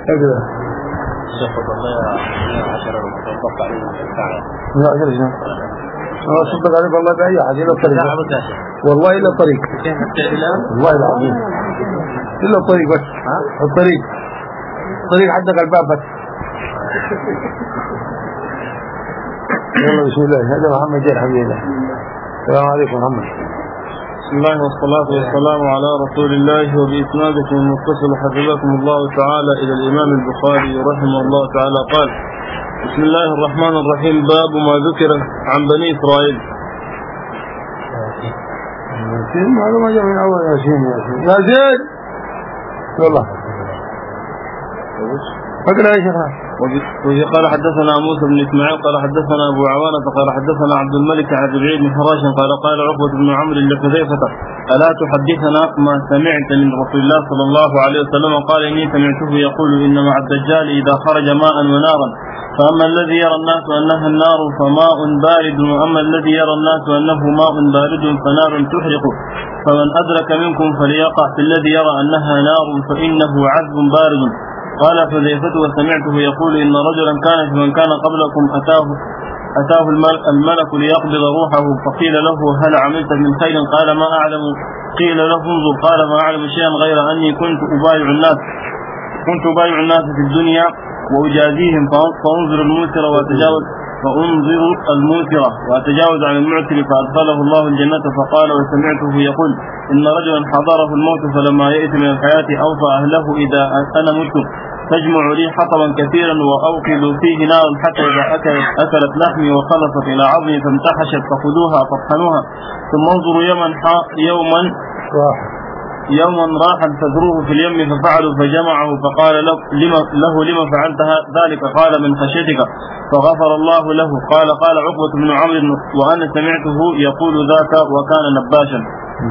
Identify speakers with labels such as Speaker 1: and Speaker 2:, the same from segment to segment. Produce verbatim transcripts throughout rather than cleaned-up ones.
Speaker 1: أقدر
Speaker 2: الشيخ والله عشرة رمضان طبق عليه الساعة
Speaker 1: لا أقدر هنا أنا صدق عليك والله بأي أحد إلا الطريق والله إلا الطريق والله العظيم إلا الطريق بس الطريق الطريق حدك الباب بس يلا بسم الله هذا محمد جاء حبيبي السلام عليكم محمد.
Speaker 3: بسم الله والصلاة والسلام على رسول الله وبإسنادكم المتصل حفظكم الله تعالى إلى الإمام البخاري رحمه الله تعالى قال بسم الله الرحمن الرحيم باب ما ذكر عن بني إسرائيل.
Speaker 1: ياسين معلومة جاء من أول ياسين ياسين ياسين والله فقنا يا شيخنا.
Speaker 3: وفي قال حدثنا موسى بن إسماعيل قال حدثنا أبو عوانة قال حدثنا عبد الملك عن ربيع بن حراش قال قال عقبة بن عمرو لحذيفة ألا تحدثنا ما سمعت من رسول الله صلى الله عليه وسلم قال إني سمعته يقول إن مع الدجال إذا خرج ماء ونارا فأما الذي يرى الناس أنها النار فماء بارد وأما الذي يرى الناس أنه ماء بارد فنار تحرق فمن أدرك منكم فليقع في الذي يرى أنها نار فإنه عذب بارد. قال حذيفة وسمعته يقول إن رجلا كان في من كان قبلكم أتاه أتاه الملك ليقبض روحه فقيل له هل عملت من خير قال ما أعلم قيل له انظر قال ما أعلم شيئا غير أني كنت أبايع الناس كنت أبايع الناس في الدنيا وأجازيهم فأنظر الموسر وأتجاوز فأنظر الموسرة وأتجاوز عن المعسر فأدخله الله الجنة. فقال وسمعته يقول إن رجلا حضره الموت فلما يئس من الحياة أوصى أهله إذا أنا مت تجمع لي حطبا كثيرا وأوقد فيه نارا حتى إذا أكلت, أكلت لحمي وخلصت إلى عظمي فامتحشت فخذوها فاطحنوها ثم انظروا يوما يوما يوما راحا فذروه في اليم ففعلوا فجمعه فقال له لما, له لما فعلت ذلك قال من خشيتك فغفر الله له. قال قال عقبة بن عمرو وأنا سمعته يقول ذاك وكان نباشا.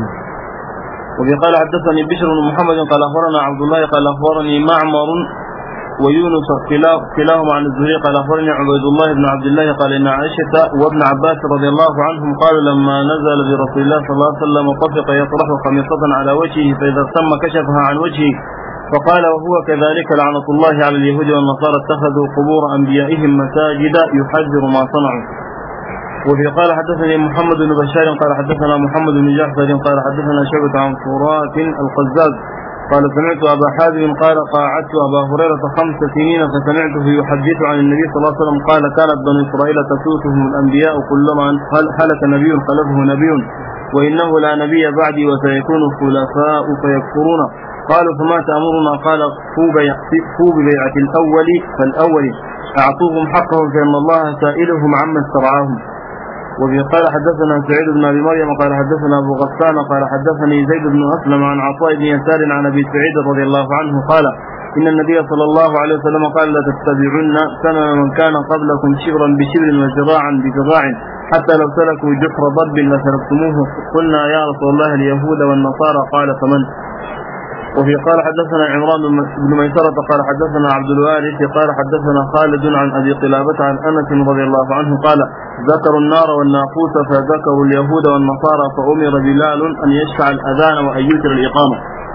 Speaker 3: وفي قال حدثني بشر بن محمد قال أخبرنا عبد الله قال أخبرني معمر ويونس كلاهما عن الزهري قال أخبرني عبيد الله بن عبد الله قال إن عائشة وابن عباس رضي الله عنهم قالوا لما نزل برسول الله صلى الله عليه وسلم طفق يطرح خميصة على وجهه فإذا ثم كشفها عن وجهه فقال وهو كذلك لعنة الله على اليهود والنصارى اتخذوا قبور أنبيائهم مساجد يحذر ما صنعوا. وفي قال حدثني محمد بن بشار قال حدثنا محمد بن جعفر قال حدثنا شعبة عن فرات القزاز قال سمعت أبا حازم قال قاعدت أبا هريرة خمس سنين فسمعته يحدث عن النبي صلى الله عليه وسلم قال كانت بني إسرائيل تسوسهم الأنبياء كلما هلك نبي خلفه نبي وإنه لا نبي بعدي وسيكون خلفاء فيكفرون. قالوا فما تأمرنا قال فوا ببيعة الأول فالأول أعطوهم حقهم فإن الله سائلهم عما استرعاهم. وفي قال حدثنا سعيد بن أبي مريم قال حدثنا أبو غسان قال حدثني زيد بن أسلم عن عطاء بن يسار عن أبي سعيد رضي الله عنه قال إن النبي صلى الله عليه وسلم قال لا تتبعن سنن من كان قبلكم شبرا بشبر وذراعا بذراع حتى لو سلكوا جحر ضب لسلكتموه. قلنا يا رسول الله اليهود والنصارى قال فمن. وفي قال حدثنا عمران بن ميسرة قال حدثنا عبد الوارث قال حدثنا خالد عن أبي قلابة عن أنس رضي الله عنه قال ذكروا النار والناقوس فذكروا اليهود والنصارى فأمر بلال أن يشفع الأذان وأن يوتر الإقامة.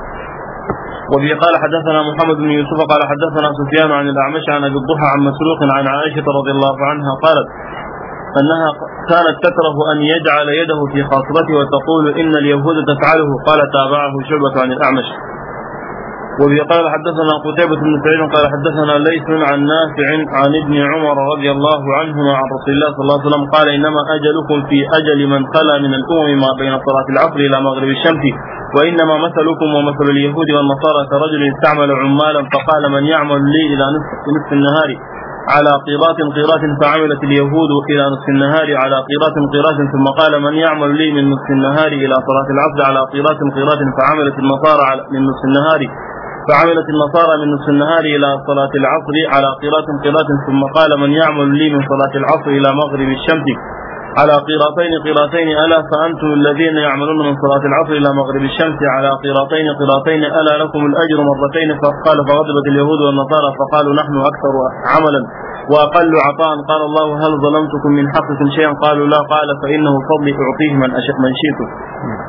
Speaker 3: وفي قال حدثنا محمد بن يوسف قال حدثنا سفيان عن الأعمش عن أبي الضحى عن مسروق عن عائشة رضي الله عنها قالت أنها كانت تكره أن يجعل يده في خاصرته وتقول إن اليهود تفعله. قال تابعه شعبة عن الأعمش. وفي قال حدثنا قتيبة بن سعيد قال حدثنا ليث عن نافع عن ابن عمر رضي الله عنهما عن رسول الله صلى الله عليه وسلم قال إنما أجلكم في أجل من خلا من الأمم ما بين صلاة العصر إلى مغرب الشمس وإنما مثلكم ومثل اليهود والنصارى كرجل استعمل عمالا فقال من يعمل لي إلى نصف النهار على قيراط قيراط فعملت اليهود إلى نصف النهار على قيراط قيراط ثم قال من يعمل لي من نصف النهار إلى صلاة العصر على قيراط قيراط فعملت النصارى من نصف النهار فعملت النصارى من نصف النهار إلى صلاة العصر على قيراط قيراط ثم قال من يعمل لي من صلاة العصر إلى مغرب الشمس على قيراطين قيراطين ألا فأنتم الذين يعملون من صلاة العصر إلى مغرب الشمس على قيراطين قيراطين ألا لكم الأجر مرتين. فقال فغضبت اليهود والنصارى فقالوا نحن أكثر عملا وأقل عطاء. قال الله هل ظلمتكم من حقكم شيئا قالوا لا. قال فإنه فضلي أعطيه من أشاء من شئت.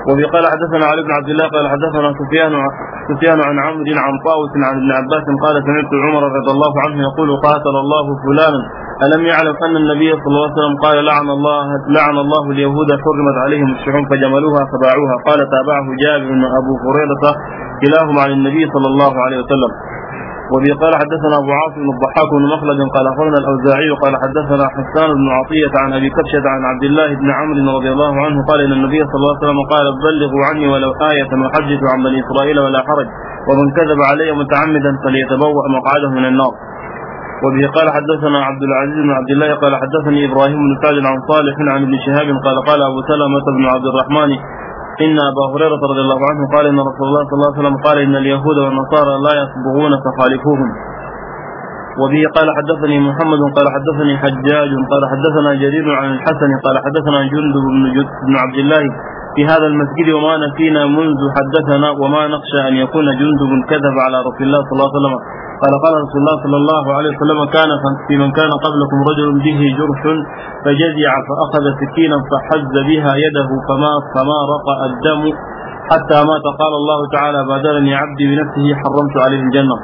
Speaker 3: وبه قال حدثنا علي بن عبد الله قال حدثنا سفيان سفيان عن عمرو عن طاووس عن ابن عباس قال سمعت عمر رضي الله عنه يقول قاتل الله فلانا ألم يعلم أن النبي صلى الله عليه وسلم قال لعن الله لعن الله اليهود حرمت عليهم الشحوم فجملوها فباعوها. قال تابعه جابر وأبو هريرة كلاهما عن النبي صلى الله عليه وسلم. وبه قال حدثنا أبو عاصم الضحاك بن مخلد قال أخبرنا الأوزاعي قال حدثنا حسان بن عطية عن أبي كبشة عن عبد الله بن عمرو رضي الله عنه قال إن النبي صلى الله عليه وسلم قال بلغوا عني ولو آية وحدث عن بني إسرائيل ولا حرج ومن كذب علي متعمدا فليتبوأ مقعده من النار. وبه قال حدثنا عبد العزيز بن عبد الله قال حدثني إبراهيم بن سعد عن صالح عن ابن شهاب قال قال أبو سلمة بن عبد الرحمن إن أبا هريرة رضي الله عنه قال إن رسول الله صلى الله عليه وسلم قال إن اليهود والنصارى لا يصبغون فخالفوهم. وبه قال حدثني محمد قال حدثني حجاج قال حدثنا جرير عن الحسن قال حدثنا جندب بن عبد الله في هذا المسجد وما نسينا منذ حدثنا وما نخشى أن يكون جندب كذب على رسول الله صلى الله عليه وسلم. قال قال رسول الله صلى الله عليه وسلم كان في من كان قبلكم رجل به جرح فجزع فأخذ سكينا فحز بها يده فما فما رقى الدم حتى مات. قال الله تعالى بادرني عبدي بنفسه حرمت عليه الجنة.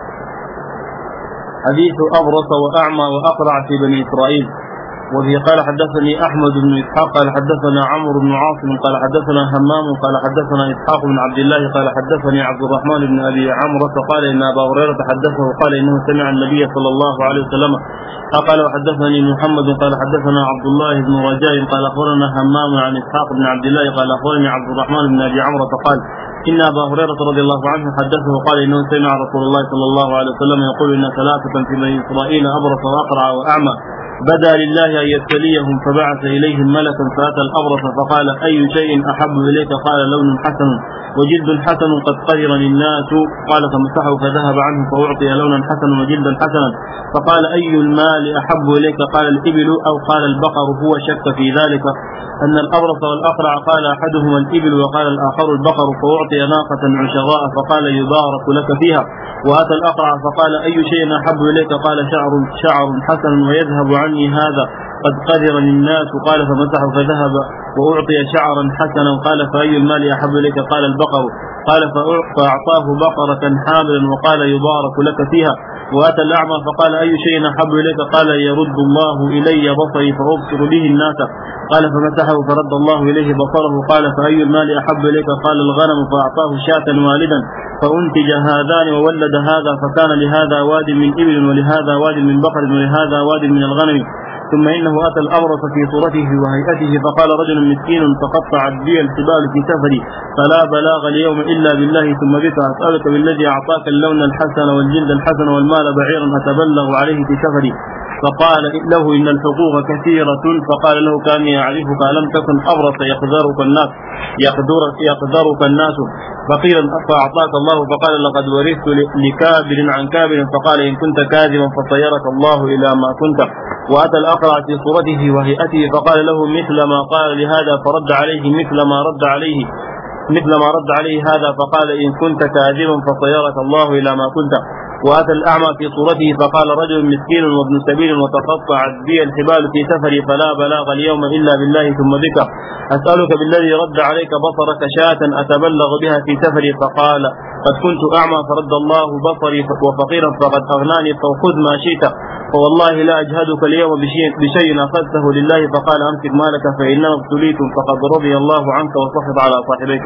Speaker 3: حديث أبرص وأعمى وأقرع في بني إسرائيل. وبه قال حدثني أحمد بن إسحاق قال حدثنا عمرو بن عاصم قال حدثنا همام قال حدثنا إسحاق بن عبد الله قال حدثني عبد الرحمن بن أبي عمرو قال إن أبا هريرة حدثه قال إنه سمع النبي صلى الله عليه وسلم قال وحدثني محمد قال حدثنا عبد الله بن رجاء قال أخبرنا همام عن إسحاق بن عبد الله قال أخبرني عبد الرحمن بن أبي عمرو قال إن أبا هريرة رضي الله عنه حدثه قال إنه سمع رسول الله صلى الله عليه وسلم يقول إن ثلاثة في بني إسرائيل أبرص وأقرع وأعمى بدا لله أن يبتليهم فبعث إليهم ملكا فأتى الأبرص فقال أي شيء أحب إليك قال لون حسن وجلد حسن قد قدرني الناس قال فمسحه فذهب عنه فأعطي لونا حسنا وجلدا حسنا فقال أي المال أحب إليك قال الإبل أو قال البقر هو شك في ذلك أن الأبرص والأقرع قال أحدهما الإبل وقال الآخر البقر فأعطي ناقة عشراء فقال يبارك لك فيها. وأتى الأقرع فقال أي شيء أحب إليك قال شعر شعر حسن ويذهب عني هذا قد قدر الناس قال فمسحه فذهب وأعطي شعرا حسنا قال فأي المال أحب إليك قال البقر قال فأعطاه بقرة حاملا وقال يبارك لك فيها. وأتى الأعمى فقال أي شيء أحب إليك قال يرد الله إلي بصري فأبصر به الناس قال فمسحه فرد الله إليه بصره قال فأي المال أحب إليك قال الغنم فأعطاه شاة والدا فأنتج هذان وولد هذا فكان لهذا واد من إبل ولهذا واد من بقر ولهذا واد من الغنم. ثم إنه أتى الأبرص في صورته وهيئته فقال رجل مسكين تقطعت بي الحبال في سفري فلا بلاغ اليوم إلا بالله ثم بك أسألك بالذي أعطاك اللون الحسن والجلد الحسن والمال بعيرا أتبلغ عليه في سفري. فقال له إن الحقوق كثيرة فقال له كاني أعرفك لم تكن أبرص يقدرك الناس يقدرك, يقدرك الناس فقيل فأعطاك الله فقال لقد ورثت لكابر عن كابر فقال إن كنت كاذبا فطيرك الله إلى ما كنت. وأتى الأقرع في صورته وهيئته فقال له مثل ما قال لهذا فرد عليه مثل ما رد عليه مثل ما رد عليه هذا فقال إن كنت كاذبا فطيرك الله إلى ما كنت. وأتى الأعمى في صورته فقال رجل مسكين وابن سبيل وتقطعت بي الحبال في سفري فلا بلاغ اليوم إلا بالله ثم بك أسألك بالذي رد عليك بصرك شاة أتبلغ بها في سفري فقال قد كنت أعمى فرد الله بصري وفقيرا فقد أغناني فخذ ما شئت فوالله لا أجهدك اليوم بشيء, بشيء أخذته لله فقال أمسك مالك فإنما ابتليتم فقد رضي الله عنك وسخط على صاحبيك.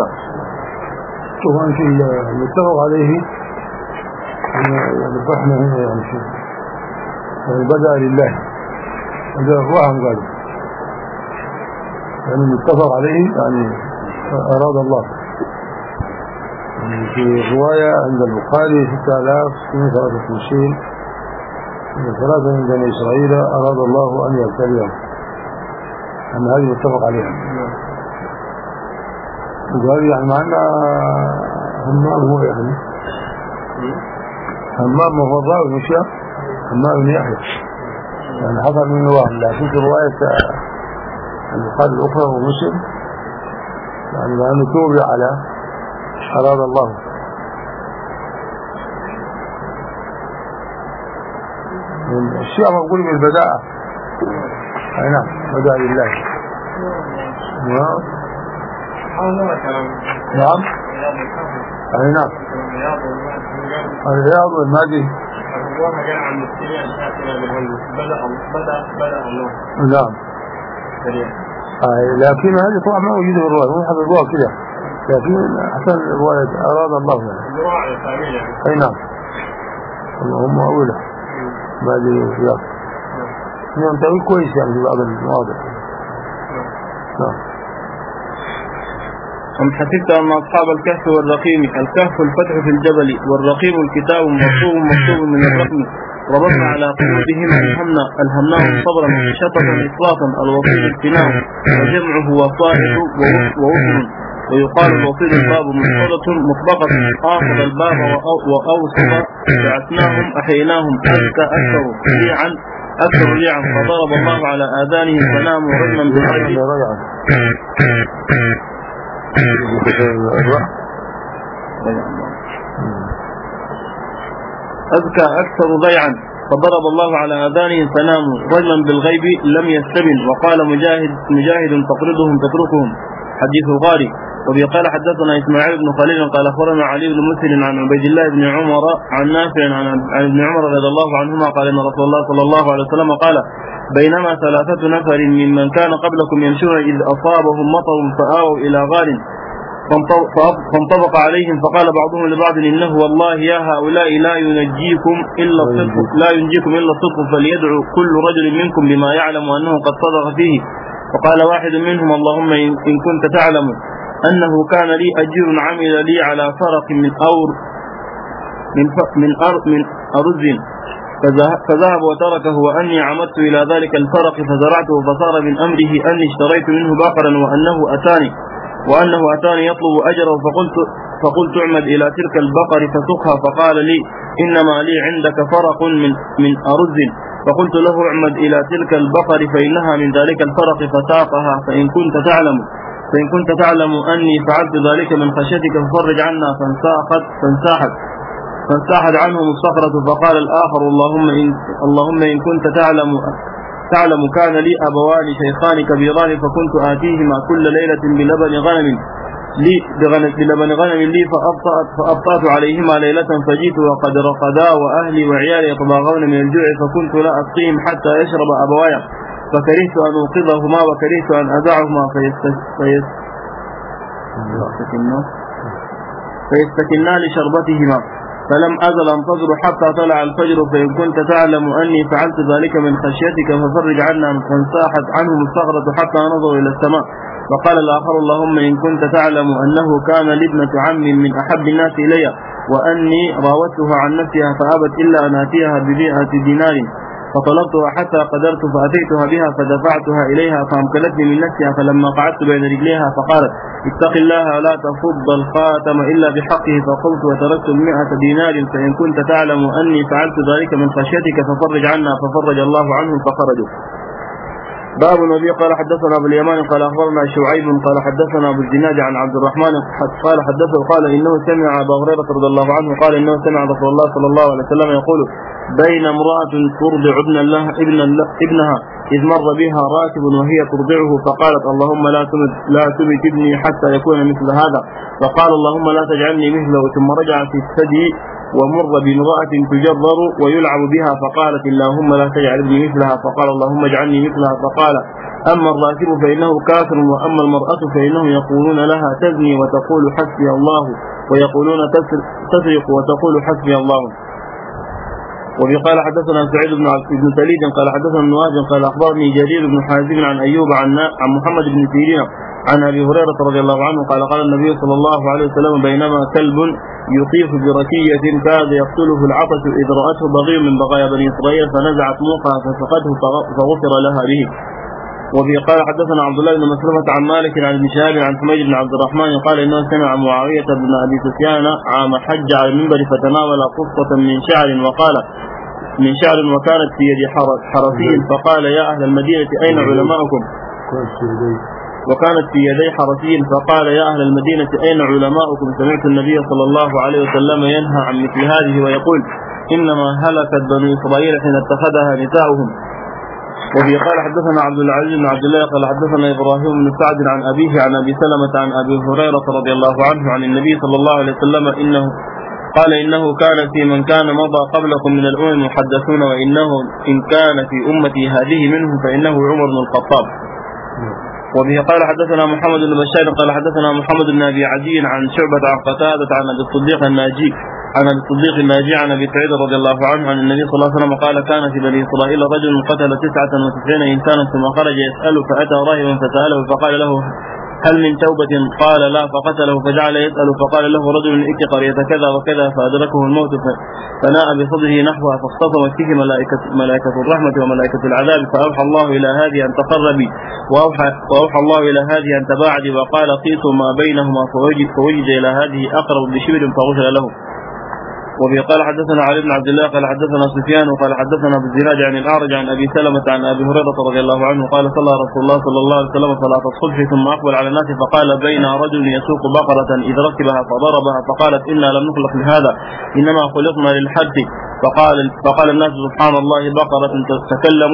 Speaker 1: طبعا في المتفق عليه يعني بحنا هنا يعني شيء يعني بدأ لله هذا الرحم قال يعني المتفق عليه يعني أراد الله. يعني في رواية عند البخاري ستة آلاف ومئتين وثلاثة وخمسين من ثلاثة من بني إسرائيل أراد الله أن يبتليهم أن هذه متفق عليها. وهذه يعني معنا همام هو يعني همام هو الراوي مش همام بن يحيى يعني حصل منه واحد لكن في رواية البخاري الأخرى ومسلم يعني لأنه توبع على أراد الله. الشيء مقبول بالبداءة أي نعم بدأ لله نعم أي نعم الرياض والنادي نعم لكن هذه طبعا ما وجد في الرواية مو حفظوها كده لكن أحسن الرواية أراد الله يعني أي نعم اللهم أولى بعد الرياض يعني تأويل كويس يعني في بعض المواضع نعم.
Speaker 3: أم حسبت أن أصحاب الكهف والرقيم الكهف الفتح في الجبل والرقيم الكتاب مكتوب مكتوب من الرقم ربطنا على قلوبهم ألهمنا ألهمناهم صبرا شططا إطلاقا الوصيل التنام وجمعه وصائد ووصل ويقال الوصيل الباب مصطلة مطبقة آخذ الباب وأوصل بعثناهم أحيناهم أذكى أكثر ريعا أكثر ريعا فضرب الله على آذانهم فناموا رجما بالغيب أذكى أكثر ضيعا فضرب الله على آذانهم فناموا رجلا بالغيب لم يستبن وقال مجاهد مجاهد تقرضهم تتركهم حديث الغاري. وبي قال حدثنا إسماعيل بن خليل قال أخبرنا علي بن مسلم عن عبيد الله بن عمر عن نافع عن ابن عمر رضي الله عنهما قال إن رسول الله صلى الله عليه وسلم قال بينما ثلاثة نفر ممن كان قبلكم يمشون إذ أصابهم مطر فآووا إلى غار فانطبق عليهم فقال بعضهم لبعض إنه والله يا هؤلاء لا ينجيكم إلا الصدق لا ينجيكم إلا الصدق فليدعو كل رجل منكم بما يعلم أنه قد صدق فيه. فقال واحد منهم اللهم إن كنت تعلم أنه كان لي أجير عمل لي على فرق من أور من من أر من أرز فذهب وتركه وأني عمدت إلى ذلك الفرق فزرعته فصار من أمره أني اشتريت منه بقرا وأنه أتاني وأنه أتاني يطلب أجره فقلت فقلت اعمد إلى تلك البقر فسقها فقال لي إنما لي عندك فرق من من أرز فقلت له اعمد إلى تلك البقر فإنها من ذلك الفرق فساقها فإن كنت تعلم فإن كنت تعلم أني فعلت ذلك من خشيتك ففرج عنا فانساحت فانساحت فانساحت عنهم الصخرة فقال الآخر اللهم إن اللهم إن كنت تعلم تعلم كان لي أبوان شيخان كبيران فكنت آتيهما كل ليلة بلبن غنم لي بلبن غنم لي فأبطأت, فأبطأت عليهما ليلة فجيت وقد رقدا وأهلي وعيالي يتضاغون من الجوع فكنت لا أسقيهم حتى يشرب أبوايا فكرهت أن أوقظهما وكرهت أن أدعهما فيستكنا لشربتهما فلم أزل أنتظر حتى طلع الفجر فإن كنت تعلم أني فعلت ذلك من خشيتك ففرج عنا فانساحت عنهم الصخرة حتى نظروا إلى السماء. فقال الآخر اللهم إن كنت تعلم أنه كان لابنة عم من أحب الناس إلي وأني راودتها عن نفسها فأبت إلا أن آتيها بمئة دينار فطلبتها حتى قدرت فأتيتها بها فدفعتها إليها فأمكنتني من نفسها فلما قعدت بين رجليها فقالت اتق الله لا تفض الخاتم إلا بحقه فقلت وتركت المئة دينار فإن كنت تعلم أني فعلت ذلك من خشيتك ففرج عنا ففرج الله عنهم فخرجوا. باب النبي قال حدثنا أبو اليمان قال أخبرنا شعيب قال حدثنا أبو الزناد عن عبد الرحمن قال حدثه قال إنه سمع أبا هريرة رضي الله عنه قال إنه سمع رسول الله صلى الله عليه وسلم يقول بين امرأة ترضع ابن الله ابن الله ابنها إذ مر بها راكب وهي ترضعه فقالت اللهم لا تمت لا تمت ابني حتى يكون مثل هذا فقال اللهم لا تجعلني مثله ثم رجع في الثدي ومر بامرأة تجرر ويلعب بها فقالت اللهم لا تجعل ابني مثلها فقال اللهم اجعلني مثلها فقال أما الراكب فإنه كافر وأما المرأة فإنهم يقولون لها تزني وتقول حسبي الله ويقولون تسرق وتقول حسبي الله. وفي قال حدثنا سعيد بن بن سليد قال حدثنا النواج قال أخبرني جرير بن حازم عن أيوب عن عن محمد بن سيرين عن أبي هريرة رضي الله عنه قال قال النبي صلى الله عليه وسلم بينما كلب يطيف بركية كاد يقتله العطش إذ رأته بغي من بغايا بني إسرائيل فنزعت موقها فسقته فغفر لها به. وفي قال حدثنا عبد الله بن مسلمة عن مالك عن ابن شهاب عن حميد بن عبد الرحمن قال إنه سمع معاوية بن أبي سفيان عام حج على المنبر فتناول قصة من شعر وقال من شعر وكانت في يد حرسي فقال يا أهل المدينة أين علماؤكم وكانت في يدي حرسي فقال يا أهل المدينة أين علماؤكم سمعت النبي صلى الله عليه وسلم ينهى عن مثل هذه ويقول إنما هلكت بنو إسرائيل حين اتخذها نساؤهم وفي قال حدثنا عبد العزيز بن عبد الله قال حدثنا إبراهيم بن سعد عن أبيه عن أبي سلمة عن أبي هريرة رضي الله عنه عن النبي صلى الله عليه وسلم إنه قال إنه كان في من كان مضى قبلكم من الأمم محدثون، وإنه إن كان في أمتي هذه منه فإنه عمر بن الخطاب. وبه قال حدثنا محمد بن بشار قال حدثنا محمد بن أبي عدي عن شعبة عن قتادة عن أبي الصديق الناجي عن أبي الصديق الناجي عن أبي سعيد رضي الله عنه عن النبي صلى الله عليه وسلم قال كان في بني إسرائيل رجل قتل تسعة وتسعين إنسانا ثم خرج يسأل فأتى راهبا فسأله فقال له هل من توبة؟ قال لا، فقتله فجعل يسأل فقال له رجل ائت قرية كذا وكذا فأدركه الموت فناء بصدره نحوها فاختصمت فيه ملائكة, ملائكة الرحمة وملائكة العذاب، فأوحى الله إلى هذه أن تقربي وأوحى, وأوحى الله إلى هذه أن تباعدي، وقال قيسوا ما بينهما فوجد, فوجد إلى هذه أقرب بشبر فغفر له. وفي قال حدثنا علي بن عبد الله قال حدثنا سفيان وقال حدثنا ابو الزناد عن الأعرج عن ابي سلمة عن ابي هريرة رضي الله عنه قال صلى رسول الله صلى الله عليه وسلم صلاة الصبح ثم اقبل على الناس فقال بين رجل يسوق بقرة اذ ركبها فضربها فقالت انا لم نخلق لهذا انما خلقنا للحج، فقال فقال الناس سبحان الله بقرة تتكلم،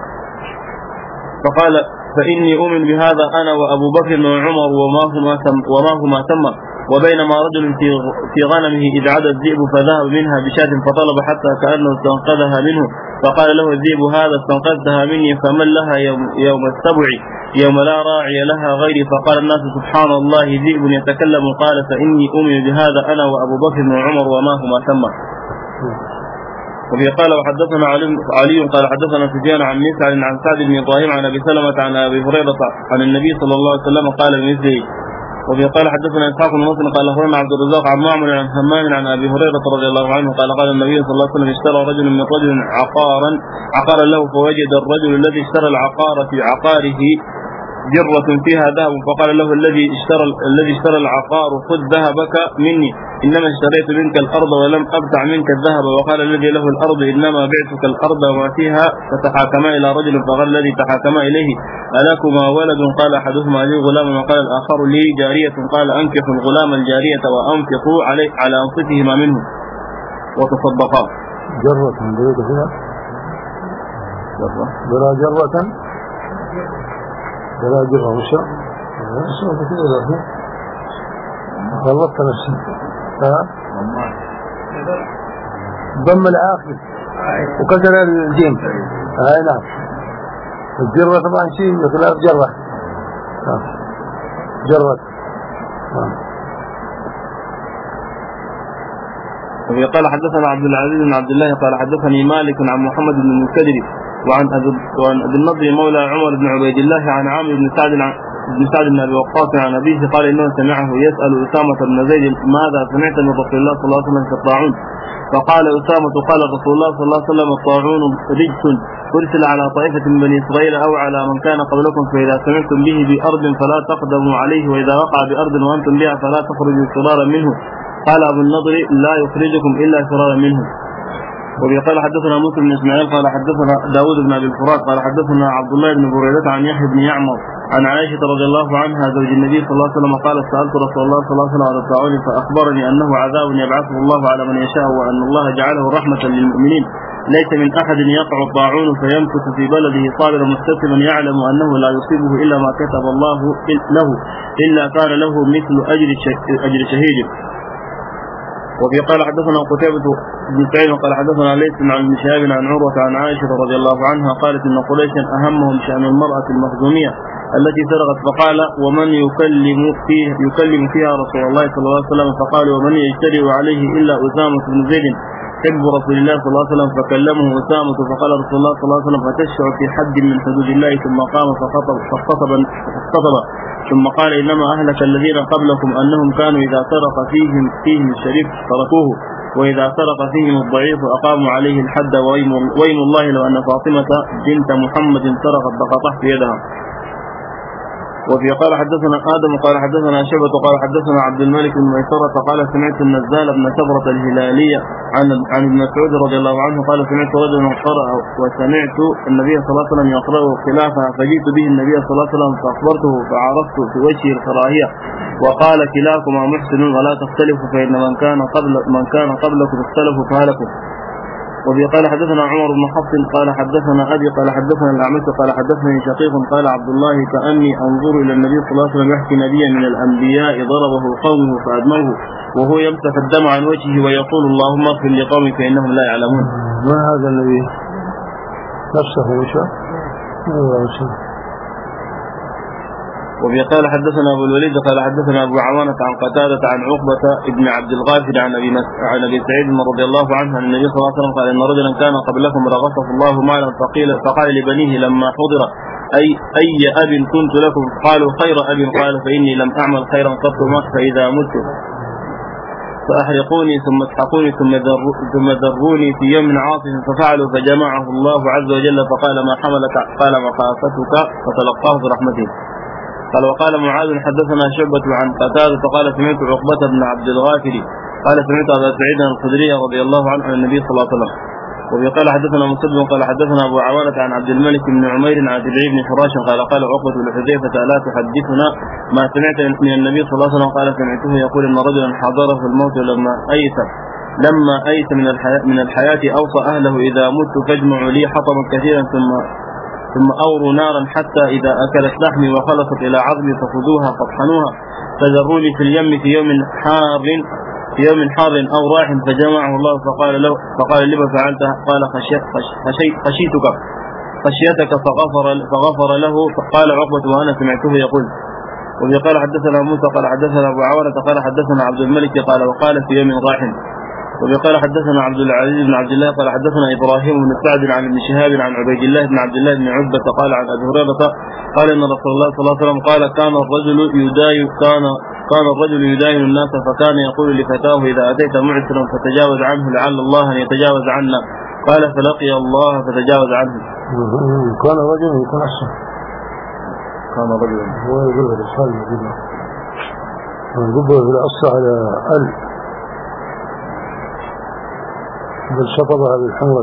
Speaker 3: فقال فاني اؤمن بهذا انا وابو بكر وعمر وما هما ثم وما هما ثم وبينما رجل في في غنمه إذ عدا الذئب فذهب منها بشاة فطلب حتى كأنه استنقذها منه، فقال له الذئب هذا استنقذتها مني فمن لها يوم, يوم السبع يوم لا راعي لها غيري، فقال الناس سبحان الله ذئب يتكلم، قال فإني أؤمن بهذا أنا وأبو بكر وعمر وما هما ثم. وفي قال وحدثنا علي, علي قال حدثنا سفيان عن مسعر عن سعد بن إبراهيم عن أبي سلمة عن أبي هريرة عن النبي صلى الله عليه وسلم قال بمثله. وفي قال حدثنا اسحاق بن مسلم قال اخبرنا عبد الرزاق عن معمر عن همام عن ابي هريره رضي الله عنه قال قال النبي صلى الله عليه وسلم اشترى رجل من رجل عقارا عقارا له فوجد الرجل الذي اشترى العقار في عقاره جرة فيها ذهب، فقال له الذي اشترى الذي اشترى العقار خذ ذهبك مني انما اشتريت منك الارض ولم ابتع منك الذهب، وقال الذي له الارض انما بعتك الارض وما فيها، فتحاكما الى رجل فقال الذي تحاكما اليه ألكما ولد؟ قال احدهما لي غلام وقال الاخر لي جارية، قال انكحوا الغلام الجارية وانفقوا عليه على انفسهما منه وتصدقا.
Speaker 1: جرة بريد فيها برا جرة برا جرة وشا وشا كثير له غلطت نفسي ها ضم العاقل وكسر الجيم. هاي نعم الجرة طبعا شيء خلاف جرة جرة.
Speaker 3: وفي قال حدثنا عبد العزيز بن عبد الله قال حدثني مالك عن محمد بن المنكدر وعن أبي وعن أبي النضر مولى عمر بن عبيد الله عن عامر بن سعد بن سعد بن أبي وقاص عن أبيه قال إنه سمعه يسأل أسامة بن زيد ماذا سمعت من رسول الله صلى الله عليه وسلم في الطاعون؟ فقال أسامة قال رسول الله صلى الله عليه وسلم الطاعون رجس أرسل على طائفة من بني إسرائيل أو على من كان قبلكم، فإذا سمعتم به بأرض فلا تقدموا عليه، وإذا وقع بأرض وأنتم بها فلا تخرجوا فرارا منه. قال أبو النضر لا يخرجكم إلا فرارا منه. وقال حدثنا موسى بن اسماعيل قال حدثنا داود بن ابي الفرات قال حدثنا عبد الله بن بريدة عن يحيى بن يعمر عن عائشة رضي الله عنها زوج النبي صلى الله عليه وسلم قال سألت رسول الله صلى الله عليه وسلم عن الطاعون فأخبرني أنه عذاب يبعثه الله على من يشاء وأن الله جعله رحمة للمؤمنين، ليس من أحد يقع الطاعون فيمكث في بلده صابرا مستسلما يعلم أنه لا يصيبه إلا ما كتب الله له إلا كان له مثل أجر شهيد. وفي قال حدثنا قتيبة بن سعيد قال حدثنا ليس عن ابن شهاب عن عروة عن عائشة رضي الله عنها قالت إن قريشا أهمهم شأن المرأة المخزومية التي سرقت، فقال ومن يكلم فيها يكلم فيها رسول الله صلى الله عليه وسلم، فقال ومن يجترئ عليه إلا أسامة بن زيد حب رسول الله صلى الله عليه وسلم، فكلمه أسامة فقال رسول الله صلى الله عليه وسلم فتشفع في حد من حدود الله، ثم قام فخطب فخطب فخطب ثم قال إنما أهلك الذين قبلكم أنهم كانوا إذا سرق فيهم فيهم الشريف تركوه، وإذا سرق فيهم الضعيف أقاموا عليه الحد، وأيم الله لو أن فاطمة بنت محمد سرقت لقطعت يدها. وفي قال حدثنا آدم قال حدثنا شعبة قال حدثنا عبد الملك بن ميسرة قال سمعت النزال بن سبرة الهلالية عن عن ابن مسعود رضي الله عنه قال سمعت رجلا قرأ وسمعت النبي صلى الله عليه وسلم يقرأ خلافها، فجئت به النبي صلى الله عليه وسلم فأخبرته فعرفت في وجهه الكراهية، وقال كلاكما محسن ولا تختلفوا فإن من كان قبل من كان قبلكم اختلفوا فهلكوا. وبه قال حدثنا عمر بن حفص قال حدثنا أبي قال حدثنا الأعمش قال حدثني شقيق قال عبد الله كأني أنظر إلى النبي صلى الله عليه وسلم يحكي نبيا من الأنبياء ضربه قومه فأدموه وهو يمسح الدم عن وجهه ويقول اللهم اغفر لقوم فإنهم لا يعلمون.
Speaker 1: ما هذا الذي نفسه وشاء؟
Speaker 3: وبه قال حدثنا ابو الوليد قال حدثنا ابو عوانة عن قتادة عن عقبة ابن عبد الغافر عن ابي عن ابي سعيد رضي الله عنه عن النبي صلى الله عليه وسلم قال ان رجلا كان قبلكم رغفه الله مالا فقيل فقال لبنيه لما حضر اي اي اب كنت لكم قالوا خير اب قال فاني لم اعمل خيرا قط فاذا مت فاحرقوني ثم اسحقوني ثم ثم ذروني في يوم عاصف ففعلوا فجمعه الله عز وجل فقال ما حملك قال مخافتك فتلقاه برحمته. قال وقال معاذ حدثنا شعبة عن قتادة قال سمعت عقبة بن عبد الغافر قال سمعت أبا سعيد الخدري رضي الله عنه عن النبي صلى الله عليه وسلم. وقال حدثنا مسدد قال حدثنا أبو عوانة عن عبد الملك بن عمير عن تبعي بن حراش قال قال عقبة لحذيفة لا تحدثنا ما سمعت من النبي صلى الله عليه وسلم قال سمعته يقول إن رجلا حضره الموت لما أيس لما أيس من الحياة, من الحياة أوصى أهله إذا مت فاجمعوا لي حطما كثيرا ثم ثم أوروا نارا حتى إذا أكلت لحمي وخلصت إلى عظمي فخذوها فاطحنوها فذروني في اليم في يوم حار في يوم حار أو راح فجمعه الله فقال له فقال لما فعلت قال خشيت خشيت خشيتك خشيتك فغفر فغفر له فقال عقبة وأنا سمعته يقول. وقال حدثنا موسى قال حدثنا أبو عوانة قال حدثنا عبد الملك قال وقال في يوم راح. وقال حدثنا عبد العزيز بن عبد الله قال حدثنا إبراهيم بن سعد عن ابن شهاب عن عبيد الله بن عبد الله بن عتبة قال عن أبي هريرة قال إن رسول الله صلى الله عليه وسلم قال كان الرجل يداين كان كان الرجل يداين الناس فكان يقول لفتاه إذا أتيت معسرا فتجاوز عنه لعل الله أن يتجاوز عنا قال فلقي الله فتجاوز عنه.
Speaker 1: كان رجل يكون أصلا
Speaker 3: كان رجل
Speaker 1: هو يقول الرسالة يقول الأصل على ال بل شطبها بالحمرة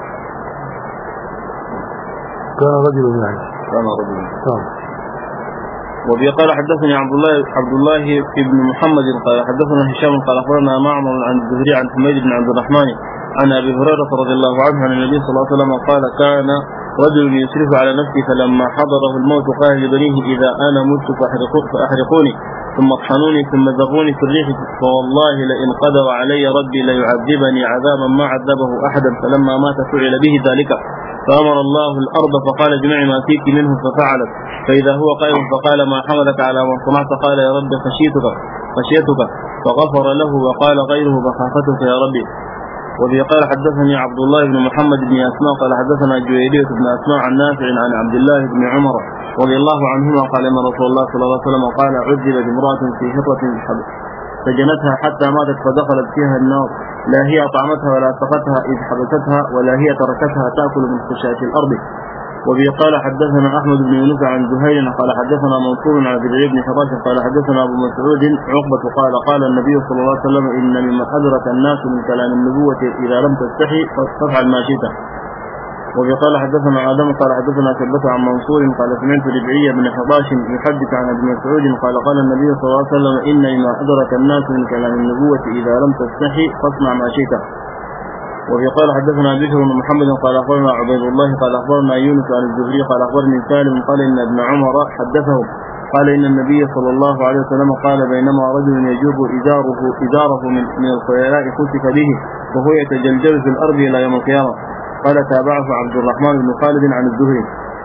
Speaker 1: كان رجل يعني
Speaker 3: كان رجل
Speaker 1: كان.
Speaker 3: وبي قال حدثني عبد الله عبد الله بن محمد قال حدثنا هشام قال أخبرنا معمر عن الزهري عن حميد بن عبد الرحمن عن أبي هريرة رضي الله عنه عن النبي صلى الله عليه وسلم قال كان رجل يسرف على نفسه فلما حضره الموت قال لبنيه إذا أنا مت فأحرقوني ثم اطحنوني ثم ذروني في الريح فوالله لئن قدر علي ربي ليعذبني عذابا ما عذبه أحدا فلما مات فعل به ذلك فأمر الله الأرض فقال اجمعي ما فيك منه ففعلت فإذا هو قائم فقال ما حملك على ما صنعت قال يا رب خشيتك خشيتك فغفر له وقال غيره مخافتك يا ربي. وبه قال حدثني عبد الله بن محمد بن أسماء قال حدثنا جويرية بن أسماء عن نافع عن عبد الله بن عمر رضي الله عنهما قال ان رسول الله صلى الله عليه وسلم قال عذبت امرأة في حفرة سجنتها حتى ماتت فدخلت فيها النار لا هي أطعمتها ولا سقتها إذ حبستها ولا هي تركتها تأكل من خشاش الأرض. وبه قال حدثنا أحمد بن يونس عن زهير قال حدثنا منصور عن تبعي بن حراش قال حدثنا أبو مسعود عقبة قال قال النبي صلى الله عليه وسلم إن مما أدرك الناس من كلام النبوة إذا لم تستحي فافعل ما شئت. وبه قال حدثنا آدم قال حدثنا ثبت عن منصور قال سمعت تبعي بن حراش يحدث عن ابن مسعود قال قال النبي صلى الله عليه وسلم إن مما أدرك الناس من كلام النبوة إذا لم تستحي فاصنع ما شئت. وفي قال حدثنا بشر بن محمد قال أخبرنا عبيد الله قال أخبرنا يونس عن الزهري قال أخبرني سالم قال إن ابن عمر حدثه قال إن النبي صلى الله عليه وسلم قال بينما رجل يجوب إزاره إزاره من من الخيلاء خسف به وهو يتجلجل في الأرض إلى يوم القيامة قال تابعه عبد الرحمن بن خالد عن الزهري.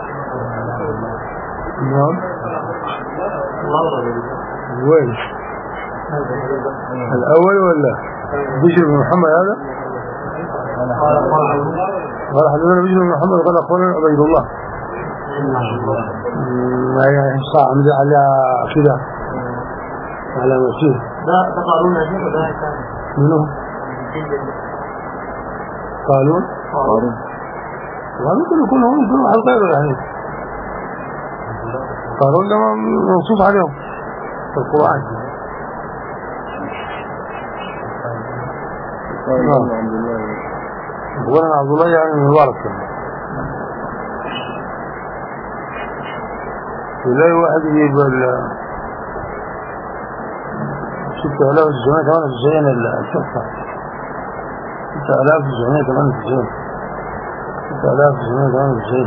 Speaker 1: نعم وين الأول ولا بشر بن محمد هذا؟ قال حدثنا بشر بن محمد قال أخبرنا عبيد الله ما هي صاع مدى على كذا على مسيح
Speaker 2: ده تقارون يا شيخ وده
Speaker 1: منهم قالون
Speaker 3: قارون
Speaker 1: وممكن يكون هم يكونوا على غيره يعني قارون ده منصوص عليهم في القرآن. أخبرنا عبد الله يعني من الورثة ولا واحد يجيب شفت هلا الزمان كمان الزين الشفة ستة آلاف وتسعمائة وثمانية وتسعين ستة آلاف وتسعمائة وثمانية وتسعين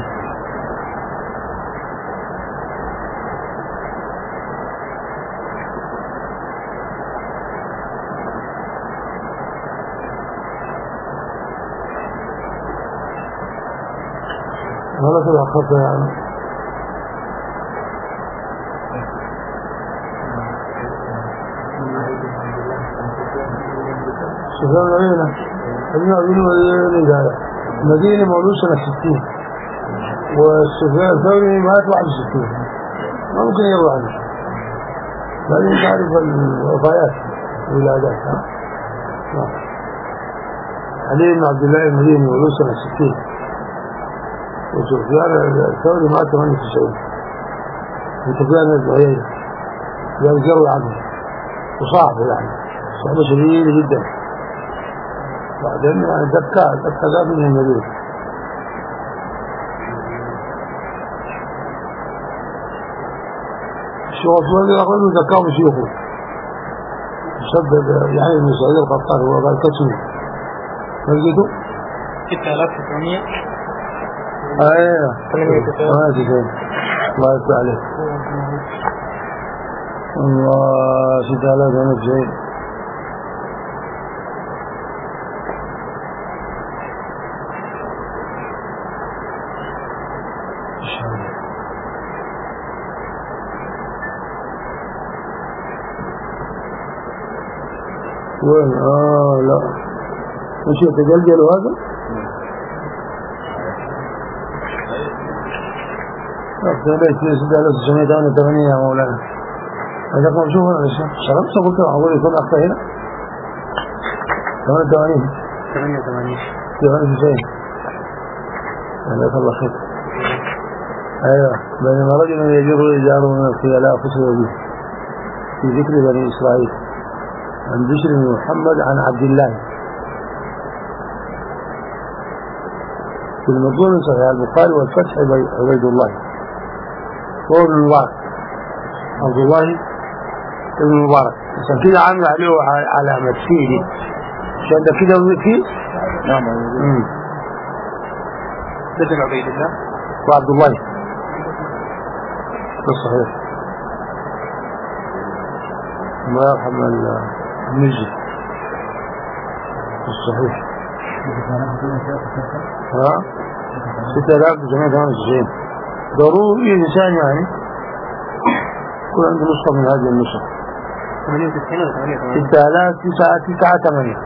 Speaker 1: ولا كده خطأ يعني سفيان علينا ابن أبين ولينا مدينة مولود سنة ستين والسفيان الثوري مات واحد وستين ما ممكن يروح عنه لازم تعرف الوفيات والولادات علي بن عبد الله المديني مولود سنة ستين وسفيان الثوري مات ثمانية وتسعين وسفيان الزهيري قال جروا عنه وصاحبه يعني صاحبه شديد جدا بعدين يعني دكا دكا جاب من المدينة الشيخ عثمان يقول له دكا وشيخه شدد يعني ابن سعيد القطان هو قال كسمه ما لقيته؟
Speaker 2: ستة آلاف وتسعمائة
Speaker 1: ايوه ما تكلم الله يفتح عليك الله ستة آلاف وثمانية وتسعين وين اه لا مش يتجلجل هذا ليش ستة آلاف وتسعمائة وثمانية وثمانين يا مولانا هذا موجود هنا ليش شرمت قلت أقول يكون أخطأ هنا ثمانية وثمانين
Speaker 2: ثمانية وثمانين
Speaker 1: ثمانية وتسعين جزاك الله خير أيوه بينما رجل يجر إجاره من الخيلاء فصل به في ذكر بني إسرائيل عن بشر بن محمد عن عبد الله في المضمون صحيح البخاري والفتح عبيد الله هو ابن المبارك عبد الله ابن المبارك عشان كده عامل عليه علامة فيه دي عشان ده كده فيه
Speaker 2: نعم ده عبيد الله
Speaker 1: وعبد الله ده صحيح ما يرحم النجي الصحيح ها ستة آلاف وتسعمائة وثمانية وتسعين ضروري إنسان يعني يكون عنده نسخة من هذه النسخ
Speaker 2: ثمانية وتسعين ولا ثمانية وثمانين
Speaker 1: ستة آلاف تسعة تسعة ثمانية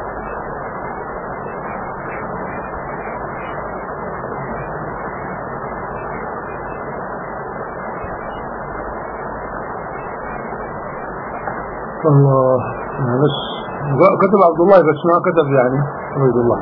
Speaker 1: الله بس كتب عبد الله بس ما كتب يعني عبد الله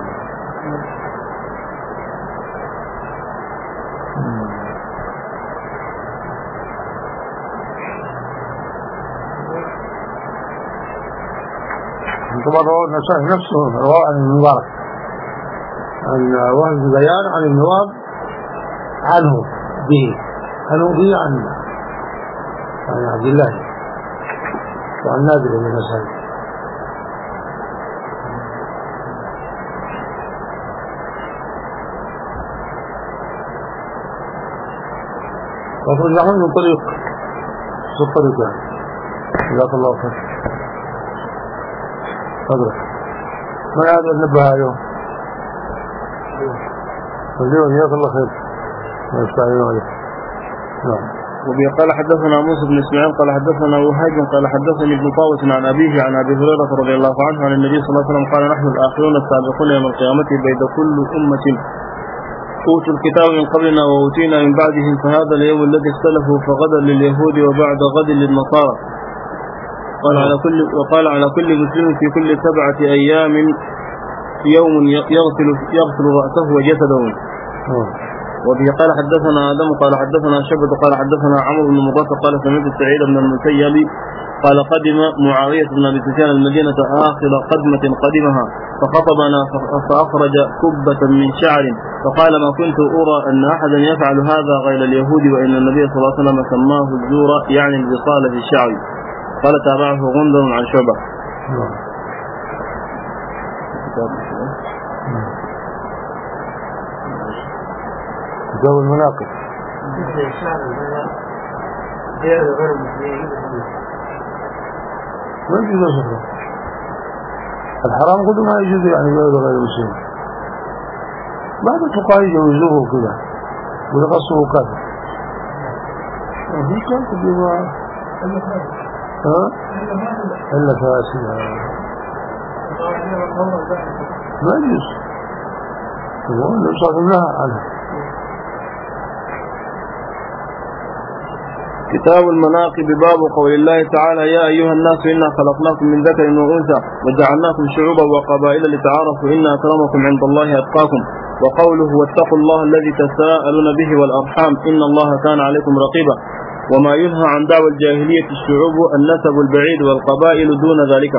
Speaker 1: طبعا رواه النسائي نفسه رواه عن المبارك عن وهب بيان عن النواب عنه به عنه به عن عن عبد الله وعن نادر بن النسائي وفرج عنه من طريق في الطريق يعني جزاك الله خير تفضل ما يعد نبه اليوم اليوم جزاك الله خير ما يستعين عليك نعم
Speaker 3: وبه قال حدثنا موسى بن اسماعيل قال حدثنا وهيب قال حدثني ابن طاووس عن ابيه عن ابي هريره رضي الله عنه عن النبي صلى الله عليه وسلم قال نحن الاخرون السابقون يوم القيامه بين كل امه اوتوا الكتاب من قبلنا واوتينا من بعدهم فهذا اليوم الذي اختلفوا فغدا لليهود وبعد غد للنصارى قال على كل وقال على كل مسلم في كل سبعه ايام يوم يغسل يغسل راسه وجسده. وبه قال حدثنا آدم قال حدثنا شبة قال حدثنا عمرو بن مرة قال سمعت سعيد بن المسيب قال قدم معاوية بن أبي سفيان المدينة آخر قدمة قدمها فخطبنا فأخرج كبة من شعر فقال ما كنت أرى أن أحدا يفعل هذا غير اليهود وإن النبي صلى الله عليه وسلم سماه الزور يعني البصال في الشعر. قال تابعه غندر عن شعبة.
Speaker 1: كتاب المناقب. ما يجوز أصلا الحرام قد ما يجوز يعني غير غير المسلمين. بعض الفقهاء يجوزوه كذا ويقصوه كذا. في كان تجيبها ها إلا فاسدة ما يجوز. هو نصف النهى عنها.
Speaker 3: كتاب المناقب باب قول الله تعالى يا أيها الناس إنا خلقناكم من ذكر وأنثى وجعلناكم شعوبا وقبائل لتعارفوا إن أكرمكم عند الله أتقاكم وقوله واتقوا الله الذي تساءلون به والأرحام إن الله كان عليكم رقيبا وما ينهى عن دعوى الجاهلية الشعوب النسب البعيد والقبائل دون ذلك.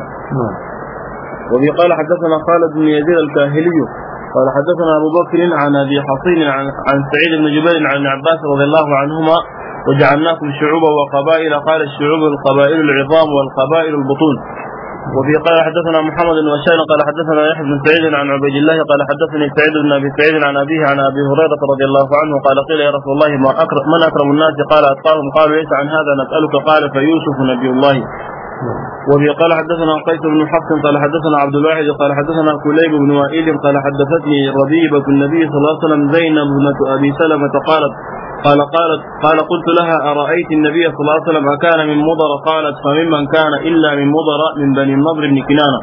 Speaker 3: وفي قال حدثنا خالد بن يزيد الكاهلي قال حدثنا أبو بكر عن أبي حصين عن, عن سعيد بن جبير عن عباس رضي الله عنهما وجعلناكم شعوبا وقبائل قال الشعوب القبائل العظام والقبائل البطون. وفي قال حدثنا محمد بن بشار قال حدثنا يحيى بن سعيد عن عبيد الله قال حدثني سعيد بن ابي سعيد عن ابيه عن ابي هريره رضي الله عنه قال قيل يا رسول الله ما أكرم من اكرم الناس قال اتقاهم قالوا ليس عن هذا نسالك قال فيوسف نبي الله. وفي قال حدثنا قيس بن حفص قال حدثنا عبد الواحد قال حدثنا كليب بن وائل قال حدثتني ربيبة النبي صلى الله عليه وسلم زينب بنت ابي سلمة قالت قال قالت قال قلت لها أرأيت النبي صلى الله عليه وسلم أكان من مضر قالت فممن كان إلا من مضر من بني النضر بن كنانة.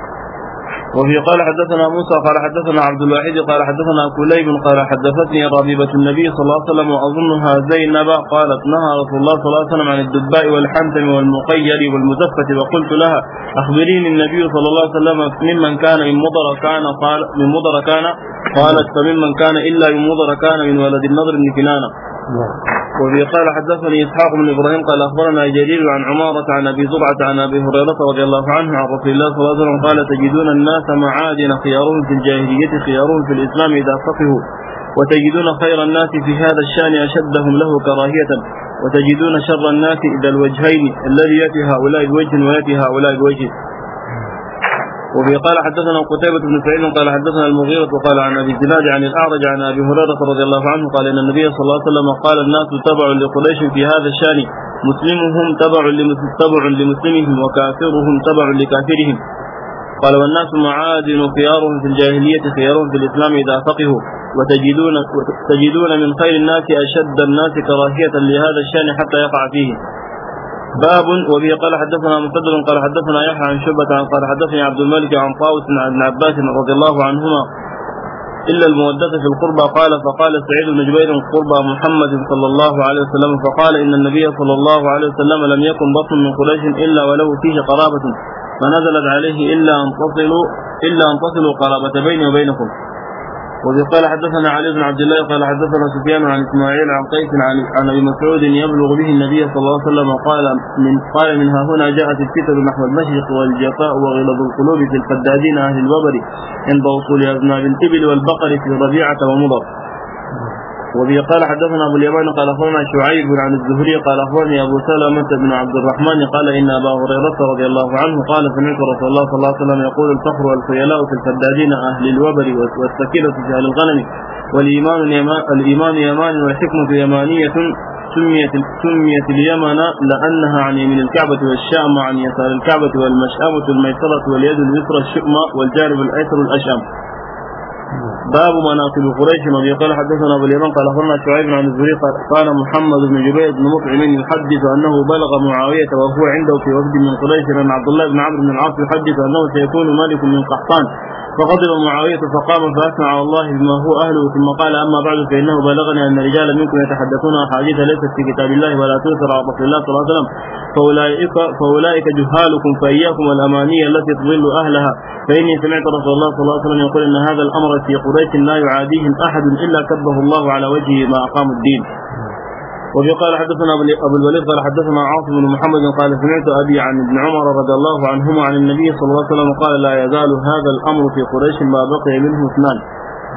Speaker 3: وفي قال حدثنا موسى قال حدثنا عبد الواحد قال حدثنا كليب قال حدثتني ربيبة النبي صلى الله عليه وسلم وأظنها زينب قالت نهى رسول الله صلى الله عليه وسلم عن الدباء والحنتم والمقير والمزفة وقلت لها أخبريني النبي صلى الله عليه وسلم ممن كان من مضر كان قال من مضر كان قالت فممن كان إلا من مضر كان من ولد النضر بن كنانة. وفي قال حدثني إسحاق بن إبراهيم قال أخبرنا جرير عن عمارة عن أبي زرعة عن أبي هريرة رضي الله عنه عن رسول الله صلى الله عليه وسلم قال تجدون الناس معادن خيارهم في الجاهلية خيارهم في الإسلام إذا فقهوا وتجدون خير الناس في هذا الشأن أشدهم له كراهية وتجدون شر الناس إذا الوجهين الذي يأتي هؤلاء بوجه ويأتي هؤلاء بوجه. وفي قال حدثنا قتيبة بن سعيد قال حدثنا المغيرة وقال عن أبي الزناد عن الأعرج عن أبي هريرة رضي الله عنه قال إن النبي صلى الله عليه وسلم قال الناس تبع لقريش في هذا الشأن مسلمهم تبع تبع لمسلمهم وكافرهم تبع لكافرهم قال والناس معادن خيارهم في الجاهلية خيارهم في الإسلام إذا فقهوا وتجدون تجدون من خير الناس أشد الناس كراهية لهذا الشأن حتى يقع فيه. باب. وبه قال حدثنا مسدد قال حدثنا يحيى عن شعبة قال حدثني عبد الملك عن طاووس عن ابن عباس رضي الله عنهما إلا المودة في القربى قال فقال سعيد بن جبير قربى محمد صلى الله عليه وسلم فقال إن النبي صلى الله عليه وسلم لم يكن بطن من قريش إلا وله فيه قرابة فنزلت عليه إلا أن تصلوا إلا أن تصلوا قرابة بيني وبينكم. وذي قال حدثنا علي بن عبد الله قال حدثنا سفيان عن اسماعيل عن قيس عن عن ابي مسعود يبلغ به النبي صلى الله عليه وسلم قال من قال منها هنا جاءت الفتن نحو المشرق والجفاء وغلظ القلوب في الفدادين اهل الوبر عند وصول اذناب الابل والبقر في ربيعه ومضر. وبه قال حدثنا ابو اليمان قال اخبرنا شعيب عن الزهري قال اخبرني ابو سلمة بن عبد الرحمن قال ان ابا هريره رضي الله عنه قال سمعت رسول الله صلى الله عليه وسلم يقول الفخر والخيلاء في الفدادين اهل الوبر والسكينه في اهل الغنم والايمان يمان الايمان يمان والحكمه يمانيه سميت سميت اليمن لانها عن يمين الكعبه والشام عن يسار الكعبه والمشأمه الميسره واليد اليسرى الشؤمى والجانب الايسر الاشام. باب مناقب قريش. وبه قال حدثنا ابو اليمان قال اخبرنا شعيب عن الزهري قال محمد بن جبير بن مطعم يحدث انه بلغ معاويه وهو عنده في وفد من قريش ان عبد الله بن عمرو بن العاص يحدث انه سيكون مالك من قحطان فغضب معاويه فقام فاثنى على الله بما هو اهله ثم قال اما بعد فانه بلغني ان رجالا منكم يتحدثون احاديث ليست في كتاب الله ولا تؤثر على رسول الله صلى الله عليه وسلم فاولئك فاولئك جهالكم فاياكم الامانيه التي تضل اهلها فاني سمعت رسول الله صلى الله عليه وسلم يقول ان هذا الامر في قريش لا يعاديهم احد الا كبه الله على وجهه ما اقام الدين. وفي قال حدثنا ابو الوليد قال حدثنا عاصم بن محمد قال سمعت ابي عن ابن عمر رضي الله عنهما عن النبي صلى الله عليه وسلم قال لا يزال هذا الامر في قريش ما بقي منه اثنان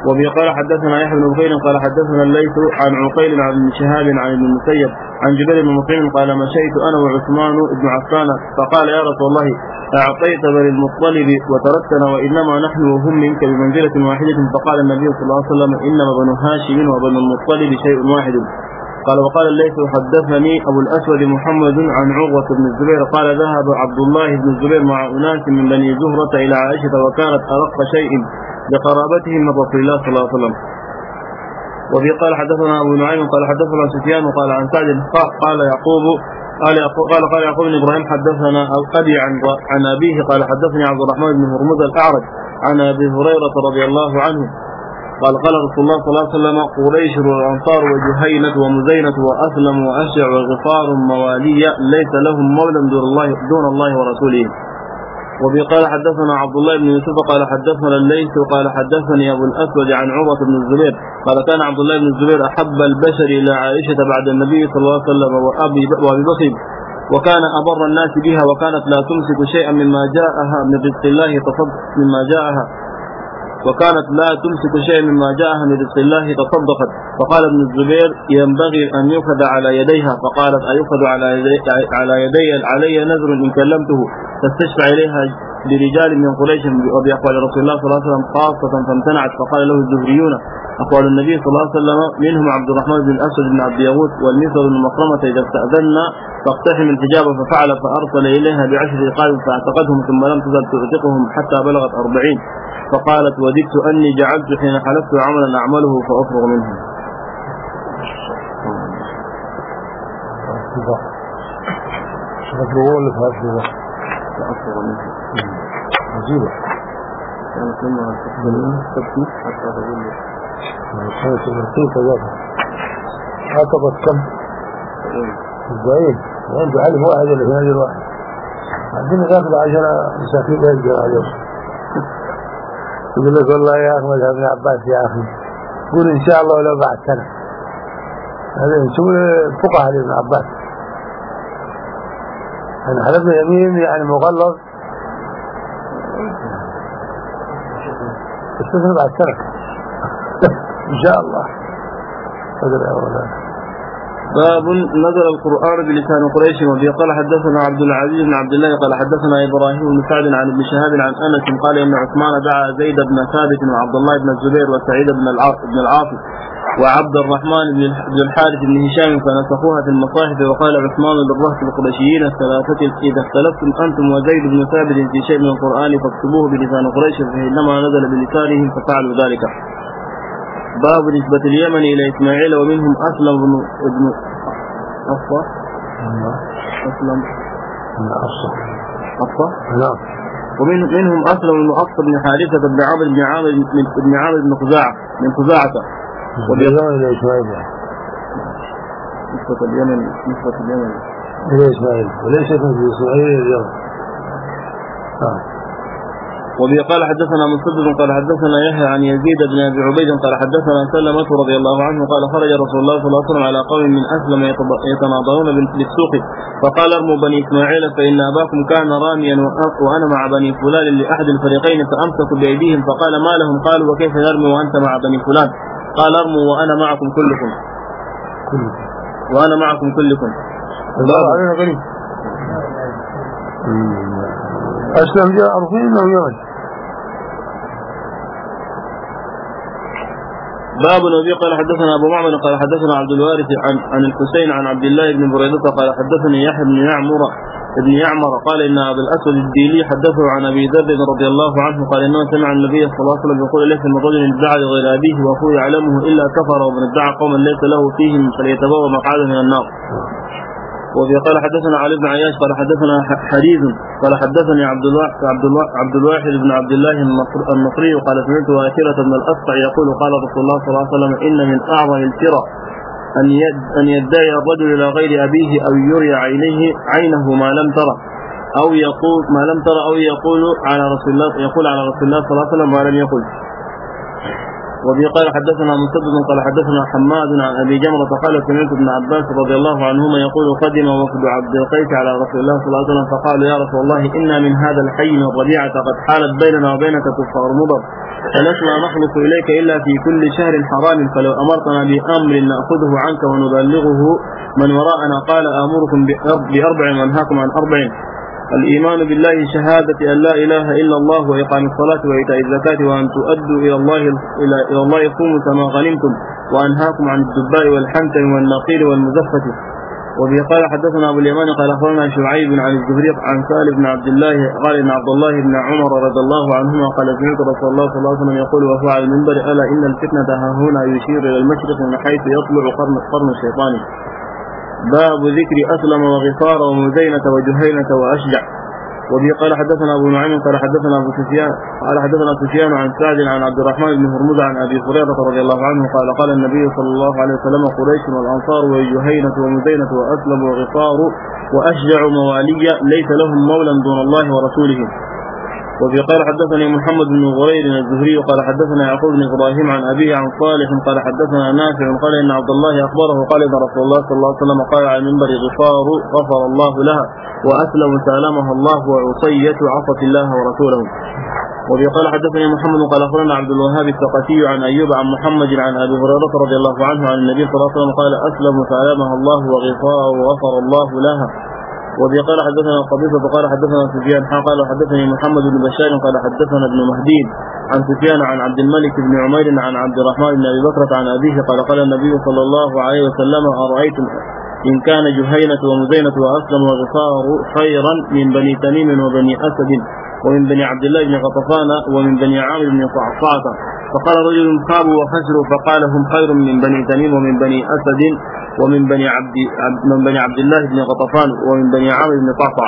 Speaker 3: وبه قال حدثنا يحيى بن بكير قال حدثنا الليث عن عقيل عن ابن شهاب عن ابن المسيب عن جبير بن مطعم قال مشيت انا وعثمان بن عفان فقال يا رسول الله اعطيت بني المطلب وتركتنا وانما نحن وهم منك بمنزله واحده. فقال النبي صلى الله عليه وسلم انما بنو هاشم وبنو المطلب شيء واحد. قال وقال الليث حدثني ابو الاسود محمد عن عروه بن الزبير قال ذهب عبد الله بن الزبير مع اناس من بني زهره الى عائشه وكانت ارق شيء لقرابتهم من رسول الله صلى الله عليه وسلم. وفي قال حدثنا ابو نعيم قال حدثنا سفيان قال عن سعد قال يعقوب قال يعقوب قال قال يعقوب بن ابراهيم حدثنا ابي عن عن ابيه قال حدثني عبد الرحمن بن هرمز الاعرج عن ابي هريره رضي الله عنه قال قال رسول الله صلى الله عليه وسلم قريش والانصار وجهينة ومزينة واسلم واشع وغفار موالي ليس لهم مولى دون الله دون الله ورسوله. وبه قال حدثنا عبد الله بن يوسف قال حدثنا الليث قال حدثني ابو الاسود عن عروه بن الزبير قال كان عبد الله بن الزبير احب البشر الى عائشه بعد النبي صلى الله عليه وسلم وابي وابي بكر وكان ابر الناس بها وكانت لا تمسك شيئا مما جاءها من رزق الله تصدق مما جاءها وكانت لا تمسك شيئا مما جاءها من رزق الله تصدقت. فقال ابن الزبير ينبغي ان يؤخذ على يديها فقالت ايؤخذ على يدي على يدي علي نذر ان كلمته تستشفع اليها برجال من قريش وباقوال رسول الله صلى الله عليه وسلم خاصه فامتنعت. فقال له الزهريون اقوال النبي صلى الله عليه وسلم منهم عبد الرحمن بن الاسود بن عبد يغوث والمسور بن مخرمه اذا استاذنا فاقتحم الحجاب ففعل فارسل اليها بعشر رقاب فاعتقدهم ثم لم تزل تعتقهم حتى بلغت أربعين. فقالت وددت اني جعلت حين حلفت عملا اعمله فافرغ منه.
Speaker 1: فافرغوا ولا فافرغوا؟
Speaker 3: فافرغ منه.
Speaker 1: عجيبة.
Speaker 3: كانت لما تبكي حتى تقول لي.
Speaker 1: كانت تبكي كذا. عقبت كم؟ أربعين. عنده علم واحد ولا في نادي واحد. عندنا ذاك عشرة مساكين لا يقدر عليهم. يقول لك والله يا أخي مذهب ابن عباس يا أخي قول إن شاء الله ولو بعد سنة. هذا شو الفقهاء لابن عباس. أنا حلفنا يمين يعني مغلظ استثنى بعد سنة إن شاء الله. قدر يا أولا.
Speaker 3: باب نزل القرآن بلسان قريش. وفي قال حدثنا عبد العزيز بن عبد الله قال حدثنا إبراهيم بن سعد عن ابن شهاب عن أنس قال إن عثمان دعا زيد بن ثابت وعبد الله بن الزبير وسعيد بن بن العاص وعبد الرحمن بن الحارث بن هشام فنسخوها في المصاحف. وقال عثمان للرهط القرشيين الثلاثة إذا اختلفتم أنتم وزيد بن ثابت في شيء من القرآن فاكتبوه بلسان قريش فإنما نزل بلسانهم ففعلوا ذلك. باب نسبة اليمن إلى إسماعيل ومنهم أسلم بن ابن أصفى أسلم
Speaker 1: أصفى
Speaker 3: أصفى
Speaker 1: نعم
Speaker 3: ومنهم أسلم بن أصفى بن حارثة بن عامر بن عامر بن عامر بن خزاعة من خزاعة.
Speaker 1: وبيزون إلى إسماعيل
Speaker 3: نسبة اليمن نسبة اليمن
Speaker 1: إلى إسماعيل وليس من إسماعيل اليوم. آه.
Speaker 3: وبه قال حدثنا مسدد قال حدثنا يحيى عن يزيد بن ابي عبيد قال حدثنا سلمة رضي الله عنه قال خرج رسول الله صلى الله عليه وسلم على قوم من اسلم يتناظرون بالسوق فقال ارموا بني اسماعيل فان اباكم كان راميا وانا مع بني فلان لاحد الفريقين فامسكوا بايديهم فقال ما لهم قالوا وكيف نرمي وانت مع بني فلان قال ارموا وانا معكم كلكم وانا معكم كلكم.
Speaker 1: الله علينا غريب. أسلم جاء عرفين أو يمن.
Speaker 3: باب النبي قال حدثنا أبو معمر قال حدثنا عبد الوارث عن عن الحسين عن عبد الله بن بريدة قال حدثني يحيى بن يعمر ابن يعمر قال إن أبا الأسود الديلي حدثه عن أبي ذر رضي الله عنه قال إنه سمع النبي صلى الله عليه وسلم يقول ليس من رجل ادعى غير أبيه وأخوه يعلمه إلا كفر ومن ادعى قوما ليس له فيهم فليتبوأ مقعده من النار. وفي قال حدثنا علي بن عياش قال حدثنا حديث قال حدثني عبد الله عبد الله عبد الواحد بن عبد الله النصري قال سمعت واثرة بن الأسقع يقول قال رسول الله صلى الله عليه وسلم إن من أعظم الفرى أن أن يدعي الرجل إلى غير أبيه أو يري عينيه عينه ما لم ترى أو يقول ما لم ترى أو يقول على رسول الله يقول على رسول الله صلى الله عليه وسلم ما لم يقل. وبه قال حدثنا مسدد قال حدثنا حماد عن ابي جمره قال سمعت ابن عباس رضي الله عنهما يقول قدم وفد عبد القيس على رسول الله صلى الله عليه وسلم فقالوا يا رسول الله انا من هذا الحي من الربيعه قد حالت بيننا وبينك كفار مضر فلسنا نخلص اليك الا في كل شهر حرام فلو امرتنا بامر ناخذه عنك ونبلغه من وراءنا قال امركم باربع وانهاكم عن اربع الإيمان بالله شهادة أن لا إله إلا الله وإقام الصلاة وإيتاء الزكاة وأن تؤدوا إلى الله إلى إلى الله خمس ما غنمتم وأنهاكم عن الدباء والحنتم والنقير والمزفة. وبه قال حدثنا أبو اليمان قال أخبرنا شعيب عن الزهري عن سالم بن عبد الله قال إن عبد الله بن عمر رضي الله عنهما قال سمعت رسول الله صلى الله عليه وسلم يقول وهو على المنبر ألا إن الفتنة ها هنا يشير إلى المشرق من حيث يطلع قرن قرن الشيطان. باب ذكر أسلم وغفار ومزينة وجهينة وأشجع. وبه قال حدثنا أبو نعيم قال حدثنا أبو سفيان قال حدثنا سفيان عن سعد عن عبد الرحمن بن هرمز عن أبي هريرة رضي الله عنه قال قال النبي صلى الله عليه وسلم قريش والأنصار وجهينة ومزينة وأسلم وغفار وأشجع موالي ليس لهم مولى دون الله ورسوله. وفي قال حدثني محمد بن غرير الزهري قال حدثنا يعقوب بن ابراهيم عن ابيه عن صالح قال حدثنا نافع قال ان عبد الله اخبره قال ان رسول الله صلى الله عليه وسلم قال على المنبر غفار غفر الله لها واسلم سالمها الله وعصية عصت الله ورسوله. وفي قال حدثني محمد قال اخبرنا عبد الوهاب الثقفي عن ايوب عن محمد عن ابي هريره رضي الله عنه عن النبي صلى الله عليه وسلم قال اسلم سالمها الله وغفار وغفر الله لها. وبه قال حدثنا قبيصة قال حدثنا سفيان قال حدثني محمد بن بشار قال حدثنا ابن مهدي عن سفيان عن عبد الملك بن عمير عن عبد الرحمن بن ابي بكر عن ابيه قال قال النبي صلى الله عليه وسلم ارايتم ان كان جهينة ومزينة واسلم وغفار خيرا من بني تميم وبني اسد ومن بني عبد الله بن غطفان ومن بني عامر بن صعصعة فقال رجل خابوا وخسروا فقال هم خير من بني تميم ومن بني اسد ومن بني عبد من بني عبد الله بن غطفان ومن بني عامر بن صعصع.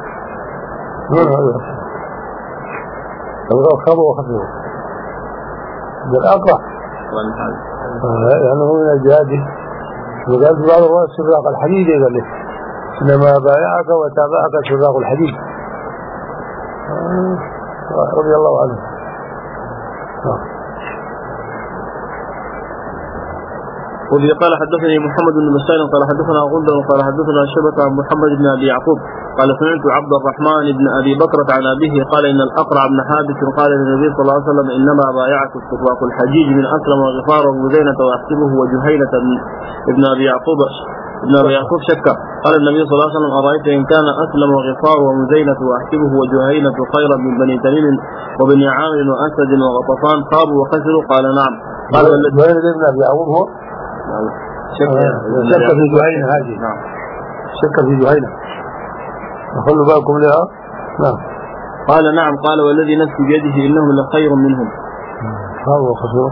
Speaker 1: خابوا وخسروا بالأقرع يعني هو من الجهاد وقال بعض الرأس سراق الحديد قال له إنما بايعك وتابعك سراق الحديد رضي الله عنه.
Speaker 3: وبه قال حدثني محمد بن بشار قال حدثنا غندر قال حدثنا شعبة عن محمد بن ابي يعقوب قال سمعت عبد الرحمن بن ابي بكرة عن ابيه قال ان الاقرع بن حابس قال للنبي صلى الله عليه وسلم انما بايعت السراق الحجيج من اسلم وغفار ومزينة واحسبه وجهينة ابن ابي يعقوب ابن ابي يعقوب شكا قال النبي صلى الله عليه وسلم ارايت ان كان اسلم وغفار ومزينة واحسبه وجهينة خيرا من بني تميم وبني عامر واسد وغطفان خابوا وخسروا قال نعم. قال
Speaker 1: والذي ابن ابي يعقوب هو شك شك في جهينة هذه نعم شك في جهينة خلوا بالكم لها نعم.
Speaker 3: قال نعم قال والذي نفسي بيده انهم لخير منهم.
Speaker 1: هذا خسر.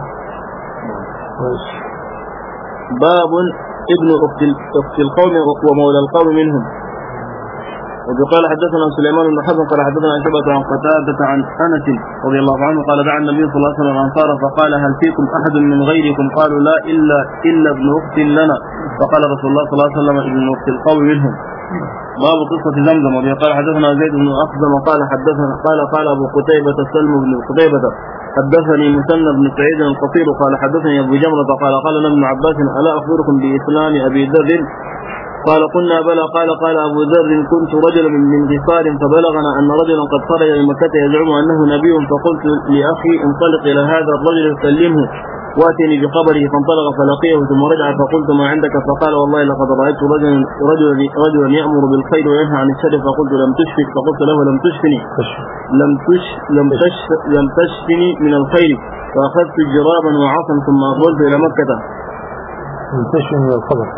Speaker 3: باب ابن اخت اخت القوم ومولى القوم منهم. وقال حدثنا سليمان بن حرب قال حدثنا شعبة عن قتادة عن انس رضي الله عنه قال دعا النبي صلى الله عليه وسلم الانصار فقال هل فيكم احد من غيركم قالوا لا الا الا ابن اخت لنا فقال رسول الله صلى الله عليه وسلم ابن اخت القوم منهم. باب قصة زمزم. وقال حدثنا زيد بن اخزم قال حدثنا قال قال ابو قتيبة سلم بن قتيبة حدثني مسنى بن سعيد القصير قال حدثني ابو جمرة قال قال لنا ابن عباس الا اخبركم باسلام ابي ذر قال قلنا بلى قال قال أبو ذر كنت رجلا من غفار فبلغنا أن رجلا قد خرج من مكة يزعم أنه نبي فقلت لأخي انطلق إلى هذا الرجل سلمه واتني بخبره فانطلق فلقيه ثم رجع فقلت ما عندك فقال والله لقد رأيت رجلا رجلا رجلا يأمر بالخير وينهى عن الشر فقلت لم تشفك فقلت له لم تشفني لم تش لم تش لم تشفني من الخير فأخذت جرابا وعصا ثم أقبلت إلى مكة.
Speaker 1: لم تشفني من الخبر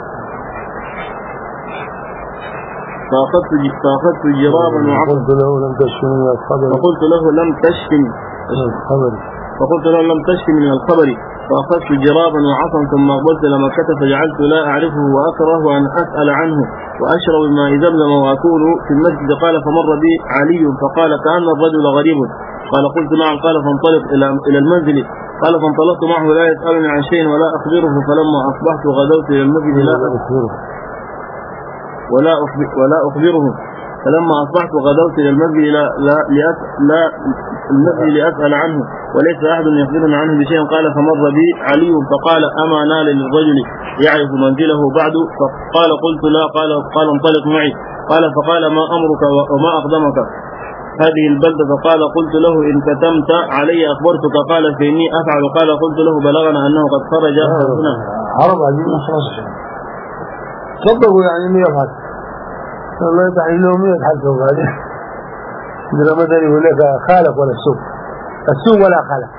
Speaker 3: فأخذت فأخذت جرابا وعصا
Speaker 1: فقلت له لم تشفني من الخبر
Speaker 3: فقلت له لم تشفني فقلت له لم تشفني من الخبر فأخذت جرابا وعصا ثم أقبلت إلى مكة فجعلت لا أعرفه وأكره أن أسأل عنه وأشرب ماء زمزم وأكون في المسجد قال فمر بي علي فقال كأن الرجل غريب قال قلت نعم قال فانطلق إلى إلى المنزل قال فانطلقت معه لا يسألني عن شيء ولا أخبره فلما أصبحت غدوت إلى المسجد لا أخبره ولا ولا أخبره فلما أصبحت غدوت إلى المسجد لا لا لأس لا المسجد لأسأل عنه وليس أحد يخبرني عنه بشيء. قال فمر بي علي فقال أما نال للرجل يعرف منزله بعد؟ فقال قلت لا. قال قال انطلق معي. قال فقال ما أمرك وما أقدمك هذه البلدة؟ فقال قلت له إن كتمت علي أخبرتك. قال فإني أفعل. قال قلت له بلغنا أنه قد خرج هنا.
Speaker 1: عرب عجيب خلاص صدقوا يعني إنه يفعل الله يتحي لهم يتحدثوا هذه إذا مدني يقول لك خالق ولا السوق السوق ولا خالق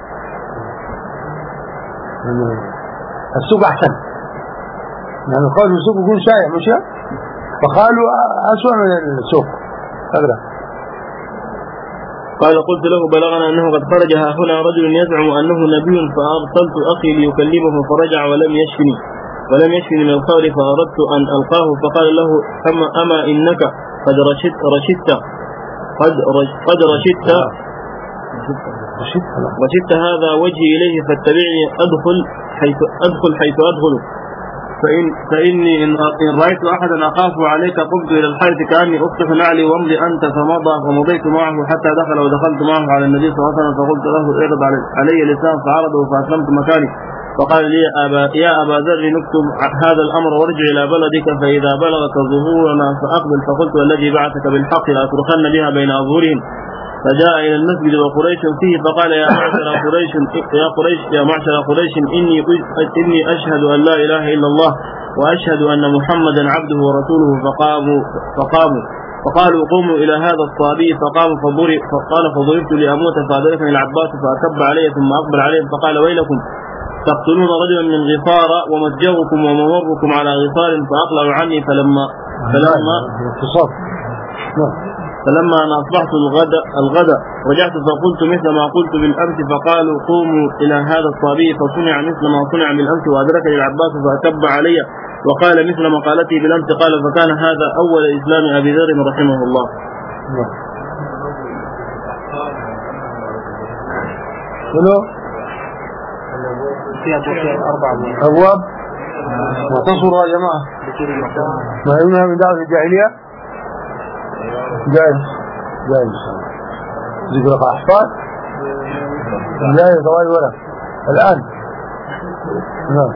Speaker 1: السوق أحسن يعني قالوا السوق يكون شايع مش فقالوا أسوأ من السوق أقرأ.
Speaker 3: قال قلت له بلغنا أنه قد خرج هنا رجل يزعم أنه نبي فأرسلت أخي ليكلمه فرجع ولم يشفني ولم يشفني من الخور فأردت أن ألقاه فقال له أما, أما إنك قد رشدت رشدت قد قد رشدت رشدت هذا وجهي إليه فاتبعني أدخل حيث أدخل حيث أدخل فإن فإني إن رأيت أحدا أخاف عليك قمت إلى الحائط كأني أفتح نعلي وامضي أنت فمضى فمضيت معه حتى دخل ودخلت معه على النبي صلى الله عليه وسلم فقلت له اعرض علي لسان فعرضه فأسلمت مكاني. فقال لي أبا يا أبا ذر نكتب هذا الأمر وارجع إلى بلدك فإذا بلغك ظهورنا فأقبل. فقلت والذي بعثك بالحق لأتركن بها بين أظهرهم. فجاء إلى المسجد وقريش فيه فقال يا معشر قريش يا قريش يا معشر قريش إني إني أشهد أن لا إله إلا الله وأشهد أن محمدا عبده ورسوله. فقاموا فقاموا فقالوا قوموا إلى هذا الصبي فقاموا فضرب فقال فضربت لأموت فأدركني العباس فأكب علي ثم أقبل عليهم فقال ويلكم تقتلون رجلا من غفار ومتجركم وممركم على غفار فأقلعوا عني. فلما فلما فلما أنا أصبحت الغد الغد رجعت فقلت مثل ما قلت بالأمس فقالوا قوموا إلى هذا الصبي فصنع مثل ما صنع بالأمس وأدركني العباس فأكب علي وقال مثل ما قالته بالأمس. قال فكان هذا أول إسلام أبي ذر رحمه الله.
Speaker 1: أبواب وتصورها يا جماعة ما يمنع من دعوة الجاهلية جائز جائز ذكر أحفاد جائز طوال ورق الآن نعم.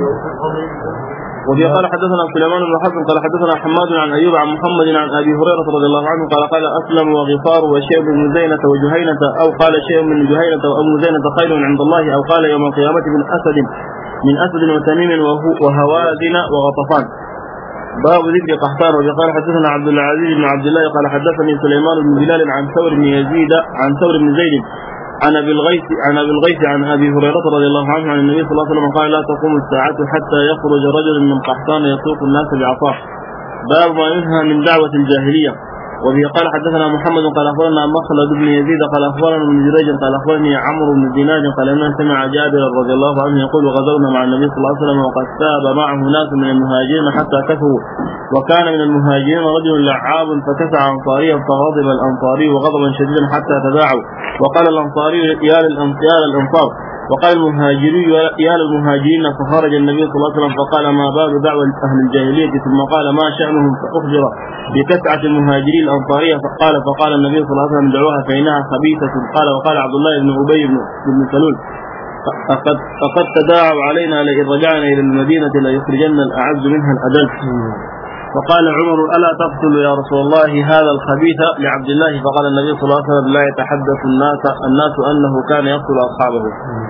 Speaker 3: وفي قال حدثنا سليمان بن حسن قال حدثنا حماد عن أيوب عن محمد عن أبي هريرة رضي الله عنه قال قال أسلم وغفار وشيء من مزينة وجهينة أو قال شيء من جهينة أو مزينة خير عند الله أو قال يوم القيامة من أسد من أسد وتميم وهوازن وغطفان. باب ذكر قحطان. وفي قال حدثنا عبد العزيز بن عبد الله قال حدثني سليمان بن بلال عن ثور بن يزيد عن ثور بن زيد عن ابي الغيث عن ابي الغيث عن ابي هريره رضي الله عنه عن النبي صلى الله عليه وسلم قال لا تقوم الساعه حتى يخرج رجل من قحطان يسوق الناس بعصاه. باب ما ينهى من دعوه الجاهليه. وفي قال حدثنا محمد قال اخبرنا مخلد بن يزيد قال اخبرنا ابن جريج قال اخبرني عمرو بن دينار قال انه سمع جابر رضي الله عنه يقول غزونا مع النبي صلى الله عليه وسلم وقد تاب معه ناس من المهاجرين حتى كفوا وكان من المهاجرين رجل لعاب فكسع انصاريا فغضب الانصاري غضبا شديدا حتى تداعوا وقال الانصاري يا للانصار وقال المهاجري يا للمهاجرين فخرج النبي صلى الله عليه وسلم فقال ما بال دعوة أهل الجاهلية ثم قال ما شأنهم فأخبر بكسعة المهاجرين الأنصارية فقال فقال النبي صلى الله عليه وسلم دعوها فإنها خبيثة. قال وقال عبد الله بن أبي بن سلول فقد فقد تداعوا علينا لئن رجعنا إلى المدينة ليخرجن الأعز منها الأذل. فقال عمر ألا تقتل يا رسول الله هذا الخبيث لعبد الله؟ فقال النبي صلى الله عليه وسلم لا يتحدث الناس الناس أنه كان يقتل أصحابه.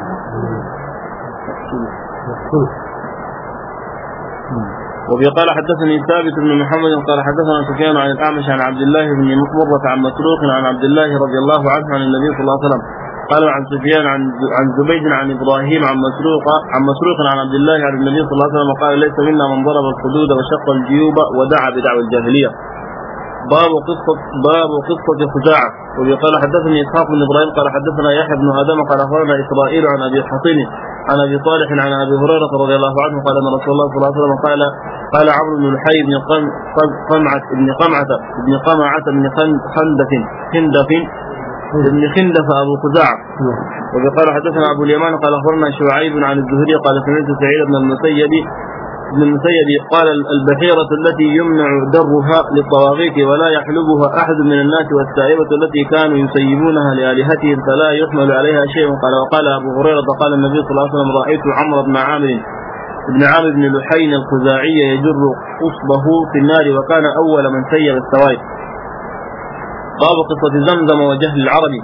Speaker 3: وفي قال حدثني ثابت بن محمد قال حدثنا سفيان عن الأعمش عن عبد الله بن مرة عن مسروق عن عبد الله رضي الله عنه عن النبي صلى الله عليه وسلم قال عن سفيان عن عن زبيد عن ابراهيم عن مسروق عن مسروق عن عبد الله عن النبي صلى الله عليه وسلم قال ليس منا من ضرب الحدود وشق الجيوب ودعا بدعوى الجاهليه. باب قصه باب قصه خزاعه. وقال حدثني اسحاق بن ابراهيم قال حدثنا يحيى بن ادم قال اخبرنا اسرائيل عن ابي حصين عن ابي صالح عن ابي هريره رضي الله عنه قال ان رسول الله صلى الله عليه وسلم قال قال عمرو بن الحي بن قمعه بن قمعه بن قمعه بن خندف خندف ابن خندف ابو خزاعه. وقال حدثنا ابو اليمان قال اخبرنا شعيب عن الزهري قال سمعت سعيد بن المسيب بن المسيب قال البحيرة التي يمنع درها للطواغيت ولا يحلبها أحد من الناس والسائبة التي كانوا يسيبونها لآلهتهم فلا يحمل عليها شيء. قال وقال أبو هريرة قال النبي صلى الله عليه وسلم رأيت عمرو بن عامر ابن عامر بن لحين الخزاعي يجر قصبه في النار وكان أول من سيب السوائب. باب قصة زمزم وجهل العربي.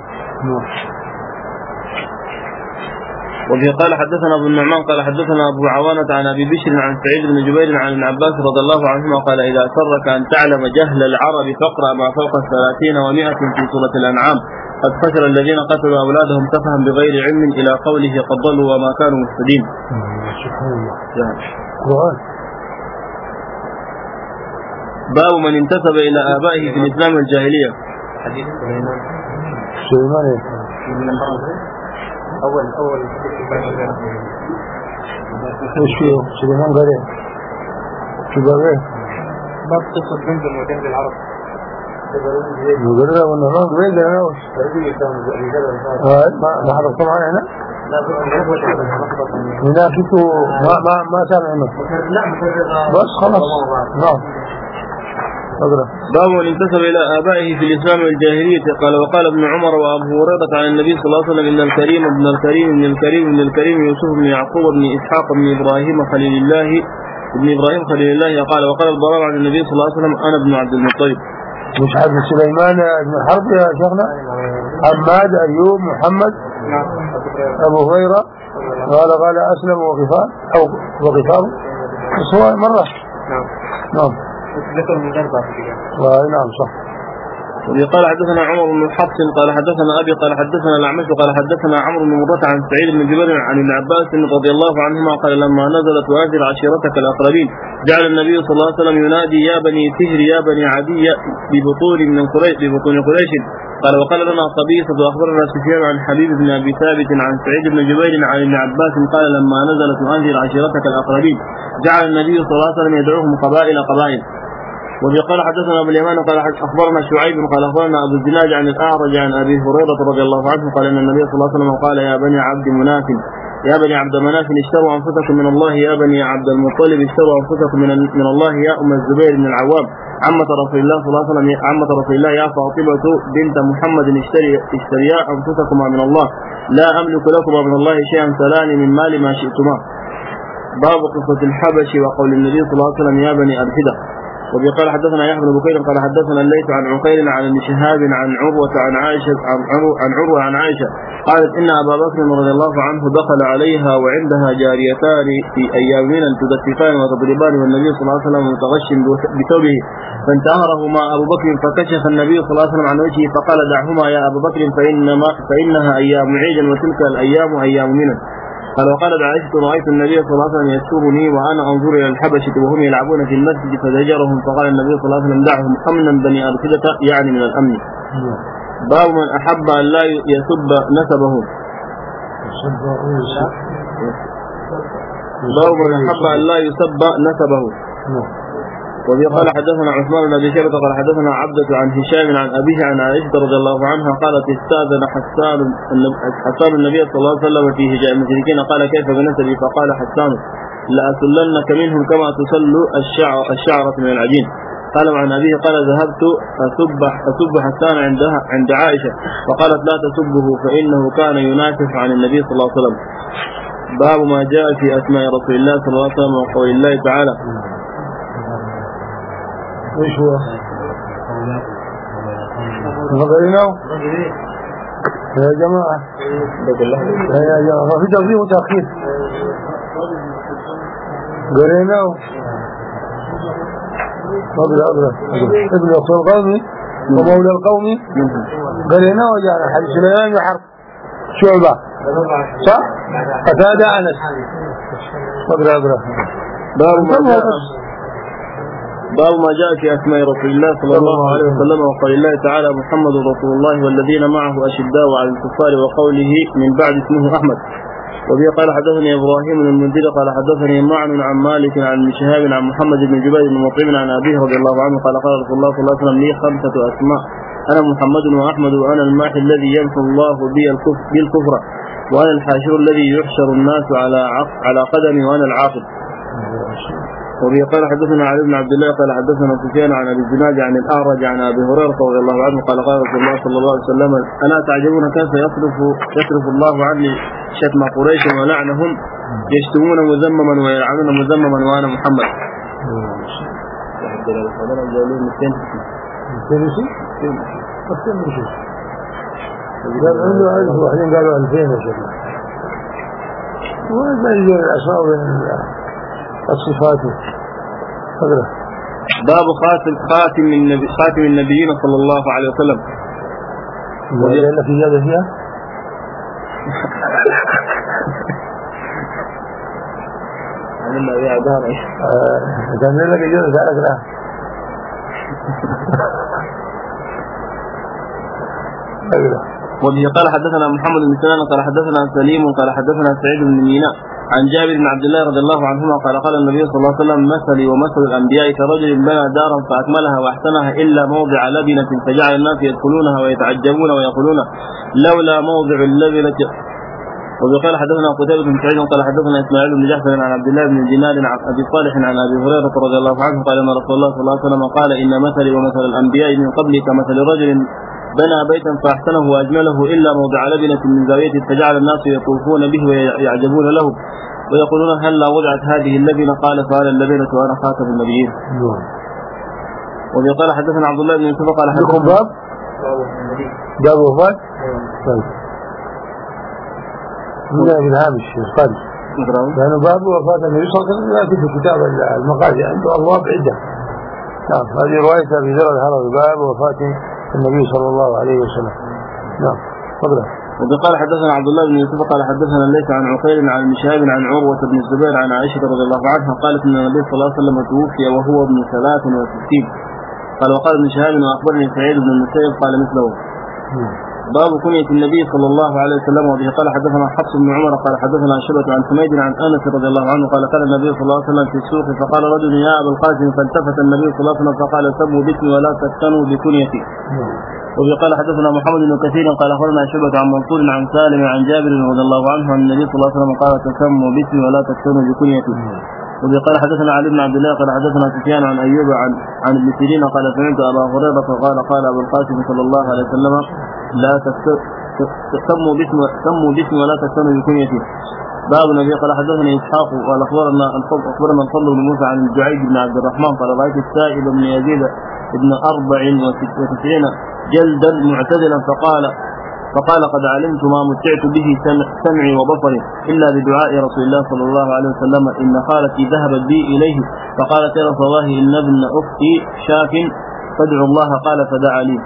Speaker 3: وفي قال حدثنا ابو النعمان قال حدثنا ابو عوانة عن ابي بشر عن سعيد بن جبير عن ابن عباس رضي الله عنهما قال اذا سرك ان تعلم جهل العرب فاقرا ما فوق الثلاثين ومائة في سورة الانعام قد خسر الذين قتلوا اولادهم سفها بغير علم الى قوله قد ضلوا وما كانوا مهتدين. باب من انتسب الى ابائه في الاسلام والجاهليه.
Speaker 2: حديث سليمان
Speaker 1: سليمان
Speaker 2: أول أول
Speaker 1: ايش فيه سليمان قال ايه شو قال ايه
Speaker 2: باب قصة زمزم وجهل العرب
Speaker 1: يقول له انه ما وين ده انا ما ما حضر طبعا هنا هناك انتوا ما ما ما سامع منه بس خلاص نعم.
Speaker 3: باب من انتسب الى ابائه في الاسلام والجاهليه. قال وقال ابن عمر وابو هريره عن النبي صلى الله عليه وسلم ان الكريم ابن الكريم ابن الكريم ابن الكريم يوسف بن يعقوب بن اسحاق بن ابراهيم خليل الله ابن ابراهيم خليل الله. قال وقال البراء عن النبي صلى الله عليه وسلم انا ابن عبد المطلب.
Speaker 1: مش عبد سليمان بن حرب يا شيخنا حماد ايوب محمد ابو هريره قال قال اسلم وغفار او وغفار سواء مره.
Speaker 2: نعم
Speaker 1: نعم
Speaker 2: ذكر من غير
Speaker 1: نعم صح.
Speaker 3: قال حدثنا عمر بن حفص قال حدثنا ابي قال حدثنا الاعمش قال حدثنا عمرو بن مرة عن سعيد بن جبير عن ابن عباس رضي الله عنهما قال لما نزلت وانذر عشيرتك الاقربين جعل النبي صلى الله عليه وسلم ينادي يا بني فهر يا بني عدي ببطون من قريش ببطون قريش. قال وقال لنا قبيصة واخبرنا سفيان عن حبيب بن ابي ثابت عن سعيد بن جبير عن ابن عباس قال لما نزلت وانذر عشيرتك الاقربين جعل النبي صلى الله عليه وسلم يدعوهم قبائل قبائل. وفي قال حدثنا ابو اليمان قال اخبرنا شعيب قال اخبرنا ابو الزناد عن الاعرج عن ابي هريره رضي الله عنه قال ان النبي صلى الله عليه وسلم قال يا بني عبد مناف يا بني عبد مناف اشتروا انفسكم من الله يا بني عبد المطلب اشتروا انفسكم من من الله يا ام الزبير بن العوام عمة رسول الله صلى الله عليه وسلم عمة رسول الله يا فاطمة بنت محمد اشتري اشتريا انفسكما من الله لا املك لكما من الله شيئا سلاني من مال ما شئتما. باب قصة الحبش وقول النبي صلى الله عليه وسلم يا بني ارشده. وفي قال حدثنا يحيى بن بكير قال حدثنا الليث عن عقيل عن ابن شهاب عن عروة عن عائشة عن عروة عن عروة عن عائشة قالت إن أبا بكر رضي الله عنه دخل عليها وعندها جاريتان في أيام من تدفقان وتضربان والنبي صلى الله عليه وسلم متغش بثوبه فانتهرهما أبو بكر فكشف النبي صلى الله عليه وسلم عن وجهه فقال دعهما يا أبا بكر فإنما فإنها أيام عيد وتلك الأيام أيام من. قال وقالت عائشة رأيت النبي صلى الله عليه وسلم يسورني وأنا أنظر إلى الحبشة وهم يلعبون في المسجد فزجرهم فقال النبي صلى الله عليه وسلم دعهم أمنا بني أرشدة يعني من الأمن. باب من أحب أن لا يسب نسبه. باب من أحب أن لا يسب نسبه. وفي قال حدثنا عثمان بن ابي شيبه قال حدثنا عبدة عن هشام عن ابيه عن عائشة رضي الله عنها قالت استاذن حسان حسان النبي صلى الله عليه وسلم في هجاء المشركين قال كيف بنسبي فقال حسان لأسلنك منهم كما تسل الشعر الشعرة من العجين. قال عن ابيه قال ذهبت اسب اسب حسان عندها عند عائشة فقالت لا تسبه فانه كان ينافح عن النبي صلى الله عليه وسلم. باب ما جاء في اسماء رسول الله صلى الله عليه وسلم وقول الله تعالى.
Speaker 1: ايش هو؟ غيرنا يا جماعة يا جماعة في تقديم وتأخير قرينا قبل أبرا ابن أخو القوم ومولى القوم قرينا وجعنا حديث سليمان بحرف شعبة صح؟ قتادة أنس قبل أبرا
Speaker 3: باب ما جاء في أسماء رسول الله صلى الله عليه وسلم وقال الله تعالى محمد رسول الله والذين معه أشداء على الكفار وقوله من بعد اسمه أحمد. وبه قال حدثني إبراهيم بن المنذر قال حدثني معن عن مالك عن شهاب عن محمد بن جبير بن مطعم عن أبيه رضي الله عنه قال قال رسول الله صلى الله عليه وسلم لي خمسة أسماء أنا محمد وأحمد وأنا الماحي الذي يمحو الله بي بالكفر وأنا الحاشر الذي يحشر الناس على على قدمي وأنا العاقب. وبه قال حدثنا علي بن عبد الله قال حدثنا سفيان عن ابي الزناد عن الاعرج عن ابي هريره رضي الله عنه قال قال رسول الله صلى الله عليه وسلم الا تعجبون كيف يصرف يصرف الله عني شتم قريش ولعنهم يشتمون مذمما ويلعنون مذمما وانا محمد.
Speaker 1: وبعدين قالوا ألفين يا شباب وما يجوز الأسماء الصفات.
Speaker 3: باب خاتم خاتم النبي خاتم النبيين صلى الله عليه وسلم.
Speaker 1: وجعل في هذا فيها
Speaker 3: عملنا بها دار ايش؟
Speaker 1: كان لك يجوز على كلام.
Speaker 3: وبه قال حدثنا محمد بن سنان قال حدثنا سليم قال حدثنا سعيد بن ميناء عن جابر بن عبد الله رضي الله عنهما قال قال النبي صلى الله عليه وسلم مثلي ومثل الانبياء كرجل بنى دارا فاكملها واحسنها الا موضع لبنه فجعل الناس يدخلونها ويتعجبون ويقولون لولا موضع اللبنه. وقال حدثنا قتيبة بن سعيد قال حدثنا اسماعيل بن جعفر عن عبد الله بن دينار عن ابي صالح عن ابي هريره رضي الله عنه قال ان رسول الله صلى الله عليه وسلم قال ان مثلي ومثل الانبياء من قبلي كمثل رجل بنى بيتا فاحسنه واجمله الا موضع لبنه من زاويه فجعل الناس يطوفون به ويعجبون له ويقولون هل لا وضعت هذه اللبنه قال فعل اللبنه وانا خاتم النبيين. وقال حدثنا عبد الله بن يوسف قال حدثنا
Speaker 1: باب باب وفاه من الهامش قال لأنه باب وفاة النبي صلى الله عليه وسلم يأتي في كتاب المغازي عنده أبواب عدة. نعم هذه رواية أبي ذر الهروي باب وفاة النبي صلى الله عليه وسلم. نعم تفضل.
Speaker 3: وقال حدثنا عبد الله بن يوسف قال حدثنا ليس عن عقيل عن مشهاب عن عروة بن الزبير عن عائشة رضي الله عنها قالت أن النبي صلى الله عليه وسلم توفي وهو ابن ثلاث وستين. قال وقال ابن شهاب وأخبرني سعيد بن المسيب قال مثله. باب كنية النبي صلى الله عليه وسلم. وبه قال حدثنا حفص بن عمر قال حدثنا شعبة عن حميد عن انس رضي الله عنه قال كان النبي صلى الله عليه وسلم في السوق فقال رجل يا ابا القاسم فالتفت النبي صلى الله عليه وسلم فقال سموا باسمي ولا تسكنوا بكنيتي. وبه قال حدثنا محمد بن كثير قال اخبرنا شعبة عن منصور عن سالم عن جابر رضي الله عنه عن النبي صلى الله عليه وسلم قال تسموا باسمي ولا تسكنوا بكنيتي. وبه قال حدثنا علي بن عبد الله قال حدثنا سفيان عن ايوب عن عن ابن سيرين قال سمعت ابا هريره قال قال ابو القاسم صلى الله عليه وسلم لا تسموا باسم سموا باسم ولا تسموا بكنيتي. باب النبي قال حدثنا اسحاق قال اخبرنا اخبرنا الفضل بن موسى عن الجعيد بن عبد الرحمن قال رايت السائب بن يزيد ابن اربع وتسعين جلدا معتدلا فقال فقال قد علمت ما متعت به سمعي وبصري الا بدعاء رسول الله صلى الله عليه وسلم ان خالتي ذهبت بي اليه فقالت يا رسول الله ان ابن اختي شاك فادعوا الله قال فدعا لي.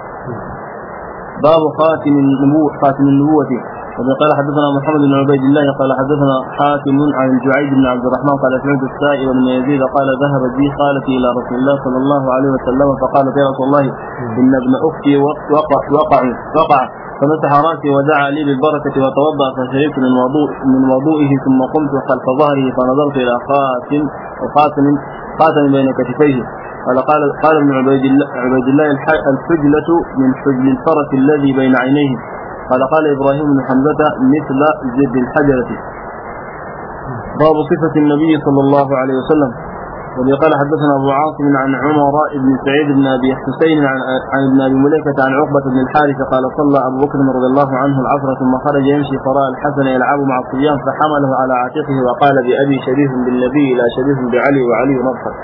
Speaker 3: باب خاتم النبوة خاتم النبوة. وقال حدثنا محمد بن عبيد الله قال حدثنا حاتم عن الجعيد بن عبد الرحمن قال سمعت السائب بن يزيد قال ذهبت بي خالتي الى رسول الله صلى الله عليه وسلم فقالت يا رسول الله ان ابن اختي وقع وقع وقع فمسح راسي ودعا لي بالبركه وتوضا فشربت من وضوء من وضوئه ثم قمت خلف ظهره فنظرت الى خاتم وخاتم خاتم بين كتفيه. قال قال قال ابن عبيد الله عبيد الله الحجلة من حجل الفرس الذي بين عينيه. قال قال ابراهيم بن حمزة مثل زد الحجرة. باب صفة النبي صلى الله عليه وسلم. وقال حدثنا ابو عاصم عن عمر بن سعيد بن ابي حسين عن عن ابن ابي مليكة عن عقبة بن الحارث قال صلى ابو بكر رضي الله عنه العصر ثم خرج يمشي فراى الحسن يلعب مع الصبيان فحمله على عاتقه وقال بابي شريف بالنبي لا شريف بعلي وعلي نضحك.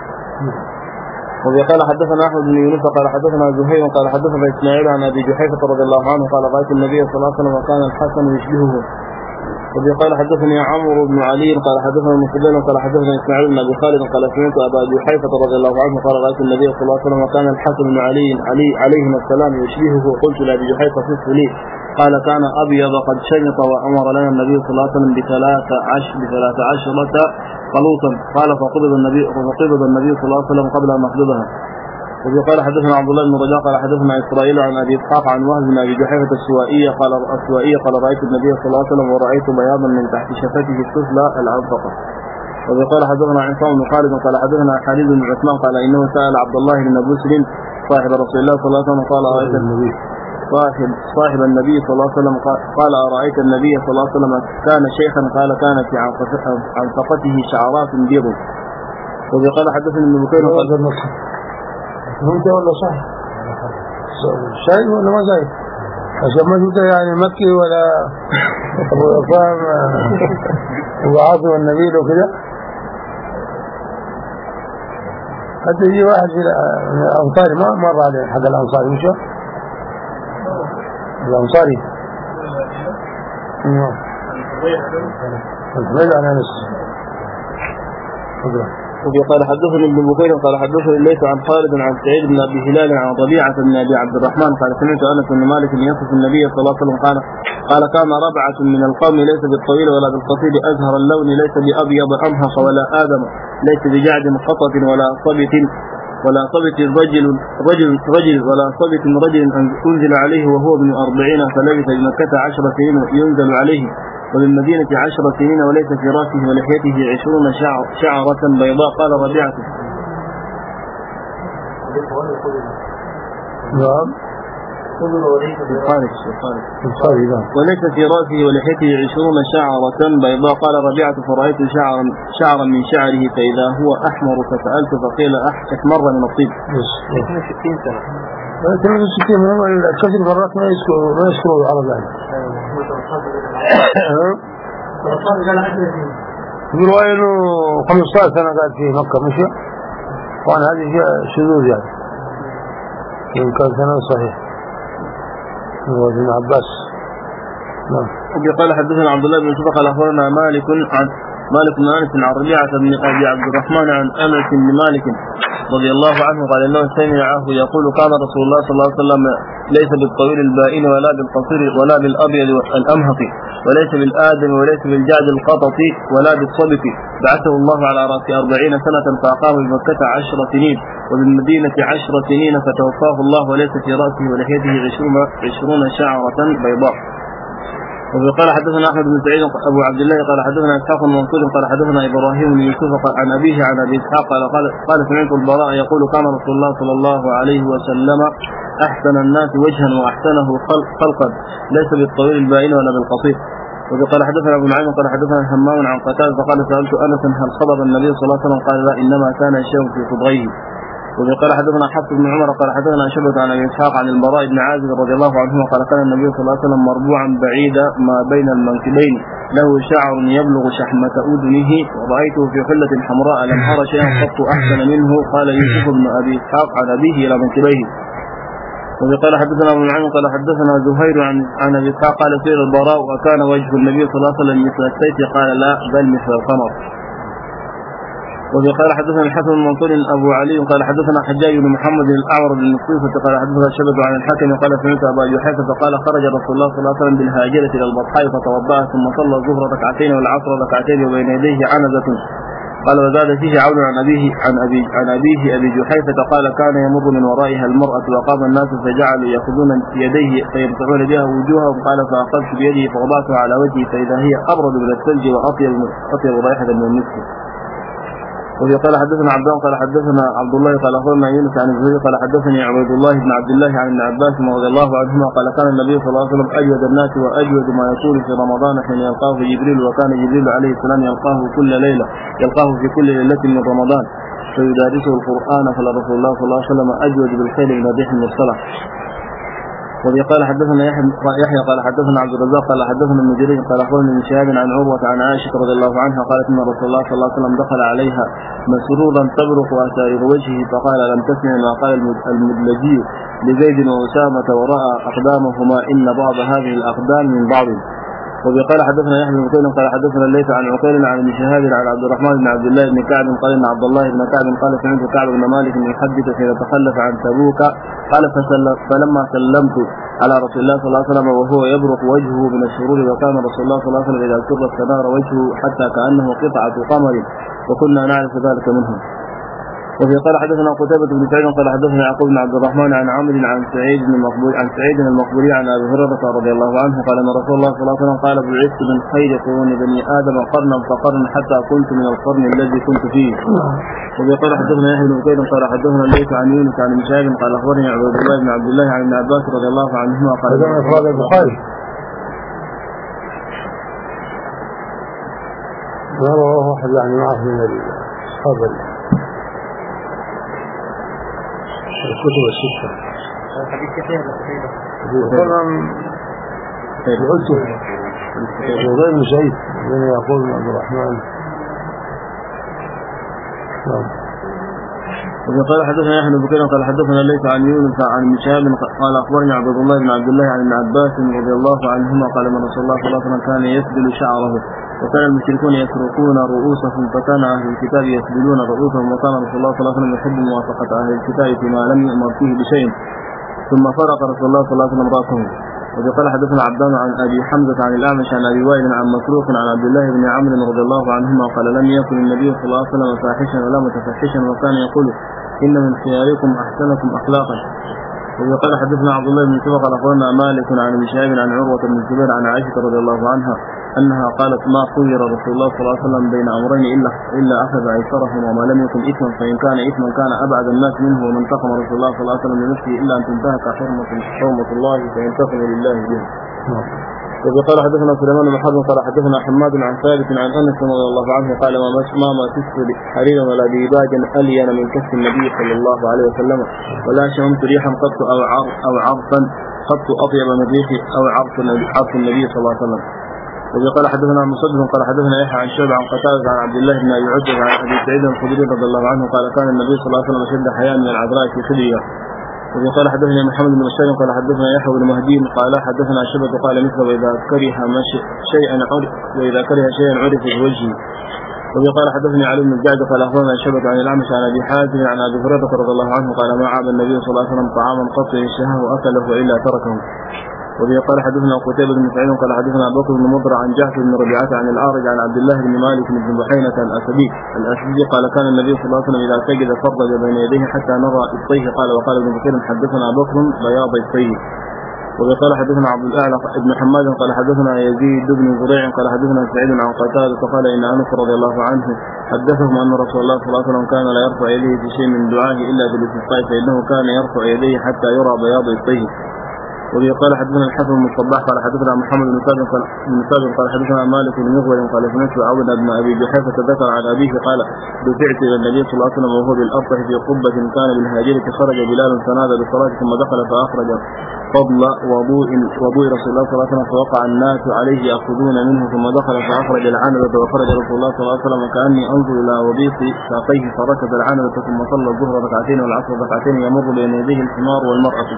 Speaker 3: وقال حدثنا احمد بن يونس قال حدثنا زهير قال حدثنا اسماعيل عن ابي جحيفة رضي الله عنه قال رايت النبي صلى الله عليه وسلم وكان الحسن يشبهه. وقال حدثني عمرو بن علي قال حدثنا مسلم قال حدثنا اسماعيل بن ابي خالد قال سمعت ابا جحيفة رضي الله عنه قال رايت النبي صلى الله عليه وسلم وكان الحسن بن علي علي عليهما السلام يشبهه قلت لابي جحيفة صفه لي قال كان ابيض قد شنط وامر لنا النبي صلى الله عليه وسلم بثلاث عشر بثلاث عشرة خلوطا قال فقبض النبي فقبض النبي صلى الله عليه وسلم قبل ان نقبضها. وقال حدثنا عبد الله بن رجاء قال حدثنا اسرائيل عن ابي اسحاق عن وهب بن ابي جحيفة السوائية قال السوائية قال رايت النبي صلى الله عليه وسلم ورايت بياضا من تحت شفته السفلى العنفقة. وقال حدثنا عصام بن خالد قال حدثنا حديث بن عثمان قال انه سال عبد الله بن بسر صاحب رسول الله صلى الله عليه وسلم قال رايت النبي صاحب صاحب النبي صلى الله عليه وسلم قال ارايت النبي صلى الله عليه وسلم كان شيخا قال كان في عنفقته شعرات بيض وفي قال حدثني ابن بكير قال
Speaker 1: فهمت ولا صح؟ شايف ولا ما شايف؟ عشان ما شفت يعني مكي ولا فاهم أبو عاصم النبيل وكده. حتى يجي واحد في الأنصاري ما مر عليه حق الأنصاري مش الأنصاري نعم الحميد عن أنس.
Speaker 3: وفي قال حدثني ابن بكير قال حدثني الليث عن خالد عن سعيد بن ابي هلال عن ربيعه بن ابي عبد الرحمن قال سمعت انس بن مالك يصف النبي صلى الله عليه وسلم قال قال كان ربعه من القوم ليس بالطويل ولا بالقصير ازهر اللون ليس بابيض امهق ولا ادم ليس بجعد خطط ولا صبت ولا صبت رجل رجل رجل ولا صبت رجل انزل عليه وهو ابن أربعين فلبث بمكه عشر سنين ينزل عليه وبالمدينة عشر سنين وليس في راسه ولحيته عشرون شعر شعرة بيضاء. قال ربيعة
Speaker 1: نعم
Speaker 3: وليس في راسه ولحيته عشرون شعرة بيضاء. قال ربيعة فرأيت شعرا شعرا من شعره فإذا هو أحمر فسألت فقيل أحمر من الطيب.
Speaker 2: ستين سنة
Speaker 1: ثلاثة وستين من الكثير مرات ما يذكروا ما يذكروا العرب يعني. يقولوا انه خمسة عشر سنة قاعد في مكة مشي وانا هذه شذوذ يعني إن كان سنة صحيح. هو ابن عباس. نعم.
Speaker 3: قال حدثنا عبد الله بن يوسف قال اخبرنا مالك عن مالك بن انس عن ربيعة بن ابي عبد الرحمن عن انس بن مالك رضي الله عنه قال انه سمعه يقول كان رسول الله صلى الله عليه وسلم ليس بالطويل البائن ولا بالقصير ولا بالابيض الامهق وليس بالادم وليس بالجعد القطط ولا بالصبت بعثه الله على راس أربعين سنة فأقام بمكة عشر سنين وبالمدينة عشر سنين فتوفاه الله وليس في رأسه ولحيته عشرون شعرة بيضاء. وقال حدثنا احمد بن سعيد ابو عبد الله قال حدثنا اسحاق بن منصور قال حدثنا ابراهيم بن يوسف عن ابيه عن ابي اسحاق قال قال, قال سمعت البراء يقول كان رسول الله صلى الله عليه وسلم احسن الناس وجها واحسنه خلقا ليس بالطويل البائن ولا بالقصير. وقال حدثنا ابو نعيم قال حدثنا همام عن قتاده فقال سالت انس هل خضب النبي صلى الله عليه وسلم قال لا انما كان الشيء في صدغيه. وقال حدثنا حفص بن عمر قال حدثنا شعبة عن ابي اسحاق عن البراء بن عازب رضي الله عنهما قال كان النبي صلى الله عليه وسلم مربوعا بعيدا ما بين المنكبين له شعر يبلغ شحمة اذنه ورايته في حلة حمراء لم ارى شيئا قط احسن منه. قال يوسف بن ابي اسحاق عن ابيه الى منكبيه. وقال حدثنا ابو نعيم قال حدثنا زهير عن عن ابي اسحاق قال سير البراء وكان وجه النبي صلى الله عليه وسلم مثل السيف قال لا بل مثل القمر. وقال حدثنا الحسن بن منصور ابو علي قال حدثنا حجاج بن محمد الاعور بن الصيفة قال حدثنا شبه عن الحكم قال سمعت ابا يحيى فقال خرج رسول الله صلى الله عليه وسلم بالهاجرة الى البطحاء فتوضا ثم صلى الظهر ركعتين والعصر ركعتين وبين يديه عنزة. قال وزاد فيه عون عن ابيه عن ابي عن ابيه ابي جحيفة قال كان يمر من ورائها المرأة وقام الناس فجعلوا ياخذون يديه فيمسحون بها وجوههم قال فاخذت بيده فوضعتها على وجهي فاذا هي ابرد من الثلج واطيب اطيب رائحة من المسك. وفي قال حدثنا عبدان قال حدثنا عبد الله قال اخبرنا يونس عن الزهري قال حدثني عبيد الله بن عبد الله عن ابن عباس رضي الله عنهما قال كان النبي صلى الله عليه وسلم اجود الناس واجود ما يكون في رمضان حين يلقاه جبريل وكان جبريل عليه السلام يلقاه كل ليله يلقاه في كل ليله من رمضان فيدارسه القران فلرسول الله صلى الله عليه وسلم اجود بالخير من الريح المرسله. وفي قال حدثنا يحيى قال حدثنا عبد الرزاق قال حدثنا ابن جرير قال اخبرني من شهاب عن عروه عن عائشه رضي الله عنها قالت ان رسول الله صلى الله عليه وسلم دخل عليها مسرورا تبرق اسارير وجهه فقال لم تسمع ما قال المدلجي لزيد واسامه وراى اقدامهما ان بعض هذه الاقدام من بعض. وفي قال حدثنا يحيى بن بكير قال حدثنا الليث عن عقيل عن ابن شهاب عن عبد الرحمن بن عبد الله بن كعب قال ان عبد الله بن كعب قال سمعت كعب بن مالك يحدث حين تخلف عن تبوك قال فلما سلمت على رسول الله صلى الله عليه وسلم وهو يبرق وجهه من السرور وكان رسول الله صلى الله عليه وسلم اذا سر استنار وجهه حتى كانه قطعه قمر وكنا نعرف ذلك منهم. وفي قال حدثنا قتيبة بن سعيد قال حدثنا يعقوب بن عبد الرحمن عن عمرو عن سعيد بن المقبوري عن سعيد المقبوري عن ابي هريرة رضي الله عنه قال ان رسول الله صلى الله عليه وسلم قال بعثت من خير قرون بني ادم قرنا فقرنا حتى كنت من القرن الذي كنت فيه. وفي قال حدثنا يحيى بن بكير قال حدثنا الليث عن يونس عن ابن شهاب قال اخبرني عبد الله بن عبد الله عن ابن عباس رضي الله عنهما قال
Speaker 1: هذا افراد البخاري ما رواه واحد يعني معه من الصحابه الكتب الستة.
Speaker 2: حديث كثير
Speaker 1: طبعا قلت وغير مشاهد من يقول عبد الرحمن.
Speaker 3: وقال حدثنا يحيى بن بكير قال حدثنا ليس عن يونس عن شهاب قال اخبرني عبد الله بن عبد الله عن ابن عباس رضي الله عنهما قال ان رسول الله صلى الله عليه وسلم كان يسبل شعره وكان المشركون يسرقون رؤوسهم فكان اهل الكتاب يسبلون رؤوسهم وكان رسول الله صلى الله عليه وسلم يحب موافقه اهل الكتاب فيما لم يؤمر فيه بشيء ثم فرق رسول الله صلى الله عليه وسلم راسه. وقال حدثنا عبدان عن ابي حمزه عن الاعمش عن ابي وائل عن مسروق عن عبد الله بن عمرو رضي الله عنهما قال لم يكن النبي صلى الله عليه وسلم فاحشا ولا متفحشا وكان يقول إن من خياركم أحسنكم أخلاقا. وقال حدثنا عبد الله بن سبق قال أخبرنا مالك عن ابن شهاب عن عروة بن الزبير عن عائشة رضي الله عنها أنها قالت ما خير رسول الله صلى الله عليه وسلم بين أمرين إلا إلا أخذ أيسرهما وما لم يكن إثما فإن كان إثما كان أبعد الناس منه ومن انتقم رسول الله صلى الله عليه وسلم لنفسه إلا أن تنتهك حرمة حرمة الله فينتقم لله به. وقال حدثنا سليمان بن حرب قال حدثنا حماد عن ثابت عن انس رضي الله عنه قال ما ما ما تسر حريرا ولا ديباجا الين من كف النبي صلى الله عليه وسلم ولا شممت ريحا قط او عرف او عرفا قط اطيب من ريح او عرف عرف النبي صلى الله عليه وسلم. وقال حدثنا مسدد قال حدثنا يحيى عن شعبة عن قتادة عن عبد الله بن ابي عتبة عن ابي سعيد الخدري رضي الله عنه قال كان النبي صلى الله عليه وسلم اشد حياء من العذراء في خدرها. وقال حدثنا محمد بن بشار قال حدثنا يحيى بن مهدي قال حدثنا شبة قال مثل واذا كره شيئا عرف واذا كره شيئا عرف في وجهه. وقال حدثني علي بن الجعد قال اخبرنا شبة عن الاعمش عن ابي حازم عن ابي هريرة رضي الله عنه قال ما عاب النبي صلى الله عليه وسلم طعاما قط يشتهاه واكله والا تركه. وقال حدثنا قتيبة بن سعيد قال حدثنا ابو بكر بن مضر عن جعفر بن ربيعة عن الاعرج عن عبد الله بن مالك بن بحينة الاسدي الاسدي قال كان النبي صلى الله عليه وسلم اذا سجد فرج بين يديه حتى نرى ابطيه قال وقال ابن بكير حدثنا بكر بياض ابطيه. وقال حدثنا عبد الاعلى بن حماد قال حدثنا يزيد بن زريع قال حدثنا سعيد عن قتادة قال ان انس رضي الله عنه حدثهم ان رسول الله صلى الله عليه وسلم كان لا يرفع يديه في شيء من دعائه الا بالاستسقاء فانه كان يرفع يديه حتى يرى بياض ابطيه. وقال حدثنا الحسن بن الصباح قال حدثنا محمد بن ثابت قال بن ثابت قال حدثنا مالك بن مغول قال سمعت عبد بن ابي جحيفة ذكر عن ابيه قال دفعت الى النبي صلى الله عليه وسلم وهو بالارطح في قبة كان بالهاجرة خرج بلال فنادى بالصلاة ثم دخل فاخرج فضل وضوء وضوء رسول الله صلى الله عليه وسلم فوقع الناس عليه ياخذون منه ثم دخل فاخرج العنبة وخرج رسول الله صلى الله عليه وسلم كاني انظر الى وضيق ساقيه فركب العنبة ثم صلى الظهر ركعتين والعصر ركعتين يمر بين يديه الحمار والمرأة.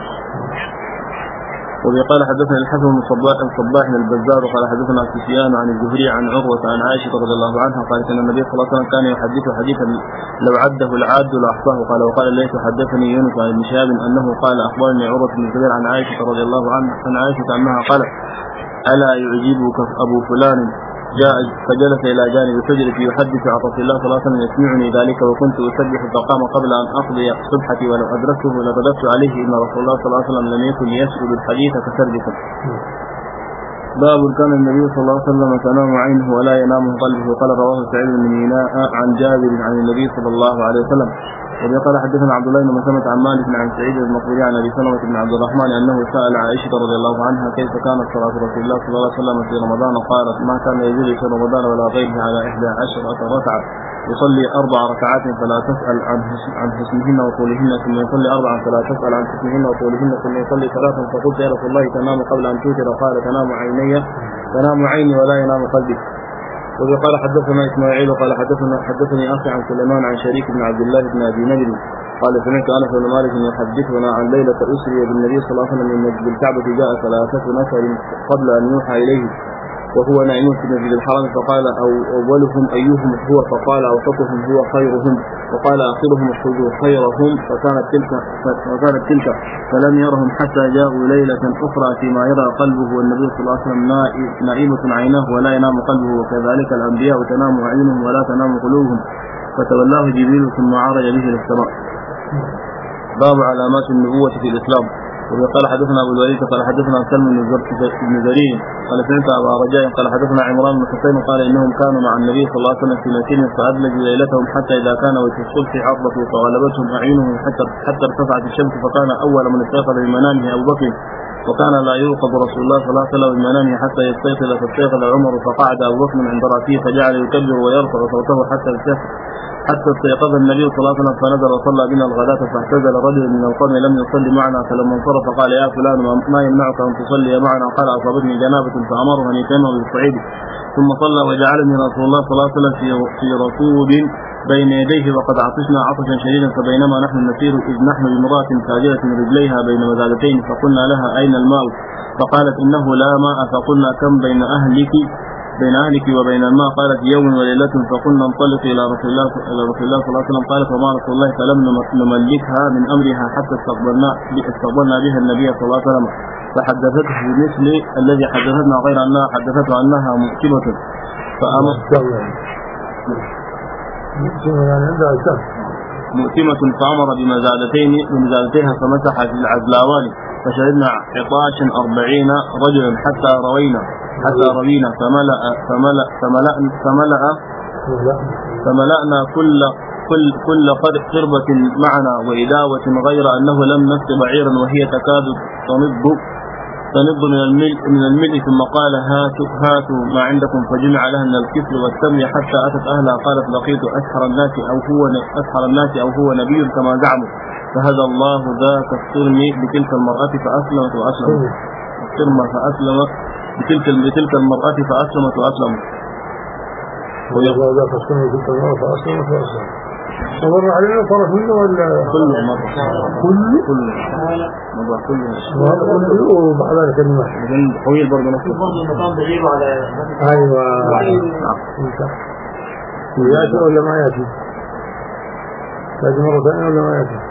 Speaker 3: وقال حدثنا الحسن بن الصباح الصباح البزار قال حدثنا سفيان عن الزهري عن عروة عن عائشة رضي الله عنها قالت ان النبي صلى الله عليه وسلم كان يحدث حديثا لو عده العاد لاحصاه قال وقال ليس حدثني يونس عن ابن شهاب انه قال اخبرني عروة بن الزبير عن عائشة رضي الله عنها عن عائشة انها قالت الا يعجبك ابو فلان جاء فجلس الى جانب الفجر يحدث عن رسول الله صلى الله عليه وسلم يسمعني ذلك وكنت اسبح فقام قبل ان اقضي صبحتي ولو ادركته لرددت عليه ان رسول الله صلى الله عليه وسلم لم يكن يسجد الحديث كسردكم. باب كان النبي صلى الله عليه وسلم تنام عينه ولا ينام قلبه قال رواه سعيد بن ميناء عن جابر عن النبي صلى الله عليه وسلم. وقال حدثنا عبد الله بن مسلمة عن مالك عن سعيد المقبري عن ابي سلمة بن عبد الرحمن انه سال عائشة رضي الله عنها كيف كانت صلاة رسول الله صلى الله عليه وسلم في رمضان قالت ما كان يزيد في رمضان ولا غيره على إحدى عشرة ركعة يصلي اربع ركعات فلا تسأل عن عن حسنهن وطولهن ثم يصلي اربعا فلا تسأل عن حسنهن وطولهن ثم يصلي ثلاثا فقلت يا رسول الله تنام قبل ان توتر قال تنام عيني تنام عيني ولا ينام قلبي. وقال حدثنا اسماعيل قال حدثنا حدثني اخي عن سليمان عن شريك بن عبد الله بن ابي نجد قال سمعت انس بن مالك يحدثنا عن ليله اسري بالنبي صلى الله عليه وسلم من مسجد الكعبه جاء ثلاثه نفر قبل ان يوحى اليه وهو نائم في المسجد الحرام فقال أو أولهم أيهم هو فقال أوسطهم هو خيرهم وقال آخرهم خذوا خيرهم فكانت تلك فكانت تلك فلم يرهم حتى جاءوا ليلة أخرى فيما يرى قلبه والنبي صلى الله عليه وسلم نائمة عيناه ولا ينام قلبه وكذلك الأنبياء تنام عينهم ولا تنام قلوبهم فتولاه جبريل ثم عرج به للسماء. باب علامات النبوة في الإسلام. قال حدثنا ابو الوليد قال حدثنا سلم بن زرين قال سمعت ابا رجاء قال حدثنا عمران بن حسين قال انهم كانوا مع النبي صلى الله عليه وسلم في مسير فادلجوا ليلتهم حتى اذا كان وجه الصبح عرضوا فغلبتهم اعينهم حتى حتى ارتفعت الشمس فكان اول من استيقظ بمنامه ابو بكر وكان لا يوقظ رسول الله صلى الله عليه وسلم بمنامه حتى يستيقظ فاستيقظ عمر فقعد ابو بكر عند راسه فجعل يكبر ويرفع صوته حتى حتى استيقظ النبي صلى الله عليه وسلم فنزل وصلى بنا الغداة فاعتزل رجل من القوم لم يصلي معنا فلما انصرف قال يا فلان ما يمنعك ان تصلي معنا قال اصابتني جنابة فامره ان يتيمم بالصعيد ثم صلى وجعلني رسول الله صلى الله عليه وسلم في رسول بين يديه وقد عطشنا عطشا شديدا فبينما نحن نسير اذ نحن بامرأة ساجدة رجليها بين مزادتين فقلنا لها اين الماء فقالت انه لا ماء فقلنا كم بين اهلك بين أهلك وبين الماء قالت يوم وليلة فقلنا انطلق إلى رسول الله إلى رسول الله صلى الله عليه وسلم قالت وما رسول الله فلم نملكها من أمرها حتى استقبلنا استقبلنا بها النبي صلى الله عليه وسلم فحدثته بمثل الذي حدثتنا غير أنها حدثته أنها مؤتمة فأمر مؤتمة فأمر بمزادتين بمزادتيها فمسح في العزلاوان فشهدنا عطاشا أربعين رجلا حتى روينا حتى روينا فملأ فملأ فملأ فملأ فملأنا كل كل كل قربة معنا وإداوة غير أنه لم نسق بعيرا وهي تكاد تنض تنض من الملء من الملء ثم قال هاتوا هاتوا ما عندكم فجمع لها من الكفر والتمر حتى أتت أهلها قالت لقيت أسحر الناس أو هو أسحر الناس أو هو نبي كما زعموا فهدى الله ذاك السرم بتلك المرأة فأسلمت وأسلمت السرم فأسلمت بتلك بتلك المرأة فأسلمت وأسلمت
Speaker 1: ويقول ذاك السرم بتلك المرأة فأسلمت وأسلمت صبر علينا فرق منه ولا
Speaker 3: كله مرة
Speaker 1: كله
Speaker 3: كله مرة كله
Speaker 1: وهذا كله وبعد ذلك الماء
Speaker 3: طويل برضه نفسه
Speaker 2: برضه المكان بعيد على
Speaker 1: أيوة يأتي ولا ما يأتي يأتي مرة ثانية ولا ما يأتي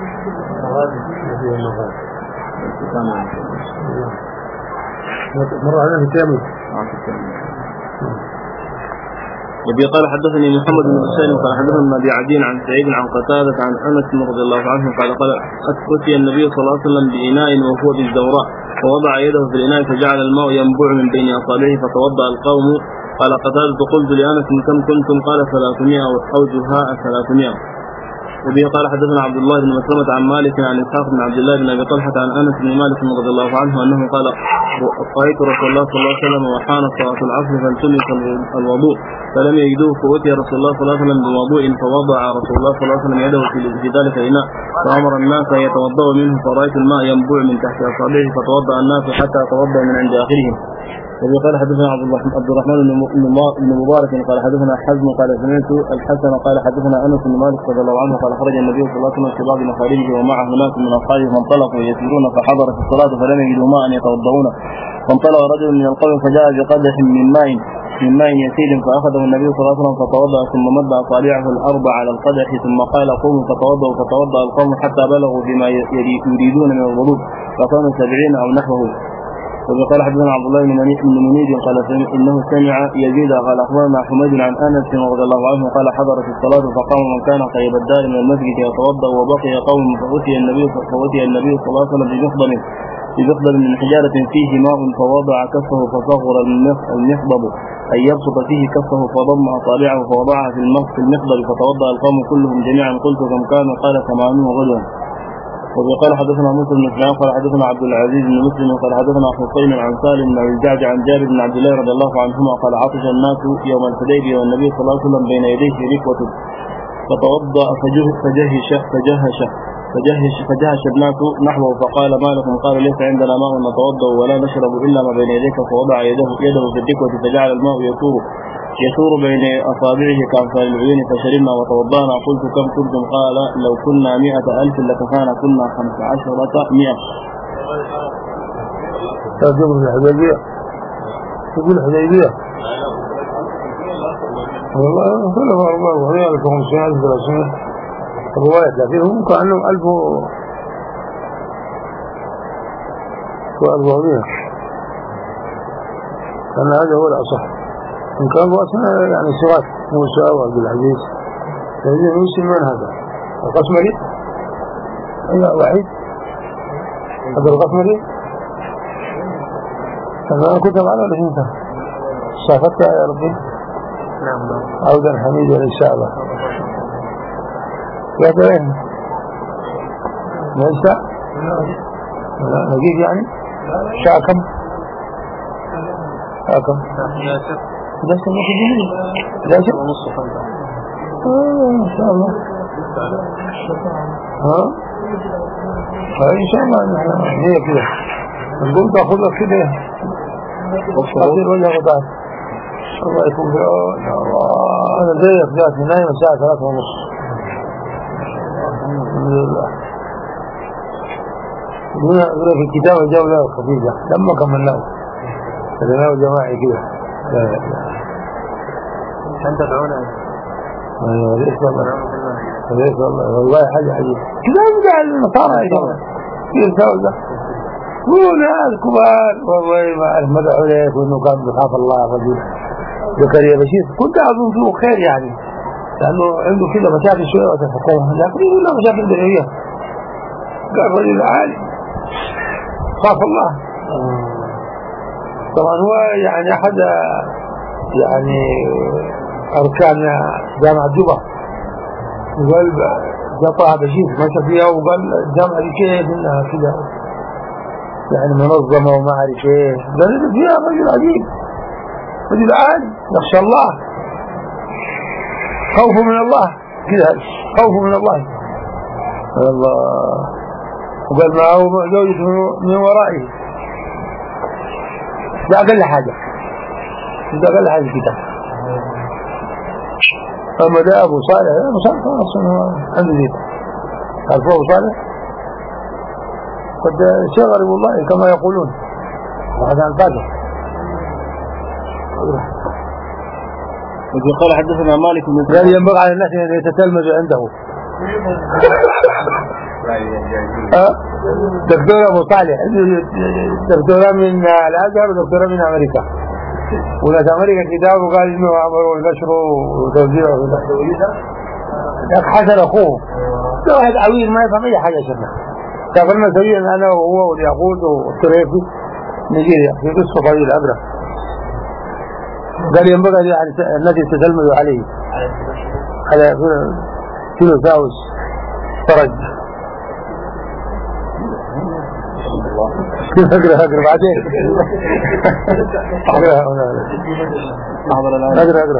Speaker 1: مرة علينا في كامل
Speaker 3: وبي قال حدثني محمد بن حسين قال حدثنا ابي عدين عن سعيد عن قتادة عن انس رضي الله عنه قال قال اتي النبي صلى الله عليه وسلم بإناء وهو بالزوراء فوضع يده في الإناء فجعل الماء ينبع من بين اصابعه فتوضأ القوم قال قتادة قلت لأنس كم كنتم قال ثلاثمائة او جهاء ثلاثمائة. وبه قال حدثنا عبد الله بن مسلمة عن مالك عن اسحاق بن عبد الله بن ابي طلحة عن انس بن مالك رضي الله عنه انه قال رايت رسول الله صلى الله عليه وسلم وحانت صلاة العصر فالتمس الوضوء فلم يجدوه فأتي رسول الله صلى الله عليه وسلم بوضوء فوضع رسول الله صلى الله عليه وسلم يده في ذلك الإناء فأمر الناس أن يتوضأوا منه فرأيت الماء ينبوع من تحت أصابعه فتوضأ الناس حتى توضأ من عند آخرهم. وبه قال حدثنا عبد الرحمن بن مبارك قال حدثنا حزم قال سمعت الحسن قال حدثنا انس بن مالك رضي الله عنه قال خرج النبي صلى الله عليه وسلم في بعض مخارجه ومعه ناس من اصحابه فانطلقوا يسيرون فحضرت الصلاه فلم يجدوا ماء يتوضؤون فانطلق رجل من القوم فجاء بقدح من ماء من ماء يسير فاخذه النبي صلى الله عليه وسلم فتوضا ثم مد اصابعه الاربع على القدح ثم قال قوموا فتوضؤوا فتوضا القوم حتى بلغوا بما يريدون من الوضوء فكانوا سبعين او نحوه. وقال حدثنا عبد الله بن منير قال انه سمع يزيد قال اخبرنا حميد عن انس رضي الله عنه قال حضرت الصلاه فقام من كان قريب الدار من المسجد يتوضا وبقي قوم فاتي النبي فاتي النبي صلى الله عليه وسلم بمخبر بمخبر من حجاره فيه ماء فوضع كفه فصغر المخبر اي يبسط فيه كفه فضم اصابعه فوضعها في المخبر فتوضا القوم كلهم جميعا قلت كم كانوا قال ثمانون رجلا. وقال حدثنا موسى بن اسماعيل قال حدثنا عبد العزيز بن مسلم قال حدثنا حسين عن سالم بن الجعد عن جابر بن عبد الله رضي الله عنهما قال عطش الناس يوم الحديبيه والنبي صلى الله عليه وسلم بين يديه ركوة فتوضا فجهش فجهش فجهش فجهش فجهش الناس نحوه فقال ما لكم قال ليس عندنا ماء نتوضا ولا نشرب الا ما بين يديك فوضع يده يده في الركوة فجعل الماء يسور يسور بين أصابعه كأمثال العيون فشربنا وتوضانا قلت كم كنتم قال لو كنا مئة ألف لكفانا كنا خمس عشرة مئة.
Speaker 1: تقول الحديبية تقول الحديبية والله كله أربعة وهي ألف وخمسين ألف ثلاثين رواية لكن هم كأنهم ألف وأربعمائة كان هذا هو الأصح إن كان رأسنا يعني صغات موسى وعبد العزيز فإذا موسى من هذا القسم لي أي واحد هذا القسم دي أنا كنت معنا ولا أنت شافتها يا ربي؟
Speaker 2: نعم نعم
Speaker 1: عودا حميدا إن شاء الله. يا ترى ما يشاء؟ لا نجيب يعني شاء كم؟ شاء كم؟
Speaker 2: ياسر
Speaker 1: ياسر ما تجيني ياسر؟
Speaker 2: ونص خمسة
Speaker 1: آه إن شاء الله. ها؟ إن شاء الله نحن هي كده نقول تأخذ لك كده أصير وجه غطاء الله يكون في الله. أنا زيك جاتني نايم الساعة ثلاثة ونص الحمد لله. هنا في الكتاب الجولة الخفيفة لما كملناه تدناه جماعي كده. لا لا لا
Speaker 2: أنت دعونا
Speaker 1: أيوة ليس الله ليس الله والله حاجة عجيبة كده يبدأ النصارى يا جماعة يرسل ده هنا الكبار والله ما أعرف مدى عليك وإنه كان بخاف الله رجل زكريا بشير كنت أظن فيه خير يعني لأنه عنده كده مشاكل شوية وتفقوها لكن يقول له مشاكل دنيوية قال رجل عالي خاف الله. طبعا هو يعني أحد يعني أركان جامعة جوبا وقال جاء بشير ماشى فيها وقال الجامعة دي كيف إنها كده يعني منظمة وما أعرف إيه قال فيها رجل عجيب رجل عالي يخشى الله خوف من الله كده خوف من الله الله. وقال معه زوجته من ورائه ده أقل حاجة ده أقل حاجة كده. أما ده أبو صالح أبو صالح أصلا عنده ذيك عرفوا أبو صالح قد شغل والله كما يقولون بعد عن الفاتح.
Speaker 3: قال حدثنا مالك بن
Speaker 1: قال ينبغي على الناس أن يتتلمذوا عنده. أه؟ دكتور أبو صالح دكتورة من الأزهر ودكتورة من أمريكا وناس أمريكا كتاب وقال إنه عملوا نشره وتوزيعه لك حسن أخوه ده واحد عويل ما يفهم أي حاجة شرنا سافرنا سويا أنا وهو والياقوت والتريفي نيجيريا في قصة طويلة أبرة. قال ينبغي الذي تتلمذوا عليه على فيلوساوس فرج اقرأ اقرأ بعدين اقرأ اقرأ اقرأ.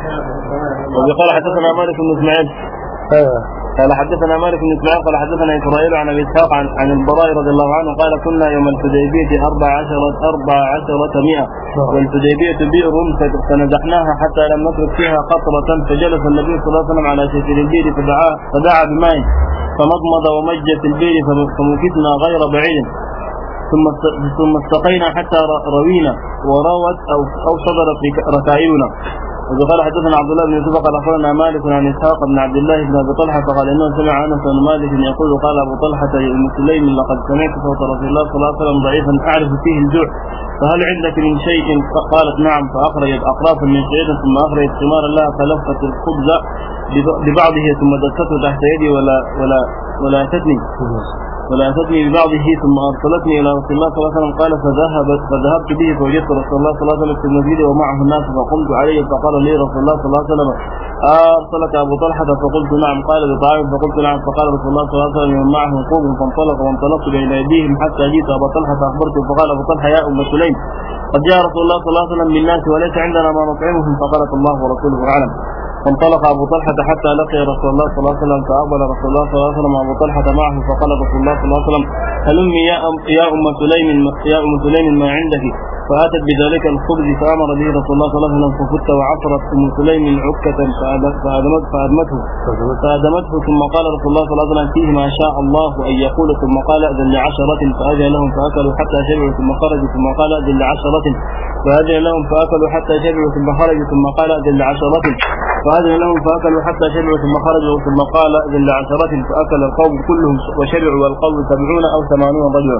Speaker 3: وقال حدثنا مالك بن اسماعيل قال حدثنا مالك بن اسماعيل قال حدثنا اسرائيل عن ابي اسحاق عن عن البراء رضي الله عنه قال كنا يوم الحديبيه أربع عشرة أربع عشرة مئة والحديبيه بئر فنزحناها حتى لم نترك فيها قطرة فجلس النبي صلى الله عليه وسلم على شفير البئر فدعا فدعا بماء فمضمض ومج في البئر فمكثنا غير بعيد ثم ثم استقينا حتى روينا وروت او او صدرت ركائبنا. وقال حدثنا عبد الله بن يوسف قال اخبرنا مالك عن اسحاق بن عبد الله بن ابي طلحه قال انه سمع انس بن مالك يقول قال ابو طلحه ام سليم لقد سمعت صوت رسول الله صلى الله عليه وسلم ضعيفا اعرف فيه الجوع فهل عندك من شيء؟ قالت نعم فاخرجت اقراصا من شعير ثم اخرجت ثمارا لها فلفت الخبز ببعضه ثم دسته تحت يدي ولا ولا ولا اتتني ولا أتتني ببعضه ثم أرسلتني إلى رسول الله صلى الله عليه وسلم قال فذهبت فذهبت به فوجدت رسول الله صلى الله عليه وسلم في المسجد ومعه الناس فقمت عليه فقال لي رسول الله صلى الله عليه وسلم أرسلك أبو طلحة فقلت نعم قال بطعام فقلت نعم فقال رسول الله صلى الله عليه وسلم ومن معه قوم فانطلق وانطلقت بين أيديهم حتى جئت أبا طلحة فأخبرته فقال أبو طلحة يا أم سليم قد جاء رسول الله صلى الله عليه وسلم بالناس وليس عندنا ما نطعمهم فقالت الله ورسوله أعلم. فانطلق أبو طلحة حتى لقي رسول الله صلى الله عليه وسلم فأقبل رسول الله صلى الله عليه وسلم أبو طلحة معه فقال رسول الله صلى الله عليه وسلم هلمي يا أم يا أم سليم يا أم سليم ما عندك فأتت بذلك الخبز فأمر به رسول الله صلى الله عليه وسلم ففت وعصرت أم سليم عكة فأدمت فأدمته فأدمته ثم قال رسول الله صلى الله عليه وسلم فيه ما شاء الله أن يقول ثم قال أذن لعشرة فأذن لهم فأكلوا حتى شبعوا ثم خرجوا ثم قال أذن لعشرة فأذن لهم فأكلوا حتى شبعوا ثم خرجوا ثم قال أذن لعشرة فأذن لهم فأكلوا حتى شبعوا ثم خرجوا ثم قال أذن لعشرة فأكل القوم كلهم وشبعوا والقوم سبعون أو ثمانون رجلا.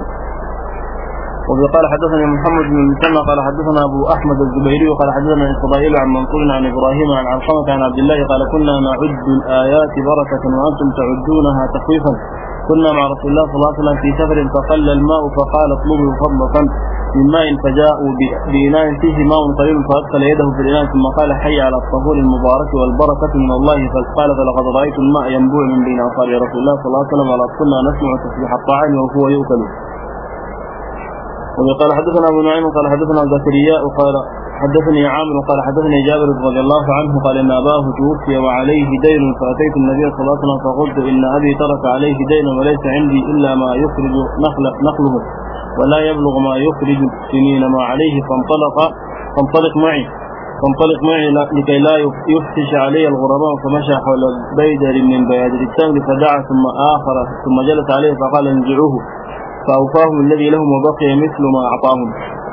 Speaker 3: وقال حدثنا محمد بن المثنى قال حدثنا أبو أحمد الزبيري وقال حدثنا إسرائيل عن منصور عن إبراهيم عن علقمة عن عبد الله قال كنا نعد الآيات بركة وأنتم تعدونها تخويفا كنا مع رسول الله صلى الله عليه وسلم في سفر فقل الماء فقال اطلبوا فضلة من ماء فجاءوا بإناء فيه ماء قليل فأدخل يده في الإناء ثم قال حي على الطهور المبارك والبركة من الله فقال فلقد رأيت الماء ينبوع من بين أصابع رسول الله صلى الله عليه وسلم ولا كنا نسمع تسبيح الطاعن وهو يؤكل. وقال حدثنا أبو نعيم قال حدثنا زكريا وقال حدثني عامر وقال حدثني جابر رضي الله عنه قال إن أباه توفي وعليه دين فأتيت النبي صلى الله عليه وسلم فقلت إن أبي ترك عليه دين وليس عندي إلا ما يخرج نخل نخله ولا يبلغ ما يخرج سنين ما عليه فانطلق فانطلق معي فانطلق معي لكي لا يفتش علي الغرباء فمشى حول بيدر من بيادر التمر فدعا ثم آخر ثم جلس عليه فقال انزعوه فأوفاهم الذي لهم وبقي مثل ما أعطاهم.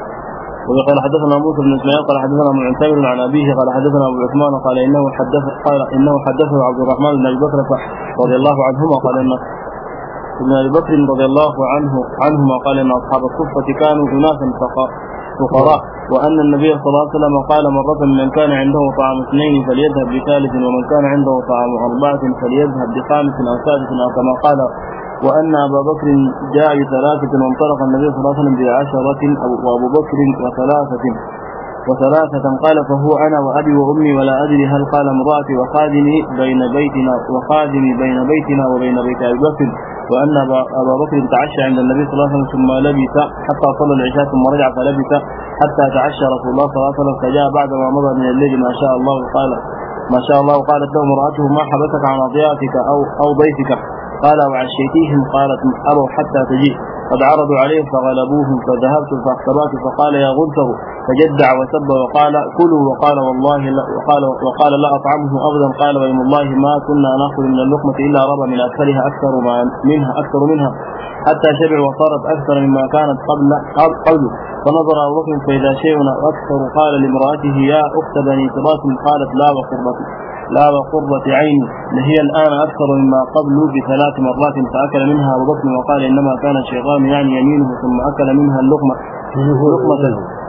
Speaker 3: وقال حدثنا موسى بن اسماعيل قال حدثنا معتمر عن أبيه قال حدثنا أبو عثمان قال إنه حدث قال إنه حدثه عبد الرحمن بن أبي بكر رضي الله عنهما قال إن ابن أبي بكر رضي الله عنه عنهما قال إن أصحاب الصفة كانوا أناسا فقراء وأن النبي صلى الله عليه وسلم قال مرة من كان عنده طعام اثنين فليذهب بثالث ومن كان عنده طعام أربعة فليذهب بخامس أو سادس أو كما قال وأن أبا بكر جاء بثلاثة وانطلق النبي صلى الله عليه وسلم بعشرة وأبو بكر وثلاثة وثلاثة قال فهو أنا وأبي وأمي ولا أدري هل قال امرأتي وخادمي بين بيتنا وخادمي بين بيتنا وبين بيت أبي بكر وأن أبا بكر تعشى عند النبي صلى الله عليه وسلم ثم لبث حتى صلى العشاء ثم رجع فلبث حتى تعشى رسول الله صلى الله عليه وسلم فجاء بعد ما مضى من الليل ما شاء الله قال ما شاء الله قالت له امرأته ما حبسك عن ضيافك أو أو ضيفك قال وعشيتيهم قالت أبوا حتى تجيء قد عرضوا عليه فغلبوهم فذهبت فاختبأت فقال يا غلته فجدع وسب وقال كلوا وقال والله لا وقال وقال لا أطعمه أبدا قال وإن الله ما كنا نأخذ من اللقمة إلا ربا من أكثرها أكثر منها أكثر منها حتى شبع وصارت أكثر مما كانت قبل قبل فنظر أبو بكر فإذا شيء أكثر قال لامرأته يا أخت بني تراث قالت لا وقربتي لا وقرة عيني لهي الآن أكثر مما قبل بثلاث مرات فأكل منها أبو بكر وقال إنما كان الشيطان يعني يمينه ثم أكل منها اللقمة لقمة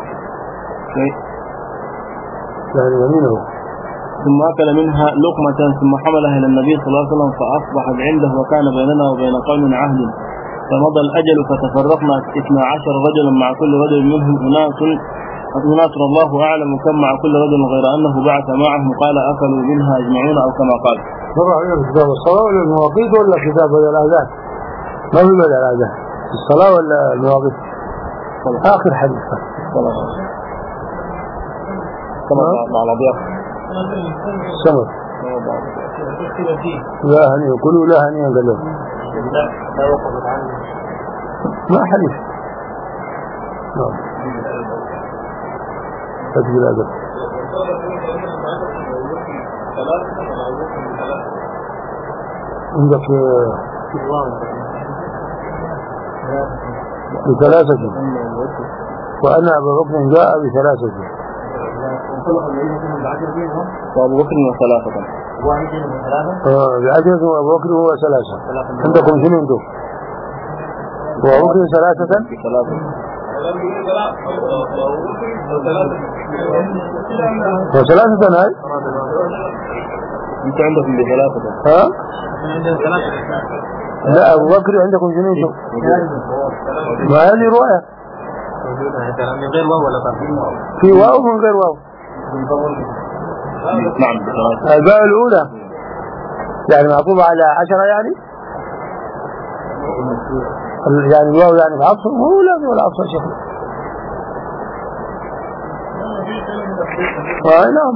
Speaker 1: يعني يمينه
Speaker 3: ثم أكل منها لقمة ثم حملها إلى النبي صلى الله عليه وسلم فأصبحت عنده وكان بيننا وبين قوم عهد فمضى الأجل فتفرقنا اثنا عشر رجلا مع كل رجل منهم أناس أناس الله أعلم كم مع كل رجل غير أنه بعث معهم قال أكلوا منها أجمعون أو كما قال.
Speaker 1: طبعا كتاب الصلاة ولا المواقيت ولا كتاب الأذان؟ ما في بدل الأذان الصلاة ولا المواقيت؟ آخر حديث
Speaker 3: صلاة صلاة مع الأضياف
Speaker 1: سمر لا هنيا كلوا لا هنيا قالوا
Speaker 2: لا وقفت عنه
Speaker 1: ما حديث نعم تجد الأدب عندك بثلاثة وأنا أبو بكر جاء بثلاثة
Speaker 3: وأبو بكر وثلاثة
Speaker 1: بعشرة وأبو بكر هو ثلاثة عندكم شنو انتم؟ وأبو بكر ثلاثة وثلاثة هاي
Speaker 3: انت عندكم بثلاثة
Speaker 1: ها؟ لا أبو بكر عندكم شنو انتم؟ ما هذه رواية
Speaker 2: من غير واو ولا
Speaker 1: في واو من غير واو
Speaker 3: نعم بثلاثة
Speaker 1: الباء الأولى يعني معطوبة على عشرة يعني يعني الواو يعني بعصر هو لا ولا عصر شيخ آه نعم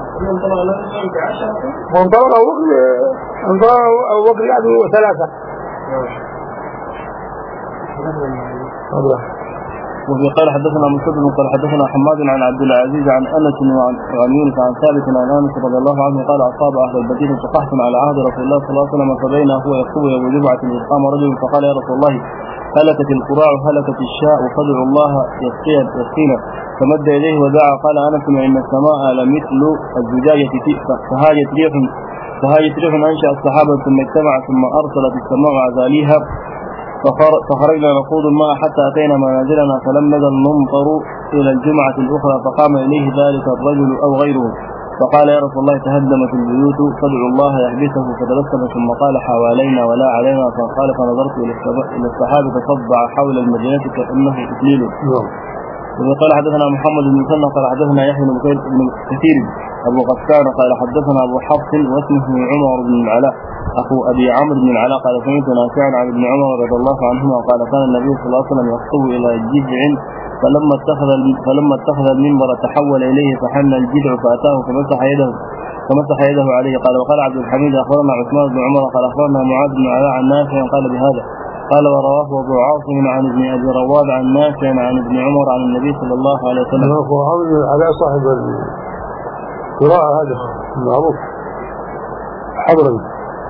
Speaker 1: وانطلق أبو بكر انطلق أبو بكر يعني هو ثلاثة
Speaker 3: وفي قال حدثنا مسدد قال حدثنا حماد عن عبد العزيز عن أنس وعن يونس عن ثابت عن أنس رضي الله عنه قال أصاب أهل المدينة قحط على عهد رسول الله صلى الله عليه وسلم فبين هو يخطب يوم جمعة إذ قام رجل فقال يا رسول الله هلكت القراع هلكت الشاء فادعوا الله يسقينا فمد إليه ودعا قال أنس إن السماء لمثل الزجاجة فهاجت ريح فهاجت ريح أنشأ السحابة ثم اجتمع ثم أرسلت السماء عزاليها فخرجنا نقود الماء حتى أتينا منازلنا فلم نزل نمطر إلى الجمعة الأخرى فقام إليه ذلك الرجل أو غيره فقال يا رسول الله تهدمت البيوت فادعوا الله يحبسه، فتبسم ثم قال حوالينا ولا علينا. فقال فنظرت الى السحاب تصدع حول المدينه كانه تسليل. وقال حدثنا محمد بن مسلم قال حدثنا يحيى بن كثير ابو غسان قال حدثنا ابو حفص واسمه عمر بن العلاء اخو ابي عمرو بن العلاء قال سمعت نافعا عن ابن عمر رضي الله عنهما قال كان النبي صلى الله عليه وسلم يخطب الى جذع فلما اتخذ فلما اتخذ المنبر تحول اليه فحن الجذع فاتاه فمسح يده فمسح يده عليه. قال وقال عبد الحميد اخبرنا عثمان بن عمر قال اخبرنا معاذ بن علاء عن نافع قال بهذا. قال ورواه ابو عاصم عن ابن ابي رواد عن نافع عن ابن عمر عن النبي صلى الله عليه وسلم.
Speaker 1: ابو عاصم على صاحب القراءه هذا معروف حضرمي.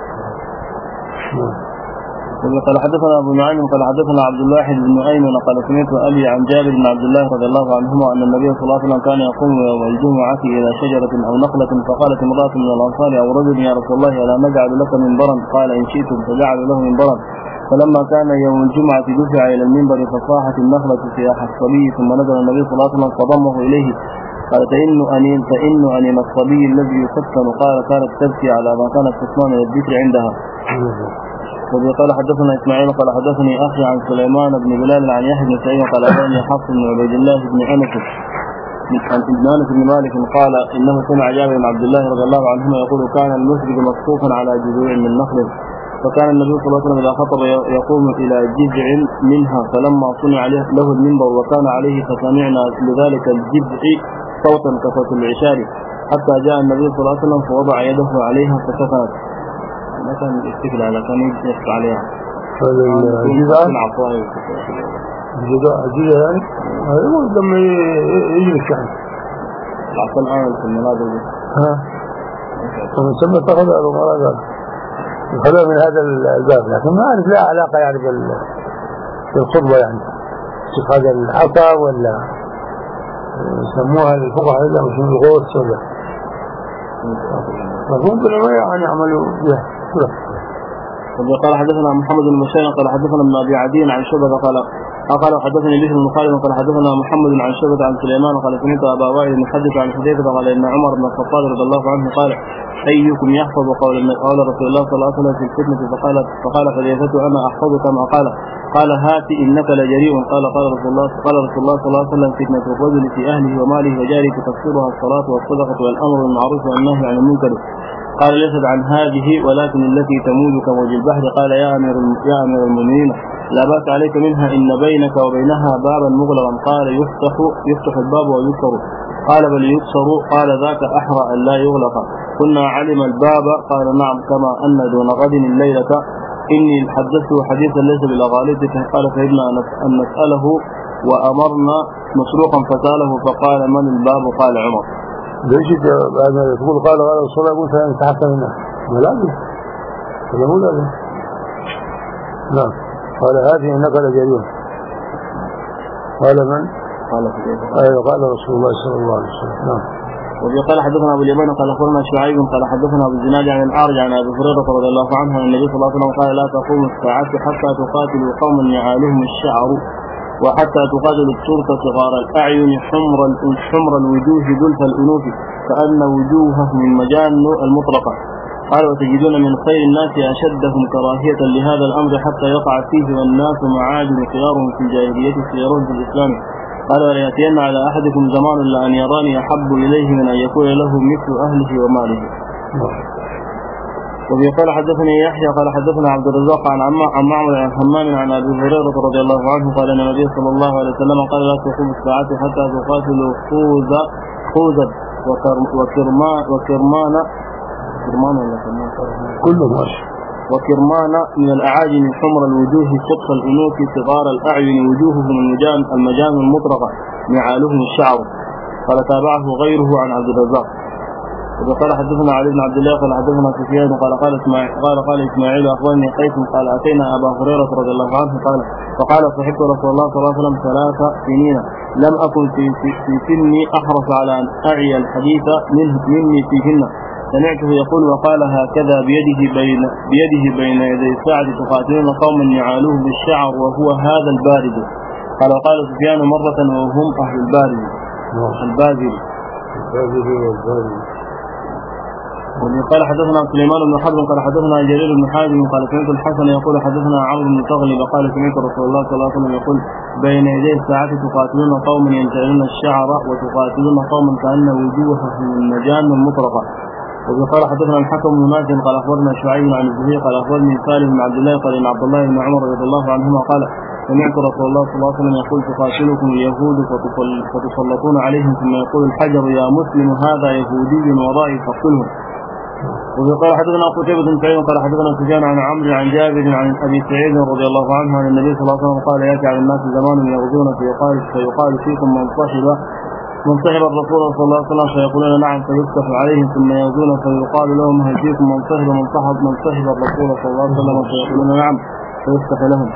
Speaker 3: قال حدثنا ابو نعيم قال حدثنا عبد الواحد بن ايمن قال سمعت ابي عن جابر بن عبد الله رضي الله عنهما ان النبي صلى الله عليه وسلم كان يقوم يوم الجمعه الى شجره او نخله فقالت امراه من الانصار او رجل يا رسول الله الا نجعل لك منبرا؟ قال ان شئتم فجعلوا له منبرا. فلما كان يوم الجمعه دفع الى المنبر فصاحت النخله صياح الصبي ثم نزل النبي صلى الله عليه وسلم فضمه اليه. قال فإن أنين فإن أنين الصبي الذي يفتن. قال كانت تبكي على ما كانت تسمع من الذكر عندها. وبه قال حدثنا اسماعيل قال حدثني اخي عن سليمان بن بلال عن يحيى بن سعيد قال اخبرني حفص بن عبيد الله بن انس عن ابن انس بن مالك قال انه سمع جابر بن عبد الله رضي الله عنهما يقول كان المسجد مصفوفا على جذوع من نخل فكان النبي صلى الله عليه وسلم اذا خطب يقوم الى جذع منها فلما صنع له المنبر وكان عليه فسمعنا لذلك الجذع صوتا كصوت العشار حتى جاء النبي صلى الله عليه وسلم فوضع يده عليها فسكنت. ما كان يستقل على كان يجلس عليها.
Speaker 1: الجذع الجذع الجذع يعني هو لما يجلس يعني
Speaker 3: العصا الآن في المناظر دي
Speaker 1: ها ومن ثم اتخذ الأمراء هذا الخلوة من هذا الباب لكن ما أعرف لا علاقة يعني بالخطبة يعني شوف هذا العصا ولا يسموها الفقهاء إلا مش من الغوث ولا ممكن ما يعني يعملوا بها.
Speaker 3: قال حدثنا محمد بن بشير قال حدثنا ابن ابي عدي عن شعبة قال قال حدثني بشر بن خالد قال حدثنا محمد عن شعبة عن سليمان قال سمعت ابا وائل يحدث عن حذيفة قال ان عمر بن الخطاب رضي الله عنه قال ايكم يحفظ قول قول رسول الله صلى الله عليه وسلم في الفتنة فقال فقال حذيفة انا احفظ كما قال قال هات انك لجريء. قال قال رسول الله قال رسول الله صلى الله عليه وسلم فتنة الرجل في اهله وماله وجاره تكسرها الصلاة والصدقة والامر بالمعروف والنهي عن المنكر. قال ليست عن هذه ولكن التي تموج كموج البحر. قال يا امير يا امير المؤمنين لا باس عليك منها ان بينك وبينها بابا مغلقا. قال يفتح يفتح الباب ويكسر. قال بل يكسر. قال ذاك احرى ان لا يغلق. كنا علم الباب. قال نعم كما ان دون غد الليله اني حدثته حديثا ليس بالاغاليط. قال فإنا ان نساله وامرنا مسروقا فساله فقال من الباب؟ قال عمر.
Speaker 1: ليش بعد ما تقول قال قال رسول الله يقول فإن تحت منها ما لازم يقول هذا نعم. قال هذه انك لجريء. قال من؟
Speaker 3: قال
Speaker 1: ايوه قال رسول الله صلى الله عليه وسلم. نعم.
Speaker 3: وقال حدثنا ابو اليمان قال اخبرنا شعيب قال حدثنا ابو الزناد عن الاعرج عن ابي هريره رضي الله عنه ان النبي صلى الله عليه وسلم قال لا تقوم الساعه حتى تقاتلوا قوما يعالهم الشعر وحتى تقاتل الترك صغار الاعين حمر حمر الوجوه زلف الانوف كان وجوههم المجان المطرقه. قال وتجدون من خير الناس اشدهم كراهيه لهذا الامر حتى يقع فيه والناس معادن خيارهم في الجاهليه خيارهم في الاسلام. قال ولياتين على احدكم زمان لان يراني احب اليه من ان يكون له مثل اهله وماله. وبه قال حدثني يحيى قال حدثنا عبد الرزاق عن عن معمر عن حمام عن ابي هريره رضي الله عنه قال ان النبي صلى الله عليه وسلم قال لا تقوم الساعه حتى تقاتلوا خوذا خوذا وكرمان وكرمان كرمان ولا كرمان
Speaker 1: كله ماشي
Speaker 3: وكرمان من الاعاجم حمر الوجوه صدق الانوف صغار الاعين وجوههم المجان المجان المطرقه نعالهم الشعر. قال تابعه غيره عن عبد الرزاق. وقال حدثنا علي بن عبد الله قال حدثنا سفيان قال قال اسماعيل قال قال اسماعيل اخبرني قيس قال اتينا ابا هريره رضي الله عنه قال فقال صحبت رسول الله صلى الله عليه وسلم ثلاث سنين لم اكن في في, في سني احرص على ان اعي الحديث منه مني فيهن. سمعته يقول وقال هكذا بيده بين بيده بين يدي الساعه تقاتلون قوما يعالوه بالشعر وهو هذا البارد. قال وقال سفيان مره وهم اهل البارد البازل
Speaker 1: البازل والبازل
Speaker 3: قال حدثنا سليمان بن حرب قال حدثنا جرير بن حازم قال سمعت الحسن يقول حدثنا عمرو بن تغلب قال سمعت رسول الله صلى الله عليه وسلم يقول بين يدي الساعة تقاتلون قوما ينتهون الشعر وتقاتلون قوما كأن وجوههم النجان المطرقة. وقال حدثنا الحكم بن نافع قال اخبرنا شعيب عن الزهري قال اخبرني سالم بن عبد الله قال ان عبد الله بن عمر رضي الله عنهما قال سمعت رسول الله صلى الله عليه وسلم يقول تقاتلكم اليهود فتسلطون عليهم ثم يقول الحجر يا مسلم هذا يهودي ورائي فاقتله. وقال حدثنا قتيبة بن سعيد قال حدثنا سفيان عن عمرو عن جابر عن ابي سعيد رضي الله عنه عن النبي صلى الله عليه وسلم قال ياتي على الناس زمان يغزون فيقال فيقال فيكم من صحب من صحب الرسول صلى الله عليه وسلم فيقولون نعم فيفتح عليهم ثم يغزون فيقال لهم هل فيكم من صحب من صحب من صحب الرسول صلى الله عليه وسلم فيقولون نعم فيفتح لهم.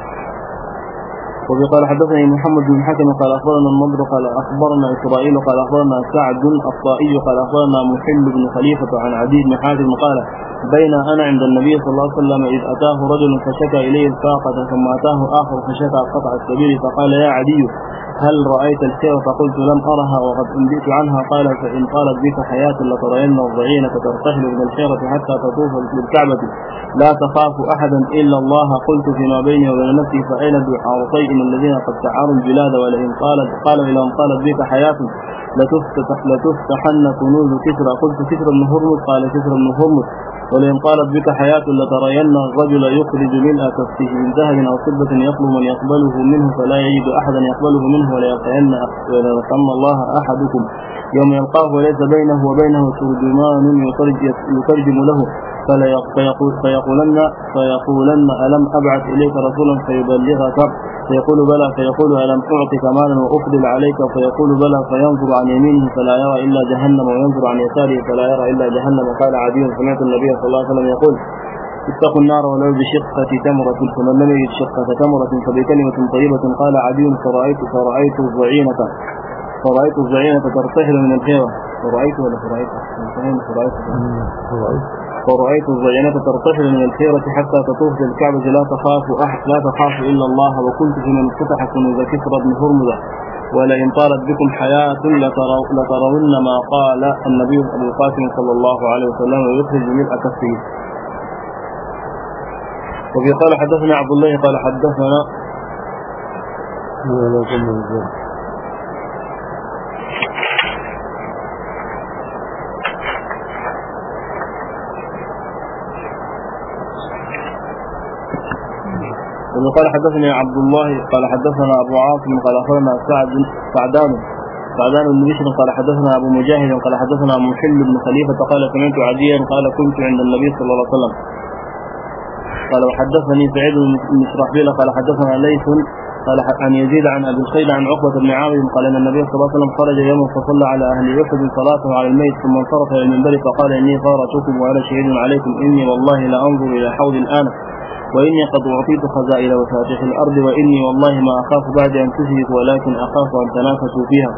Speaker 3: وقال حدثني محمد بن حكم قال اخبرنا النضر قال اخبرنا اسرائيل قال اخبرنا سعد الطائي قال اخبرنا محل بن خليفه عن عدي بن حاتم قال بين انا عند النبي صلى الله عليه وسلم اذ اتاه رجل فشكى اليه الفاقه ثم اتاه اخر فشكى قطع السبيل فقال يا عدي هل رايت الخير فقلت لم ارها وقد انبئت عنها قال فان طالت بك حياه لترين الضعينه ترتحل من الخيره حتى تطوف بالكعبه لا تخاف احدا الا الله قلت فيما بيني وبين نفسي فاين الدعاوطين الذين قد سعروا البلاد ولئن طالت قال إذا طالت بك حياة لتفتح لتفتحن كنوز كسرى قلت كسرى بن هرمز قال كسرى بن هرمز ولئن طالت بك حياة لترين الرجل يخرج ملء كفه من ذهب أو فضة يطلب من يقبله منه فلا يجد أحدا يقبله منه ولا يلقين الله أحدكم يوم يلقاه وليس بينه وبينه ترجمان يترجم له فلا فيقول فيقولن فيقولن ألم أبعث إليك رسولا فيبلغك فيقول بلى فيقول ألم أعطك مالا وأفضل عليك فيقول بلى فينظر عن يمينه فلا يرى إلا جهنم وينظر عن يساره فلا يرى إلا جهنم. قال عدي سمعت النبي صلى الله عليه وسلم يقول اتقوا النار ولو بشقة تمرة فمن لم يجد شقة تمرة فبكلمة طيبة. قال عدي فرأيت فرأيت الضعينة فرأيت الضعينة ترتحل من الخيرة فرأيت ولا فرأيت فرأيت فرأيت الضعينة ترتحل من الخيرة حتى تطوف الكعبة لا تخاف أحد لا تخاف إلا الله وكنت في من فتح كنوز كسرى بن هرمزة ولئن طالت بكم حياة لترون ما قال النبي أبو القاسم صلى الله عليه وسلم ويخرج ملء كفه. وفي قال حدثنا عبد الله قال حدثنا قال حدثني عبد الله قال حدثنا ابو عاصم قال اخبرنا سعد سعدان سعدان بن بشر قال حدثنا ابو مجاهد قال حدثنا محل بن خليفه قال سمعت عديا قال كنت عند النبي صلى الله عليه وسلم قال وحدثني سعيد بن شرحبيل قال حدثنا ليث قال عن يزيد عن ابي الخيل عن عقبه بن عامر قال ان النبي صلى الله عليه وسلم خرج يوما فصلى على اهل احد صلاته على الميت ثم انصرف الى المنبر فقال اني خارجتكم وانا شهيد عليكم اني والله لانظر الى حوض الان وإني قد أعطيت خزائن وفاتح الأرض وإني والله ما أخاف بعد أن تشركوا ولكن أخاف أن تنافسوا فيها.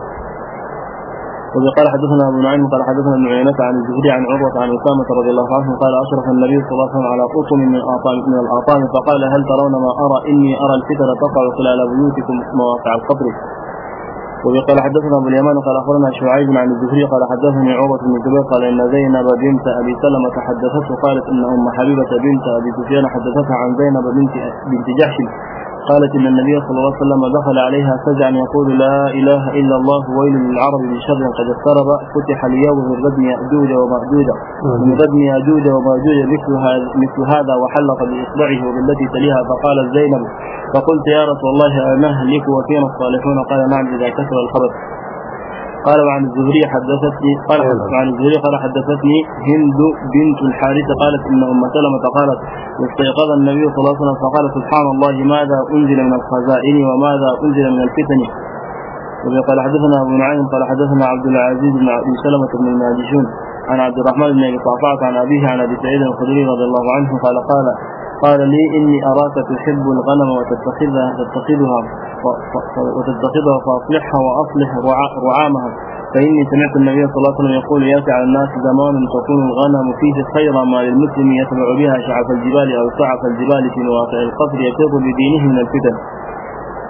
Speaker 3: وقال حدثنا أبو نعيم قال حدثنا ابن عيينة عن الزهري عن عروة عن أسامة رضي الله عنه قال أشرف النبي صلى الله عليه وسلم على قطم من الأطام من الأطام فقال هل ترون ما أرى إني أرى الفتن تقع خلال بيوتكم مواقع القبر. وقال حدثنا ابو اليمان قال اخبرنا شعيب عن الزهري قال حدثني عروة بن الزبير قال ان زينب بنت ابي سلمة حدثته قالت ان ام حبيبة بنت ابي سفيان حدثتها عن زينب بنت بنت جحش قالت ان النبي صلى الله عليه وسلم دخل عليها فزعا يقول لا اله الا الله ويل للعرب بشر قد اقترب فتح اليوم من ردم ياجوج وماجوج من ردم ياجوج وماجوج مثل هذا وحلق باصبعه وبالتي تليها فقالت زينب فقلت يا رسول الله نهلك وفينا الصالحون قال نعم اذا كثر الخبث. قال وعن الزهري حدثتني قال عن الزهري قال حدثتني هند بنت الحارث قالت ان ام سلمة قالت واستيقظ النبي صلى الله عليه وسلم فقال سبحان الله ماذا انزل من الخزائن وماذا انزل من الفتن. وقال حدثنا ابو نعيم قال حدثنا عبد العزيز بن ابي سلمة بن الماجشون عن عبد الرحمن بن ابي قعقاع عن ابيه عن ابي سعيد الخدري رضي الله عنه قال قال قال لي إني أراك تحب الغنم وتتخذها تتخذها وتتخذها فأصلحها وأصلح رعامها فإني سمعت النبي صلى الله عليه وسلم يقول يأتي على الناس زمان تكون الغنم فيه خير ما للمسلم يتبع بها شعف الجبال أو سعف الجبال في مواقع القصر يفر بدينه من الفتن.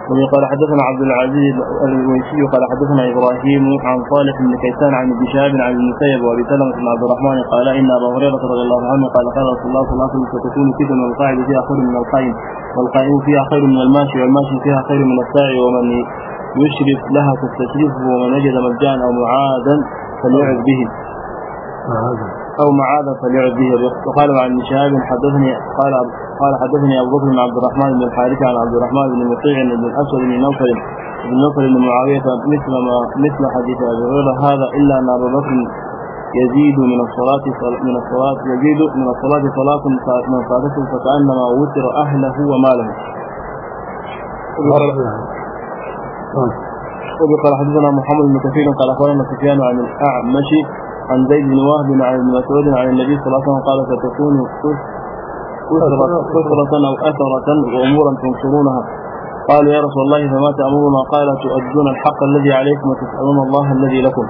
Speaker 3: وبه قال حدثنا عبد العزيز الويسي قال حدثنا ابراهيم عن صالح بن كيسان عن ابن شهاب عن المسيب وابي سلمة بن عبد الرحمن قال ان ابا هريره رضي الله عنه قال قال رسول الله صلى الله عليه وسلم ستكون فتن والقاعد فيها خير من القائم والقائم فيها خير من الماشي والماشي فيها خير من الساعي ومن يشرف لها تستشرفه ومن وجد ملجأ او معادا فليعذ به او معادا فليعذ به. وقال عن ابن شهاب حدثني قال قال حدثني ابو بكر بن عبد الرحمن بن الحارث عن عبد الرحمن بن مطيع بن الاسود بن نوفل بن نوفل بن معاويه مثل ما مثل حديث ابي هريره هذا الا ان ابا بكر يزيد من الصلاه من الصلاه يزيد من الصلاه صلاه من فاتته فكانما وتر اهله وماله. وقال حدثنا محمد بن كثير قال اخبرنا سفيان عن الاعمش عن زيد بن وهب عن ابن مسعود عن النبي صلى الله عليه وسلم قال ستكون كثرة أو أثرة وأمورا تنصرونها. قالوا يا رسول الله فما تأمرنا؟ قال تؤدون الحق الذي عليكم وتسألون الله الذي لكم.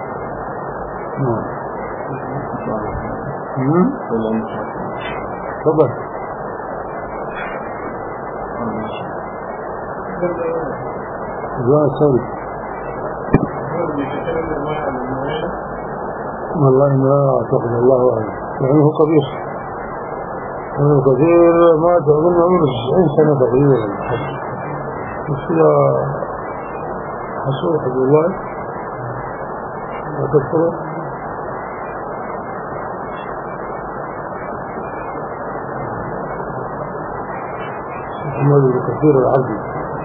Speaker 1: تفضل. والله ما أعتقد الله أعلم يعني هو قبيح ابن كثير مات أظن عمره تسعين سنة تقريبا بس يا حسوه حب الله وتذكره محمد بن كثير العبدي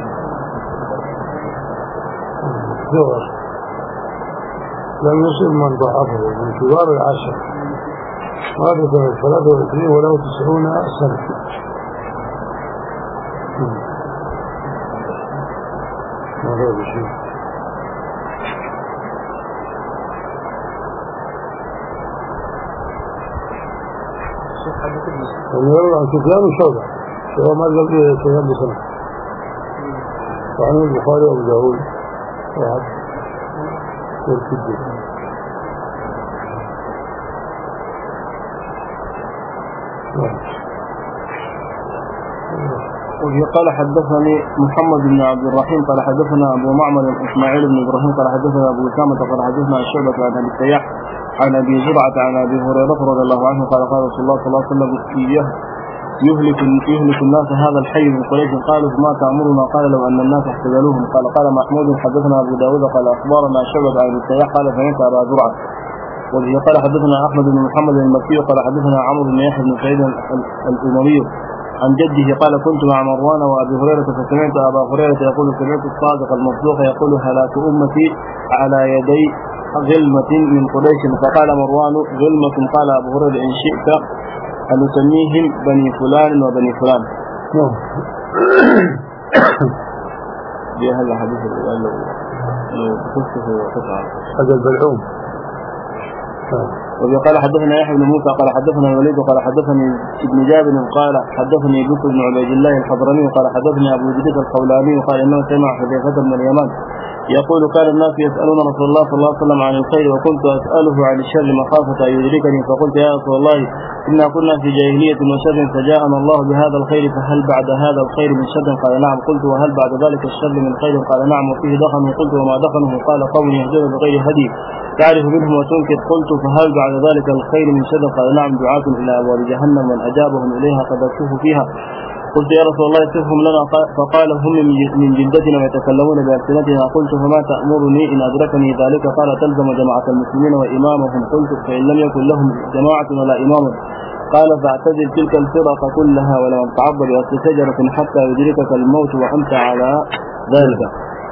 Speaker 1: زور لم يصل من ضعفه من كبار العشر هذا سنة ثلاثة وعشرين وله تسعون سنة. هذا بشيء ونرى عن سفيان وشعبة شعبة ما قبل سفيان بسنة وعن البخاري وابو داود وعبد والكبير.
Speaker 3: قال حدثني محمد بن عبد الرحيم قال حدثنا ابو معمر اسماعيل بن ابراهيم قال حدثنا ابو اسامه قال حدثنا الشعبة عن ابي السياح عن ابي زرعه عن ابي هريره رضي الله عنه قال قال رسول الله صلى الله عليه وسلم يهلك يهلك الناس هذا الحي من قريش. قالوا ما تأمرنا؟ قال لو ان الناس احتجلوهم. قال قال محمود حدثنا ابو داود قال اخبرنا الشعبة عن ابي السياح قال سمعت ابا زرعه. وبه قال حدثنا احمد بن محمد المكي قال حدثنا عمرو بن يحيى بن سعيد الاموي عن جده قال كنت مع مروان وابي هريره فسمعت ابا هريره يقول سمعت الصادق المصدوق يقول هلاك امتي على يدي غلمة من قريش. فقال مروان غلمة. قال ابو هريره ان شئت ان نسميهم بني فلان وبني فلان. هذا حديث لو لو قصته قطعه
Speaker 1: هذا البلعوم.
Speaker 3: وقال حدثنا يحيى بن موسى قال حدثنا الوليد قال حدثني ابن جابر قال حدثني بكر بن عبيد الله الحضرمي قال حدثني ابو جديد الخولاني قال انه سمع حذيفة بن اليمان يقول كان الناس يسالون رسول الله صلى الله عليه وسلم عن الخير وكنت اساله عن الشر مخافة ان يدركني فقلت يا رسول الله انا كنا في جاهلية وشر فجاءنا الله بهذا الخير فهل بعد هذا الخير من شر؟ قال نعم. قلت وهل بعد ذلك الشر من خير؟ قال نعم. وفيه دخن. قلت وما دخنه؟ قال قوم يهدون بغير هدي تعرف منهم وتنكر. قلت فهل بعد ذلك الخير من شر؟ قال نعم. دعاة الى ابواب جهنم من اجابهم اليها قذفوه فيها. قلت يا رسول الله صفهم لنا. فقال هم من جلدتنا ويتكلمون بألسنتنا. قلت فما تأمرني إن أدركني ذلك؟ قال تلزم جماعة المسلمين وإمامهم. قلت فإن لم يكن لهم جماعة ولا إمام؟ قال فاعتزل تلك الفرق كلها ولم تعض بأصل شجرة حتى يدركك الموت وأنت على ذلك.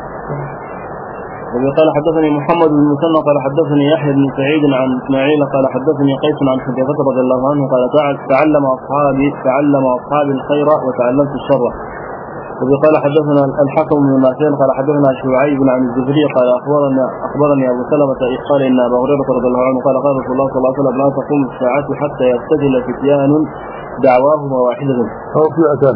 Speaker 3: وقال حدثني محمد بن المثنى قال حدثني يحيى بن سعيد عن اسماعيل قال حدثني قيس عن حذيفة رضي الله عنه قال تعلم اصحابي تعلم اصحابي الخير وتعلمت الشر. وقال حدثنا الحكم بن نافع قال حدثنا شعيب عن الزهري قال اخبرنا اخبرني ابو سلمة قال ان ابا هريرة رضي الله عنه قال قال رسول الله صلى الله عليه وسلم لا تقوم الساعة حتى يرتجل فتيان دعواهما واحدة
Speaker 1: او فئتان.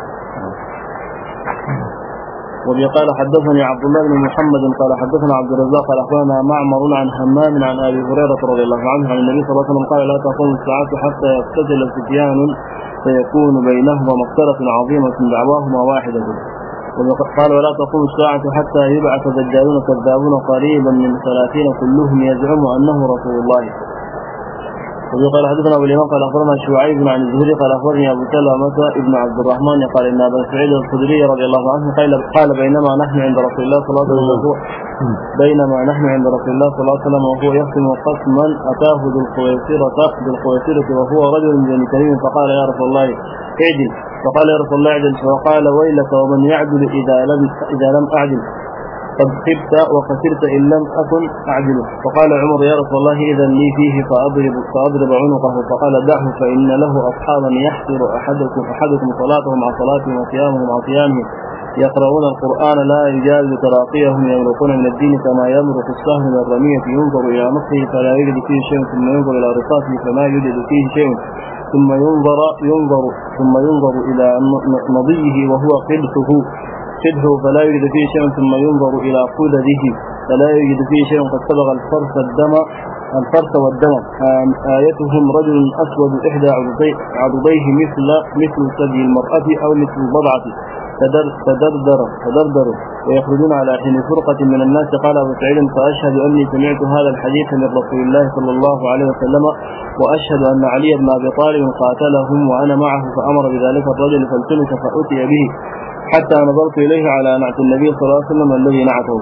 Speaker 3: وقال حدثني عبد الله بن محمد قال حدثنا عبد الرزاق قال اخبرنا معمر عن همام عن ابي هريره رضي الله عنه عن النبي صلى الله عليه وسلم قال لا تقوم الساعه حتى يقتتل فتيان فيكون بينهما مقتله عظيمه دعواهما واحده. قال ولا تقوم الساعة حتى يبعث دجالون كذابون قريبا من ثلاثين كلهم يزعم أنه رسول الله. وقال حدثنا أبو الإمام قال أخبرنا شعيب عن الزهري قال أخبرني أبو سلمة ابن عبد الرحمن قال إن أبا سعيد الخدري رضي الله عنه قال بينما نحن عند رسول الله صلى الله عليه وسلم بينما نحن عند رسول الله صلى الله عليه وسلم وهو يختم قسما أتاه ذو الخويصرة ذو الخويصرة وهو رجل من بني تميم فقال يا رسول الله اعدل، فقال يا رسول الله اعدل، فقال ويلك ومن يعدل إذا لم إذا لم أعدل قد خبت وخسرت إن لم أكن أعدله. فقال عمر يا رسول الله إذا لي فيه فأضرب, فأضرب عنقه، فقال دعه فإن له أصحابا يحقر أحدكم, أحدكم صلاته مع صلاتهم وصيامه مع صيامه يقرؤون القرآن لا يجاوز تراقيهم يمرقون من الدين كما يمرق السهم من الرمية ينظر إلى نصه فلا يجد فيه شيء ثم ينظر إلى رصاصه فما يجد فيه شيء ثم ينظر ينظر ثم ينظر إلى مضيه وهو قدحه قدحه فلا يجد فيه شيء ثم ينظر إلى قدده فلا يجد فيه شيء قد سبغ الفرس الدم الفرس والدم. آيتهم رجل أسود إحدى عضديه مثل مثل ثدي المرأة أو مثل البضعة تدردر تدردر ويخرجون على حين فرقة من الناس. قال أبو سعيد فأشهد أني سمعت هذا الحديث من رسول الله صلى الله عليه وسلم وأشهد أن علي بن أبي طالب قاتلهم وأنا معه فأمر بذلك الرجل فالتمس فأتي به حتى نظرت إليه على نعت النبي صلى الله عليه وسلم الذي نعته.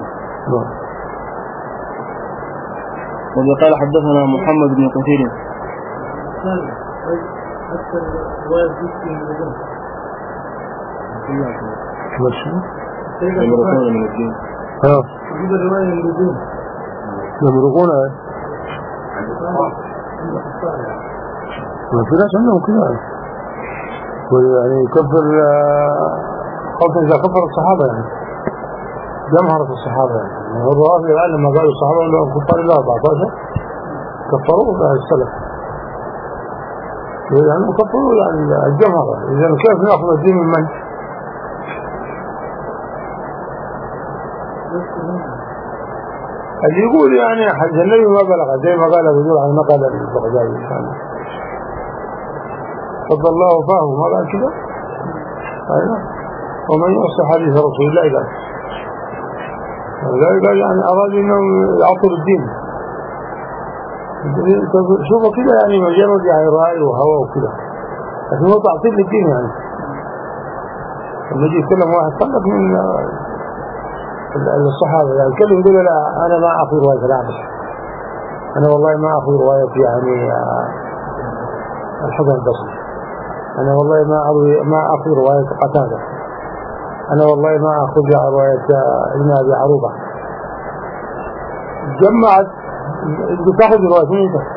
Speaker 3: وقال حدثنا محمد بن كثير يمرقون من الدين
Speaker 1: ها يمرقون ما في ناس عندهم كذا يعني يكفر خاصة إذا كفر الصحابة يعني جمهرة الصحابة يعني هو الرافع الآن لما قالوا الصحابة لهم كفار الله أربعة عشر كفروا بها السلف يعني كفروا يعني الجمهرة. إذا كيف نأخذ الدين من من؟ اللي يقول يعني حج النبي ما بلغ زي ما قال أبو ذر عن نقل البغدادي فضل الله فاه ما قال كده. أيضا ومن يوصي حديث رسول الله قال ذلك قال يعني أراد أنهم يعطر الدين. شوفوا كده يعني مجرد يعني رأي وهوى وكده لكن هو تعطيل للدين يعني. لما يجي يتكلم واحد طلق من الصحابة يعني كلهم يقول لا أنا ما أخذ رواية الأعمش أنا والله ما أخذ رواية يعني الحسن البصري أنا والله ما ما أخذ رواية قتادة أنا والله ما أخذ رواية ابن أبي عروبة. جمعت بتاخذ رواية مين أنت؟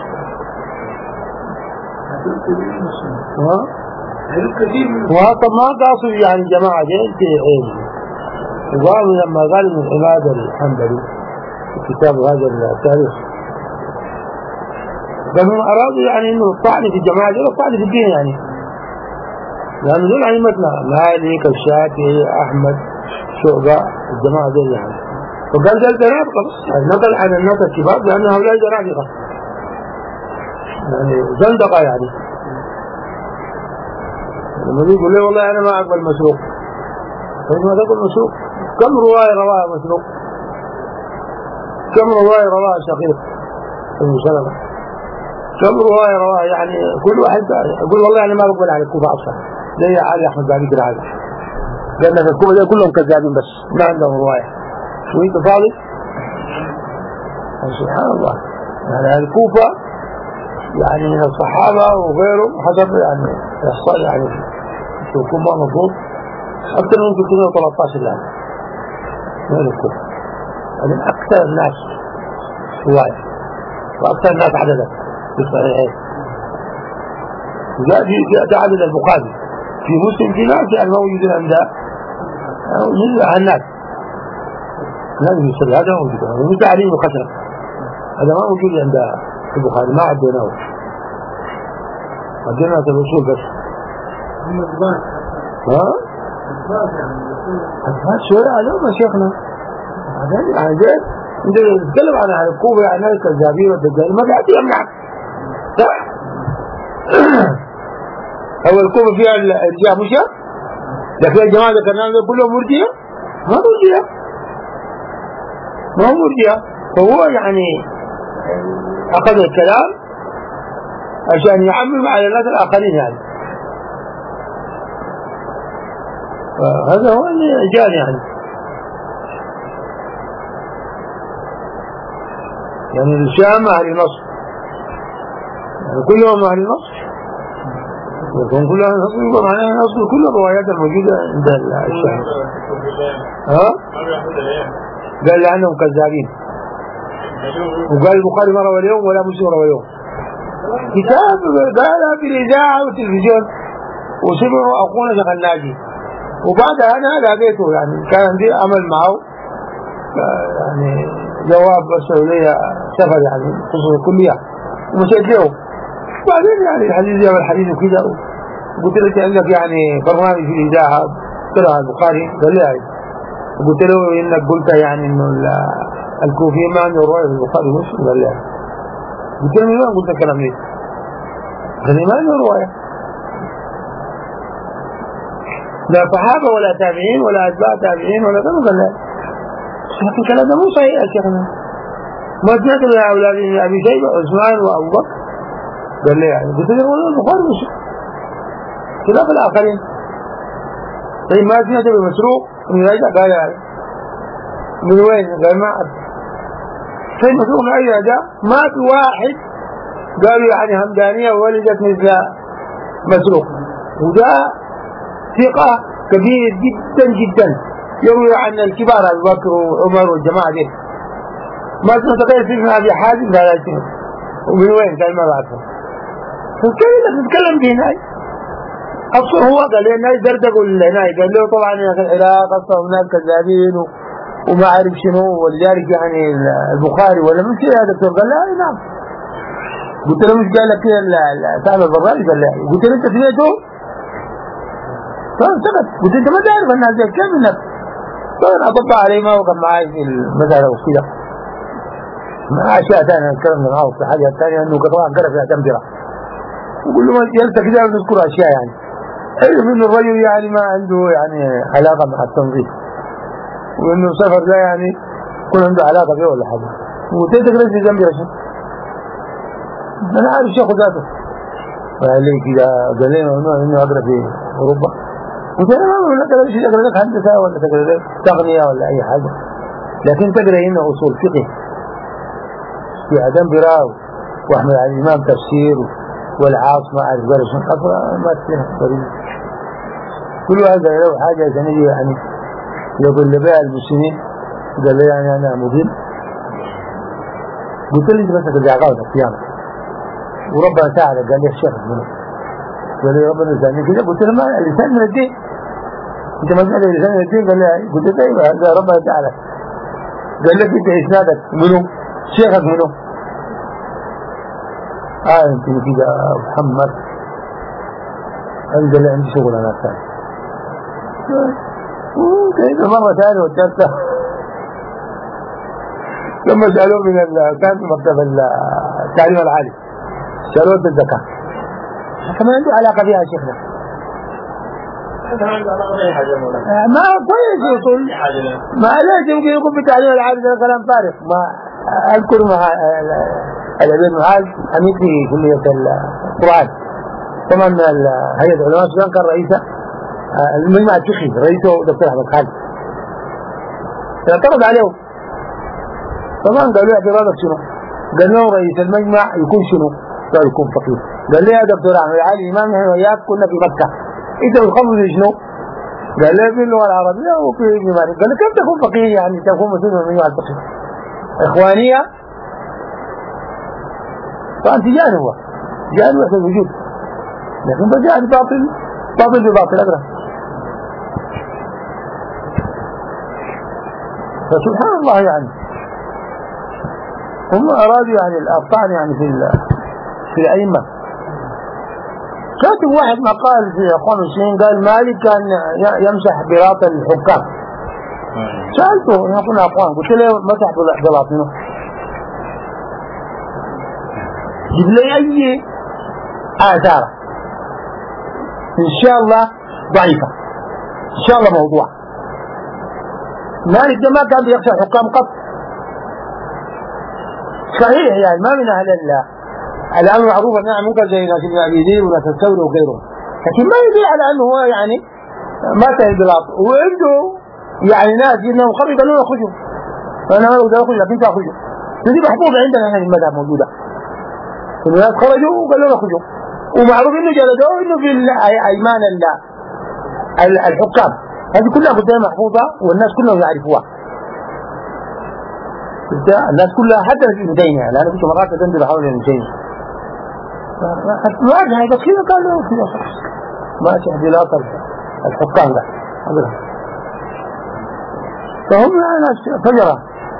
Speaker 1: ها؟ وهذا ما تقصد يعني جماعة جاءت عين وقالوا لما قال من عماد الحنبلي في كتاب هذا التاريخ كانوا أرادوا يعني إنه الطعن في الجماعة دول الطعن في الدين يعني لأنه دول عيمتنا مالك الشافعي أحمد شعبة الجماعة دول يعني فقال ده الزنادقة يعني نقل عن الناس الكبار لأن هؤلاء زنادقة يعني زندقة يعني لما يقول لي والله أنا ما أقبل مسروق فإنما تقول مسروق كم رواية رواها مسروق كم رواية رواها شقيق ابن سلمة كم رواية رواها يعني كل واحد يقول والله أنا ما أقبل على الكوفة أصلا زي علي أحمد بعد كده هذا لأن في الكوفة دي كلهم كذابين بس ما عندهم رواية وانت فاضي سبحان الله يعني الكوفة يعني من الصحابة وغيرهم حسب يعني إحصاء يعني في الكوفة مفروض أكثر من ثلاثمائة وثلاثة عشر لاعب من الكوفة هذا من أكثر الناس رواية وأكثر الناس عددا في الصحيحين. جاء جاء عدد البخاري في مسلم في ناس يعني موجود عند الناس هذا يصير هذا موجود ومثل عليم وخشرة هذا ما موجود عند البخاري ما عدناه عدنا الوصول بس ها هذا شوية عليهم يا شيخنا هذا يعني جاء انت تتكلم عن الكوفة يعني الكذابين والدجال ما قاعد يمنع صح هو الكوفة فيها الرجال مش لكن الجماعة ذكرنا كلهم مرجئة ما مرجئة ما هو مرجئة فهو يعني أخذ الكلام عشان يعمم على الناس الآخرين يعني هذا هو اللي جاء يعني يعني الشام أهل نصر يعني كلهم أهل نصر يكون كلهم أهل نصر يبقى معناه نصر كل الروايات الموجودة عند الشام ها؟ قال لأنهم كذابين وقال البخاري ما روى اليوم ولا مسلم روى اليوم كتاب قالها في الإذاعة والتلفزيون وسمعوا أخونا شيخ الناجي وبعدها أنا لقيته يعني كان عندي عمل معه يعني جواب مسؤولية سفر يعني خصوص الكلية ومشيت له وبعدين يعني الحديث جاب الحديث وكذا وقلت له عندك يعني برنامج في الإذاعة قلت له البخاري قال لي هاي وقلت له إنك قلت يعني إنه الكوفيين ما عنده رواية في البخاري مسلم قال لي هاي قلت له من وين قلت الكلام ليه؟ قال لي ما عنده رواية لا صحابة ولا تابعين ولا أتباع تابعين ولا كذا قال لا لكن الكلام ده مو صحيح يا شيخنا ما سمعت يا أولاد أبي شيبة عثمان وأبو بكر قال لي يعني قلت له والله البخاري مسلم خلاف الآخرين طيب ما سمعت بمسروق من رجع قال يعني من وين قال ما أعرف طيب مسروق من أي رجع ما في واحد قالوا يعني همدانية وولدت مثل مسروق وده ثقة كبير جدا جدا يروي عن الكبار أبو بكر وعمر والجماعة دي ما سمعت غير في ابن أبي حازم لا يسمع ومن وين قال ما بعرفه فكيف نتكلم به هاي أصلا هو قال لي الناس دردقوا هناك قال له طبعا في العراق أصلا هناك كذابين وما أعرف شنو ولذلك يعني البخاري ولا مش يا دكتور قال لا نعم قلت له مش قال لك صاحب البرنامج قال لا قلت له أنت سمعته فسكت قلت انت ما تعرف الناس دي كيف انك طبعا اطبق عليه ما هو كان معي في المسألة وكذا ما اشياء ثانيه نتكلم معاه في حاجه ثانيه انه طبعا قرا فيها تمثله وقول له جلسه كده نذكر اشياء يعني علم انه الرجل يعني ما عنده يعني علاقه مع التنظيف وانه سفر ده يعني يكون عنده علاقه فيه ولا حاجه وقلت له تقرا في جنبي عشان انا عارف شيخ ذاته قال لي كده قال لي انه اقرا في اوروبا قلت له ما ولا تقرا شيء تقرا لك هندسه ولا تقرا لك تقنيه ولا اي حاجه لكن تقرا هنا اصول فقه في عدم براو واحمد علي الامام تفسير والعاص ما اعرف غير شنو اصلا ما فيها طريق كل واحد له حاجه ثانيه يعني يقول لبيع المسلمين قال لي يعني انا مدير قلت له بس الجعقاوه القيامه وربنا ساعدك قال لي الشيخ منه قال لي ربنا يساعدني كده قلت له ما اللسان من الدين انت ما سمعت اللسان من الدين قال لي قلت له ايوه هذا ربنا ساعدك قال لك انت اسنادك منه شيخك منه اه انت كده محمد انزل عندي شغل انا ثاني كده مره ثانيه والثالثه لما سالوه من كان في مكتب التعليم العالي سالوه بالزكاه كمان عنده علاقه بها يا شيخنا ما كويس يقول ما ليش يمكن يكون في التعليم العالي ده كلام فارغ ما اذكر مع الابن معاذ عميد في كليه القران طبعا هيئه العلماء السودان كان رئيسه المجمع الفقهي رئيسه دكتور احمد خالد اعترض عليه طبعا قالوا اعتراضك شنو؟ قال له رئيس المجمع يكون شنو؟ قال يكون فقيه قال لي يا دكتور احمد علي امام نحن وياك كنا في مكه انت بتخلص شنو؟ قال لي في اللغه العربيه وفي ابن مالك قال لي كيف تكون فقيه يعني تكون مسؤول من المجمع الفقهي؟ اخوانيه طبعا تجاري هو تجاري وحده الوجود لكن بجاني باطل باطل بباطل أدرى فسبحان الله يعني هم أرادوا يعني الأبطال يعني في في الأئمة كاتب واحد مقال في أخوان المسلمين قال مالك كان يمسح براط الحكام سألته يقول أخوان قلت له مسح براط منه جيب لي أي آثار إن شاء الله ضعيفة إن شاء الله موضوع. مالك ده ما كان بيخشى الحكام قط. صحيح يعني ما من أهل الله الأمر معروف أنها ممكن زي ناس ابن أبي ذئب وناس الثوري وغيرهم، لكن ما يدل على أنه هو يعني ما تهي بلاط، وعنده يعني ناس إنهم قبل قالوا له خذوا، فأنا ما أقدر أخذ لكن تأخذوا. هذه محبوبة عندنا هنا في المذهب موجودة. الناس خرجوا وقالوا له خذوا، ومعروف إنه جلدوه إنه في أيمان الله الحكام، هذه كلها قدام محفوظة والناس كلهم يعرفوها. الناس كلها حتى في المدينة، لأنه في مرات تنزل حول المدينة الواجهة بس كذا قال له كذا ما تحديلات الحكام ده هذا فهم ناس فجرة.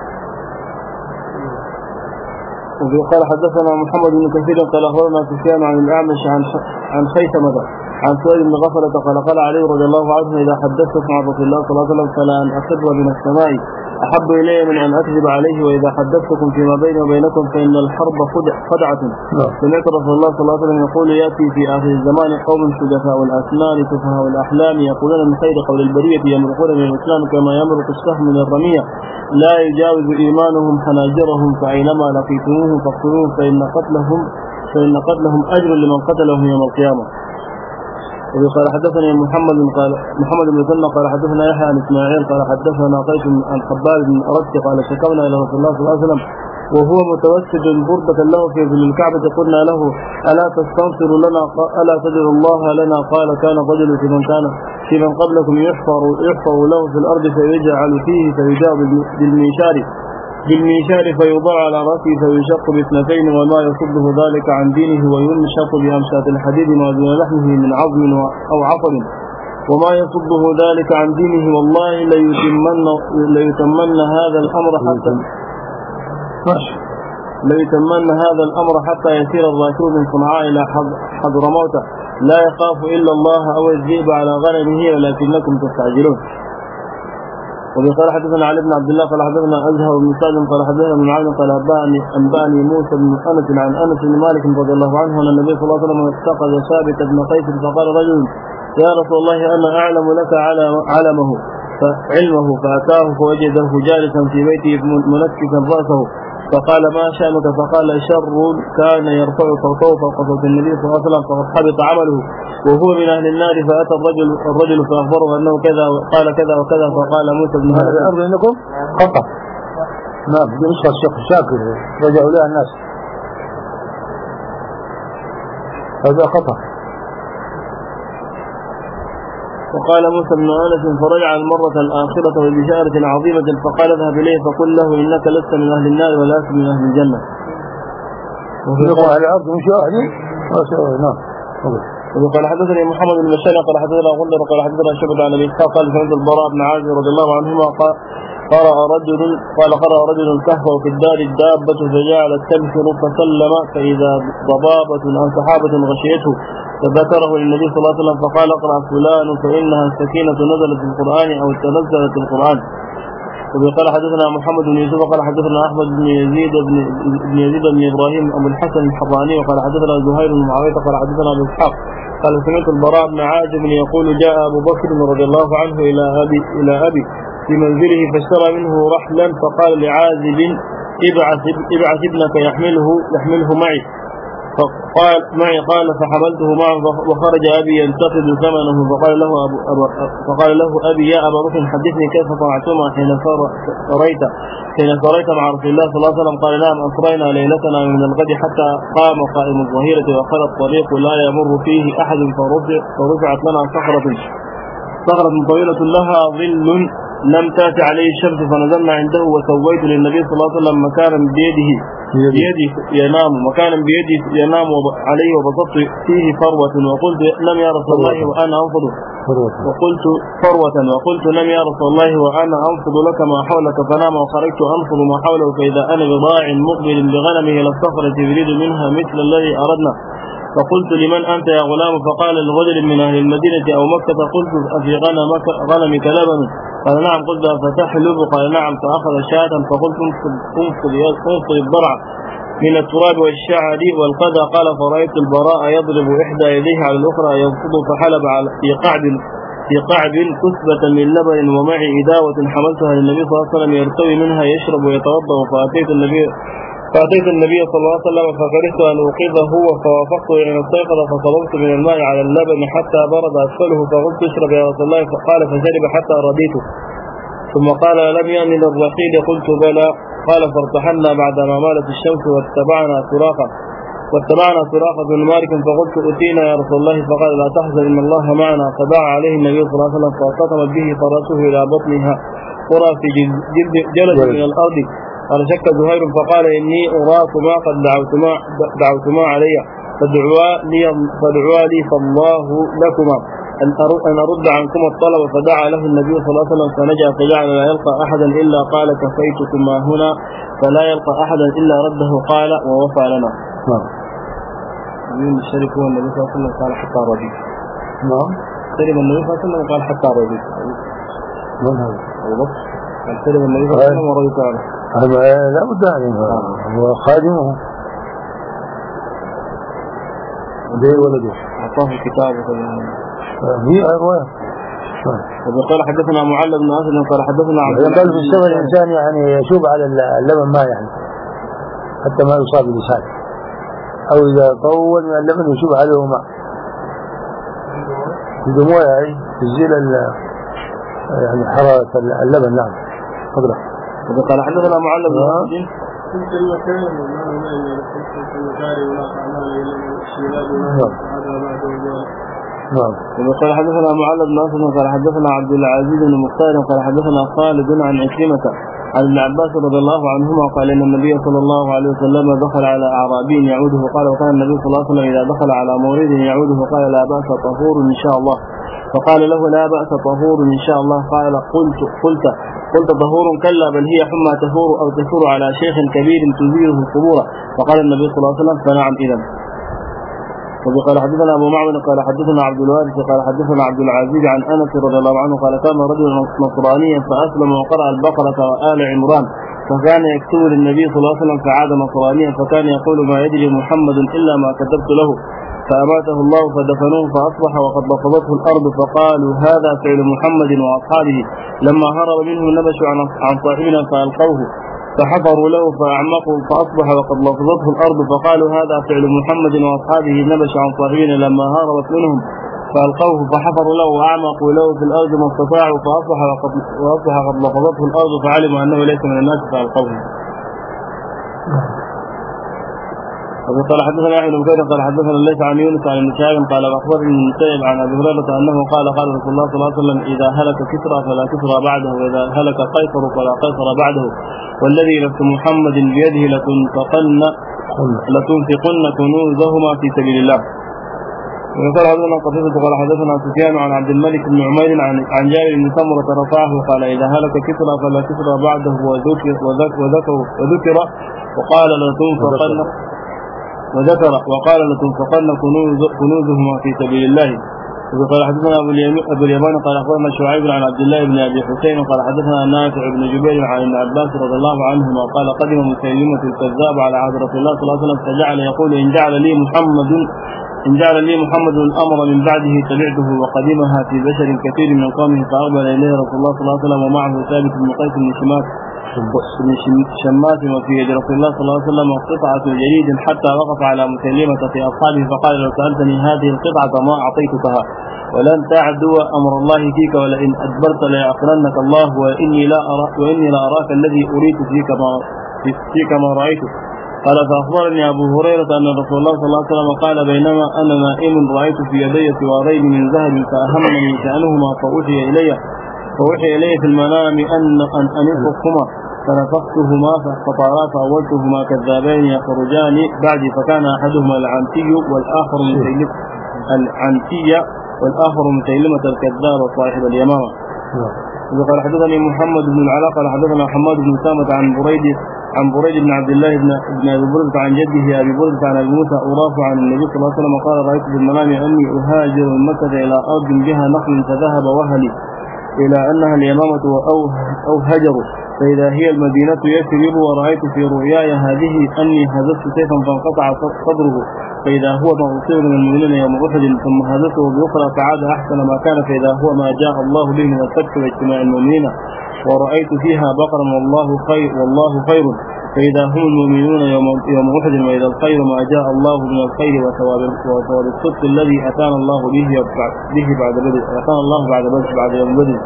Speaker 3: قال حدثنا محمد بن كثير قال أخبرنا سفيان عن الأعمش عن عن خيثمة عن سويد بن غفلة قال قال علي رضي الله عنه إذا حدثتكم عن رسول الله صلى الله عليه وسلم فلا أن أخر من السماء أحب إلي من أن أكذب عليه، وإذا حدثتكم فيما بيني وبينكم فإن الحرب خدعة. سمعت رسول الله صلى الله عليه وسلم يقول يأتي في آخر الزمان قوم شجفاء الأسنان سفهاء الأحلام يقولون من خير قول البرية يمرقون من الإسلام كما يمرق السهم من الرمية لا يجاوز إيمانهم حناجرهم، فأينما لقيتموه فاقتلوه فإن قتلهم فإن قتلهم أجر لمن قتلهم يوم القيامة. قال حدثنا محمد قال محمد بن سنة قال حدثنا يحيى عن اسماعيل قال حدثنا قيس عن خباب بن أرد قال شكونا إلى رسول الله صلى الله عليه وسلم وهو متوسد بردة له في ظل الكعبة قلنا له ألا تستنصر لنا ألا تدعو الله لنا؟ قال كان رجل في من كان في من قبلكم يحفر يحفر له في الأرض فيجعل فيه فيجاء بالميشار بالميشار فيوضع على رأسه فيشق باثنتين وما يصده ذلك عن دينه وينشق بأمشات الحديد ما دون لحمه من عظم أو عصب وما يصده ذلك عن دينه والله ليتمن ليتمن هذا الأمر حتى ليتمن هذا الأمر حتى يسير الراكب من صنعاء إلى حضرموت لا يخاف إلا الله أو الذئب على غنمه ولكنكم تستعجلون. وقال حدثنا علي بن عبد الله قال حدثنا أزهر بن سالم قال حدثنا من عالم قال أنبأني أنبأني موسى بن أنس عن أنس بن مالك رضي الله عنه أن النبي صلى الله عليه وسلم اتخذ ثابت بن قيس فقال رجل يا رسول الله أنا أعلم لك علمه فعلمه فأتاه فوجده جالسا في بيته منكسا رأسه فقال ما شأنك؟ فقال شر كان يرفع صوته فوق صوت النبي صلى الله عليه وسلم فقد حبط عمله وهو من أهل النار. فأتى الرجل الرجل فأخبره أنه كذا قال كذا وكذا فقال موسى بن هذا
Speaker 1: الأمر إنكم خطأ. نعم نسخة الشيخ الشاكر رجعوا لها الناس هذا خطأ.
Speaker 3: وقال موسى بن أنس فرجع المرة الآخرة وبشارة عظيمة فقال اذهب إليه فقل له إنك لست من أهل النار ولست من أهل الجنة.
Speaker 1: وقال على الأرض مش أهلي نعم.
Speaker 3: وقال حدثني محمد بن بشار قال حدثنا غندر قال حدثنا شعبة عن أبي إسحاق قال سمعت البراء بن عازب رضي الله عنهما قال قرأ رجل قال قرأ رجل الكهف وفي الدار الدابة فجعلت تنفر فسلم فإذا ضبابة أو سحابة غشيته فذكره للنبي صلى الله عليه وسلم فقال اقرأ فلان فإنها السكينة نزلت في القرآن أو تنزلت في القرآن. وقال حدثنا محمد بن يوسف قال حدثنا أحمد بن يزيد بن يزيد بن إبراهيم أبو الحسن الحراني وقال حدثنا زهير بن معاوية قال حدثنا أبو إسحاق قال سمعت البراء بن عازب يقول جاء أبو بكر رضي الله عنه إلى أبي إلى أبي في منزله فاشترى منه رحلا فقال لعازب ابعث ابعث ابنك يحمله يحمله معي فقال معي قال فحملته معه وخرج أبي ينتقد ثمنه فقال له أبو أبو فقال له أبي يا أبا بكر حدثني كيف صنعتما حين سريت حين سريت مع رسول الله صلى الله عليه وسلم قال نعم أسرينا ليلتنا من الغد حتى قام قائم الظهيرة وخلى الطريق لا يمر فيه أحد فرفع فرفعت لنا صخرة صخرة طويلة لها ظل لم تأتي عليه الشمس فنزلنا عنده وسويت للنبي صلى الله عليه وسلم مكانا بيده بيدي ينام مكانا بيدي ينام عليه وبسطت فيه فروة وقلت لم يا رسول الله وأنا أنفض وقلت فروة وقلت لم يا رسول الله وأنا أنفض لك ما حولك فنام وخرجت أنفض ما حوله فإذا أنا بضاع مقبل بغنمه إلى الصخرة يريد منها مثل الذي أردنا فقلت لمن أنت يا غلام؟ فقال الرجل من أهل المدينة أو مكة. قلت أفي غنمك غنمك لبن؟ قال نعم. قلت فتحلب؟ قال نعم. فأخذ شاة فقلت انفض الضرع من التراب والشعر والقدى. قال فرأيت البراء يضرب إحدى يديه على الأخرى ينفض فحلب على في قعد في قعب كثبة من لبن ومعي إداوة حملتها للنبي صلى الله عليه وسلم يرتوي منها يشرب ويتوضأ فأتيت النبي فأتيت النبي صلى الله عليه وسلم فكرهت أن أوقظه فوافقت إلى استيقظ فصببت من الماء على اللبن حتى برد أسفله فقلت اشرب يا رسول الله فقال فشرب حتى رديته ثم قال لم يأن للرحيل قلت بلى قال فارتحلنا بعدما مالت الشمس واتبعنا سراقة واتبعنا سراقة بن مالك فقلت أتينا يا رسول الله فقال لا تحزن إن الله معنا فدعا عليه النبي صلى الله عليه وسلم فالتقمت به فرسه إلى بطنها قرى في جلد جلد من الأرض قال شك زهير فقال إني أراكما قد دعوتما دعوتما علي فدعوا لي فدعوا لي فالله لكما أن أن أرد عنكم الطلب فدعا له النبي صلى الله عليه وسلم فنجا فجعل لا يلقى أحدا إلا قال كفيتكما هنا فلا يلقى أحدا إلا رده قال ووفى لنا.
Speaker 1: نعم.
Speaker 3: من الشريك هو النبي صلى الله عليه وسلم قال حتى رضيت.
Speaker 1: نعم.
Speaker 3: سلم النبي صلى الله عليه وسلم قال حتى رضيت.
Speaker 1: من هذا؟
Speaker 3: أبو بكر. قال سلم النبي صلى الله عليه وسلم ورضيت عنه.
Speaker 1: هذا لا بد يعني هو خادمه. ده ولده.
Speaker 3: أعطاه الكتاب وكذا.
Speaker 1: هي رواية.
Speaker 3: وقال حدثنا معل بن أسد قال حدثنا عبد الله.
Speaker 1: قال في السبب الإنسان يعني يشوب على اللبن ما يعني حتى ما يصاب بلسان أو إذا طول من اللبن يشوب عليه ماء في دموع يعني تزيل يعني حرارة اللبن. نعم. تفضل.
Speaker 3: وقال حدثنا معل بن أسد.
Speaker 2: كنت المكان وما هنا كنت المكان ولا أعمال إلا الشيلات ولا هذا بعد ذلك.
Speaker 1: نعم.
Speaker 3: وقال حدثنا معل بن أسد قال حدثنا عبد العزيز بن مختار قال حدثنا خالد عن عكرمة عن ابن عباس رضي الله عنهما قال إن النبي صلى الله عليه وسلم دخل على أعرابي يعوده قال وكان النبي صلى الله عليه وسلم إذا دخل على مورد يعوده قال لا بأس طهور إن شاء الله فقال له لا بأس طهور إن شاء الله قال قلت قلت قلت طهور كلا بل هي حمى تفور أو تفور على شيخ كبير تزيله القبور فقال النبي صلى الله عليه وسلم فنعم إذن. وقال حدثنا أبو معمر قال حدثنا عبد الوارث قال حدثنا عبد العزيز عن أنس رضي الله عنه قال كان رجل نصرانيا فأسلم وقرأ البقرة وآل عمران فكان يكتب للنبي صلى الله عليه وسلم فعاد نصرانيا فكان يقول ما يدري محمد إلا ما كتبت له فأماته الله فدفنوه فأصبح وقد لفظته الأرض فقالوا هذا فعل محمد وأصحابه لما هرب منهم نبشوا عن صاحبنا فألقوه فحفروا له فأعمقوا فأصبح وقد لفظته الأرض فقالوا هذا فعل محمد وأصحابه نبشوا عن صاحبنا لما هربت منهم فألقوه فحفروا له وأعمقوا له في الأرض ما استطاعوا فأصبح وقد, وأصبح قد لفظته الأرض فعلموا أنه ليس من الناس فألقوه. وقال حدثنا يحيى بن بكير قال حدثنا ليس عن يونس عن ابن شهاب قال اخبرني المسيب عن ابي هريره انه قال قال رسول الله صلى الله عليه وسلم اذا هلك كسرى فلا كسرى بعده واذا هلك قيصر فلا قيصر بعده والذي نفس محمد بيده لتنفقن لتنفقن كنوزهما في سبيل الله. وقال حدثنا قتيبة قال حدثنا سفيان عن عبد الملك بن عمير عن عن جابر بن سمرة رفعه قال اذا هلك كسرى فلا كسرى بعده وذكر وذكر وذكر وقال لتنفقن وذكر وقال لتنفقن كنوز كنوزهما في سبيل الله. وقال حدثنا ابو اليمان قال اخبرنا شعيب عن عبد الله بن ابي حسين قال حدثنا نافع بن جبير عن ابن عباس رضي الله عنهما قال قدم مسيلمة الكذاب على عهد رسول الله صلى الله عليه وسلم فجعل يقول ان جعل لي محمد ان جعل لي محمد الامر من بعده تبعته وقدمها في بشر كثير من قومه فاقبل اليه رسول الله صلى الله عليه وسلم ومعه ثابت بن قيس بن شماس بن شماس وفي يد رسول الله صلى الله عليه وسلم قطعة جريد حتى وقف على مسيلمة في أصحابه فقال لو سألتني هذه القطعة ما أعطيتكها ولن تعدو أمر الله فيك ولئن أدبرت ليعقلنك الله وإني لا أراك وإني لا أراك الذي أريد فيك ما فيك ما رأيته. قال فأخبرني أبو هريرة أن رسول الله صلى الله عليه وسلم قال بينما أنا نائم رأيت في يدي سوارين من ذهب فأهمني شأنهما فأوحي إلي فوحي إليه في المنام أن أن أنفخهما فنفختهما فاستطارا فأولتهما كذابين يخرجان بعدي فكان أحدهما العنتي والآخر مسيلمة العنتية والآخر مسيلمة الكذاب صاحب اليمامة. وقال حدثني محمد بن العلاء قال حدثنا حماد بن سامة عن بريد عن بريد بن عبد الله بن ابن ابي برده عن جده ابي برده عن ابي موسى ارافع عن النبي صلى الله عليه وسلم قال رايت في المنام اني اهاجر من مكه الى ارض بها نخل فذهب وهلي إلى أنها اليمامة أو أو هجر فإذا هي المدينة يثرب، ورأيت في رؤياي هذه أني هززت سيفا فانقطع صدره فإذا هو مغصوب من المؤمنين يوم أحد، ثم هززته بأخرى فعاد أحسن ما كان، فإذا هو ما جاء الله به من الفتح واجتماع المؤمنين، ورأيت فيها بقرا والله خير والله خير فإذا هم المؤمنون يوم يوم أحد، وإذا الخير ما جاء الله من الخير وثواب وثواب الصدق الذي أتانا الله به به بعد بدر أتانا الله بعد بدر بعد يوم بدر.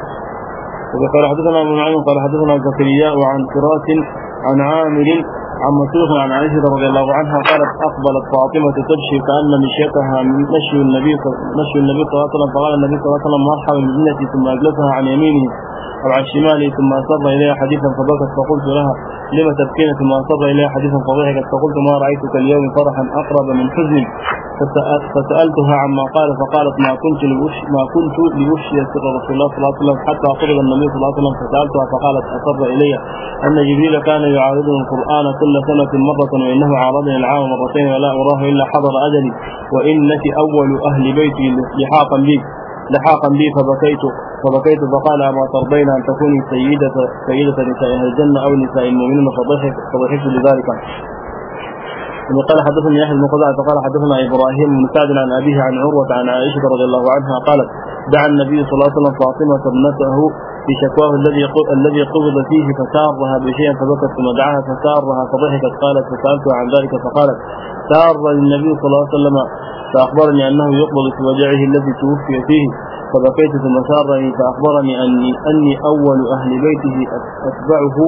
Speaker 3: وقال حدثنا ابن معين قال حدثنا زكريا وعن فراس عن عامر عن مسروق عن عائشة رضي الله عنها قالت أقبلت فاطمة تمشي كأن مشيتها من مشي النبي مشي النبي صلى الله عليه وسلم، فقال النبي صلى الله عليه وسلم مرحبا بابنتي، ثم أجلسها عن يمينه أو عن شماله، ثم أصر إليها حديثا فبكت، فقلت لها لما تبكين؟ ثم أصر إليها حديثا فضحكت، فقلت ما رأيتك اليوم فرحا أقرب من حزن، فسألتها عما قال فقالت ما كنت لأفشي ما كنت لأفشي سر رسول الله صلى الله عليه وسلم حتى قبل النبي صلى الله عليه وسلم، فسألتها فقالت أصر إلي أن جبريل كان يعارضني القرآن كل سنة مرة، وإنه عارضني العام مرتين ولا أراه إلا حضر أجلي، وإنك أول أهل بيتي لحاقا بي لحاقا بي فبكيت فبكيت فقال أما ترضين أن تكوني سيدة سيدة نساء أهل الجنة أو نساء المؤمنين؟ فضحك فضحكت لذلك. قال حدثني يحيى بن قزعة قال حدثنا إبراهيم بن سعد عن أبيه عن عروة عن عائشة رضي الله عنها قالت دعا النبي صلى الله عليه وسلم فاطمة ابنته في شكواه الذي الذي قبض فيه فسارها بشيء فبكت، ثم دعاها فسارها فضحكت، قالت فسألتها عن ذلك فقالت سار للنبي صلى الله عليه وسلم فأخبرني أنه يقبض في وجعه الذي توفي فيه، فبكيت، ثم سارني فأخبرني أني أني أول أهل بيته أتبعه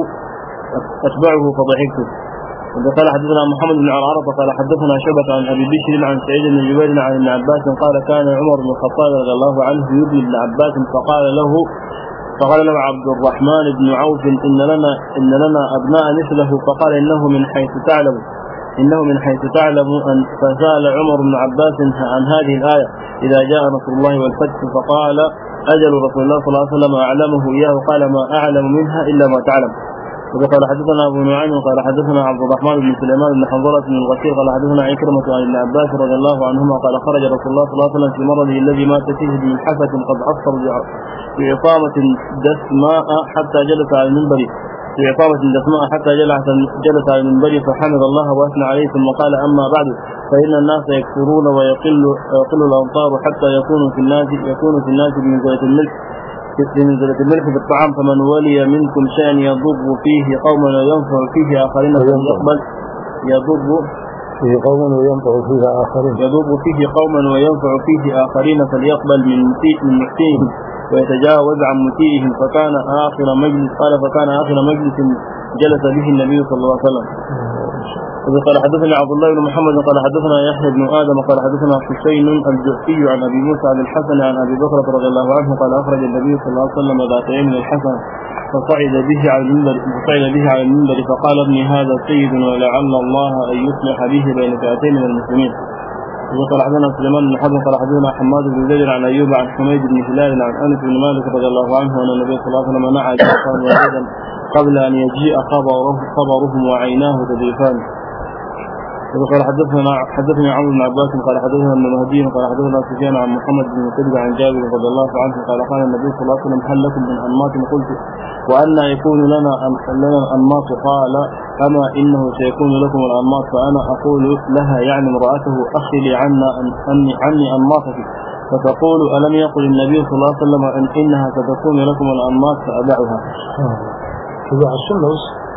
Speaker 3: أتبعه فضحكت. قال حدثنا محمد بن عرعرة قال حدثنا شعبة عن أبي بشر عن سعيد بن جبير عن ابن عباس قال كان عمر بن الخطاب رضي الله عنه يبني ابن عباس فقال له فقال له عبد الرحمن بن عوف إن لنا إن لنا أبناء مثله، فقال إنه من حيث تعلم إنه من حيث تعلم أن فسأل عمر بن عباس عن هذه الآية إذا جاء نصر الله والفتح، فقال أجل رسول الله صلى الله عليه وسلم أعلمه إياه، قال ما أعلم منها إلا ما تعلم. وقال حدثنا أبو نعيم قال حدثنا عبد الرحمن بن سليمان بن حنظلة بن الغسيل قال حدثنا عكرمة عن ابن عباس رضي الله عنهما قال خرج رسول الله صلى الله عليه وسلم في مرضه الذي مات فيه بملحفة قد أفطر بعصامة دسماء حتى جلس على المنبر بعصامة دسماء حتى جلس على المنبر فحمد الله وأثنى عليه، ثم قال أما بعد فإن الناس يكثرون ويقل ويقل الأمطار حتى يكون في الناس يكون في الناس بمنزلة الملك بمنزلة الملك في الطعام، فمن ولي منكم شيئا يضر فيه قوما وينفع فيه آخرين فليقبل يضر
Speaker 1: فيه قوما وينفع فيه آخرين
Speaker 3: يضر فيه قوما وينفع فيه آخرين فليقبل من من محسنهم ويتجاوز عن مسيئهم. فكان آخر مجلس قال فكان آخر مجلس جلس به النبي صلى الله عليه وسلم. قال حدثنا عبد الله بن محمد قال حدثنا يحيى بن آدم قال حدثنا حسين الجعفي عن أبي موسى عن الحسن عن أبي بكر رضي الله عنه قال أخرج النبي صلى الله عليه وسلم ذات يوم الحسن فصعد به على المنبر فصعد به على المنبر فقال ابني هذا سيد ولعل الله أن يصلح به بين فئتين من المسلمين. وقال حدثنا سليمان بن حرب قال حدثنا حماد بن زيد عن أيوب عن حميد بن هلال عن أنس بن مالك رضي الله عنه أن النبي صلى الله عليه وسلم نعى جعفرا وزيدا قبل أن يجيء خبره خبرهم وعيناه تذرفان. وقال حدثنا حدثني عمرو بن عباس قال حدثنا ابن مهدي قال حدثنا سفيان عن محمد بن مسدد عن جابر رضي الله عنه قال قال النبي صلى الله عليه وسلم هل لكم من أنماط؟ قلت وأن يكون لنا لنا الأنماط؟ قال أما إنه سيكون لكم الأنماط. فأنا أقول لها يعني امرأته أخلي عنا عني عني أنماطك، فتقول ألم يقل النبي صلى الله عليه وسلم أن إنها ستكون لكم الأنماط فأدعها.
Speaker 1: تبع السنة.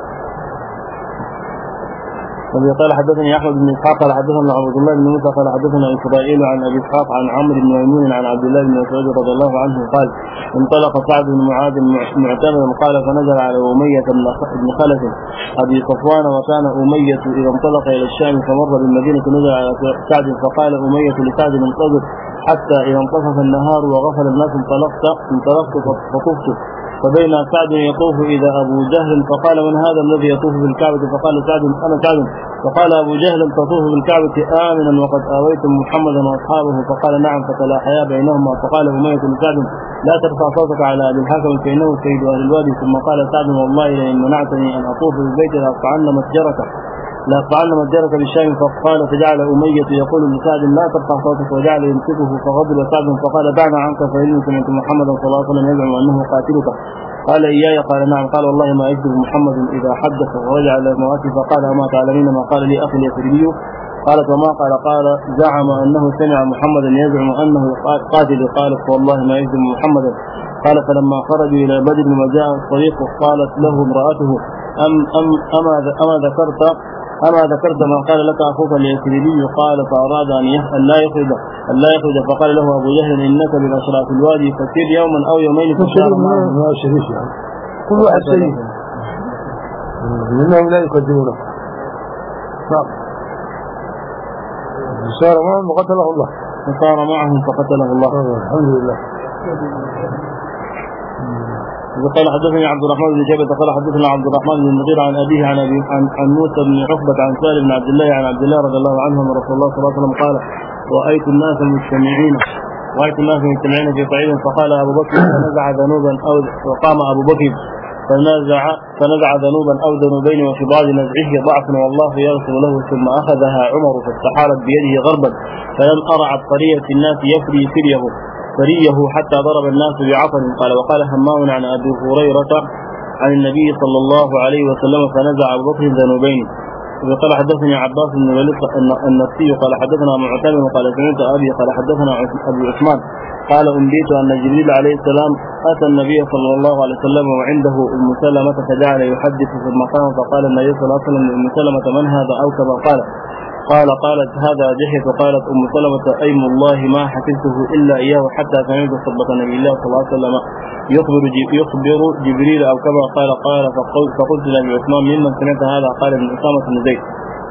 Speaker 3: قال حدثني احمد بن اسحاق قال حدثنا عبد الله بن موسى قال حدثنا اسرائيل عن ابي اسحاق عن عمرو بن ميمون عن عبد الله بن مسعود رضي الله عنه قال انطلق سعد بن معاذ معتمرا قال فنزل على اميه بن خلف ابي صفوان، وكان اميه اذا انطلق الى الشام فمر بالمدينه نزل على سعد فقال اميه لسعد انتظر حتى اذا انتصف النهار وغفل الناس انطلقت انطلقت فطفت، فبين سعد يطوف إذا أبو جهل فقال من هذا الذي يطوف بالكعبة؟ فقال سعد أنا سعد. فقال أبو جهل تطوف بالكعبة آمنا وقد آويتم محمدا وأصحابه؟ فقال نعم. فتلاحيا بينهما فقال أمية لسعد لا ترفع صوتك على أبي الحكم فإنه سيد أهل الوادي. ثم قال سعد والله لئن منعتني أن أطوف بالبيت لأقطعن مسجرك. لا فعلم الدرك بالشام فقال فجعل أمية يقول لسعد لا ترفع صوتك وجعل يمسكه فغضب سعد فقال دعنا عنك فإني سمعت محمدا صلى الله عليه وسلم يزعم أنه قاتلك. قال إياي؟ قال نعم. قال والله ما يكذب محمد إذا حدث. ورجع إلى امرأته فقال أما تعلمين ما قال لي أخي اليثربي؟ قالت وما قال؟ قال زعم أنه سمع محمدا يزعم أنه قاتل. قالت والله ما يكذب محمدا. قال فلما خرجوا إلى بدر وجاء الطريق قالت له امرأته أم أم أما أما ذكرت أما ذكرت ما قال لك أخوك اليثربي؟ قال فأراد أن لا يخرج أن لا يخرج فقال له أبو جهل إنك بالأشراف الوادي فسير يوما أو يومين في الشهر.
Speaker 1: ما شريف يعني كل واحد شريف منهم لا يقدمونه. صار معهم فقتله الله.
Speaker 3: فصار معهم فقتله الله.
Speaker 1: الحمد لله.
Speaker 3: وقال حدثني عبد الرحمن بن شيبة قال حدثنا عبد الرحمن بن المغيرة عن أبيه عن أبي عن, عن موسى بن عقبة عن سالم بن عبد الله عن عبد الله رضي الله عنه أن رسول الله صلى الله عليه وسلم قال رأيت الناس مجتمعين رأيت الناس مجتمعين في صعيد فقال أبو بكر فنزع ذنوبا أو وقام أبو بكر فنزع فنزع ذنوبا أو ذنوبين وفي بعض نزعه ضعف والله يغفر له ثم أخذها عمر فاستحالت بيده غربا فلم أرى عبقرية الناس يفري فريه فريه حتى ضرب الناس بعطل. قال وقال همام عن أبي هريرة عن النبي صلى الله عليه وسلم فنزع أبو بكر ذنوبين. قال حدثني عباس بن الوليد النفسي قال حدثنا معتمر قال سمعت أبي قال حدثنا أبو عثمان قال أنبيت أن جبريل عليه السلام أتى النبي صلى الله عليه وسلم وعنده أم سلمة فجعل يحدث في المقام فقال النبي صلى الله عليه وسلم لأم سلمة من هذا أو كما قال قال قالت هذا دحية. فقالت أم سلمة أيم الله ما حفظته إلا إياه حتى سمعت صدق النبي الله صلى الله عليه وسلم يخبر يخبر جبريل أو كما قال قال فقلت لأبي عثمان ممن سمعت هذا؟ قال ابن أسامة بن زيد.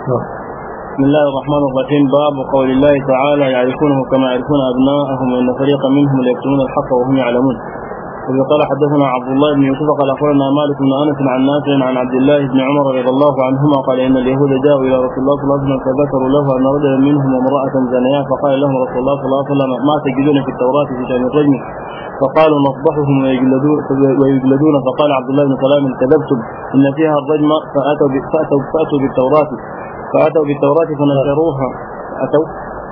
Speaker 3: بسم الله الرحمن الرحيم. باب قول الله تعالى يعرفونه كما يعرفون أبناءهم وإن فريقا منهم ليكتمون الحق وهم يعلمون. وقال حدثنا عبد الله بن يوسف قال أخبرنا مالك بن أنس عن نافع عن عبد الله بن عمر رضي الله عنهما قال إن اليهود جاءوا إلى رسول الله صلى الله عليه وسلم فذكروا له أن رجلا منهم وامرأة زنيا فقال لهم رسول الله صلى الله عليه وسلم ما تجدون في التوراة في شأن الرجم؟ فقالوا نصبحهم ويجلدون, ويجلدون فقال عبد الله بن سلام كذبتم إن فيها الرجم فأتوا فأتوا فأتوا بالتوراة فأتوا بالتوراة فنشروها أتوا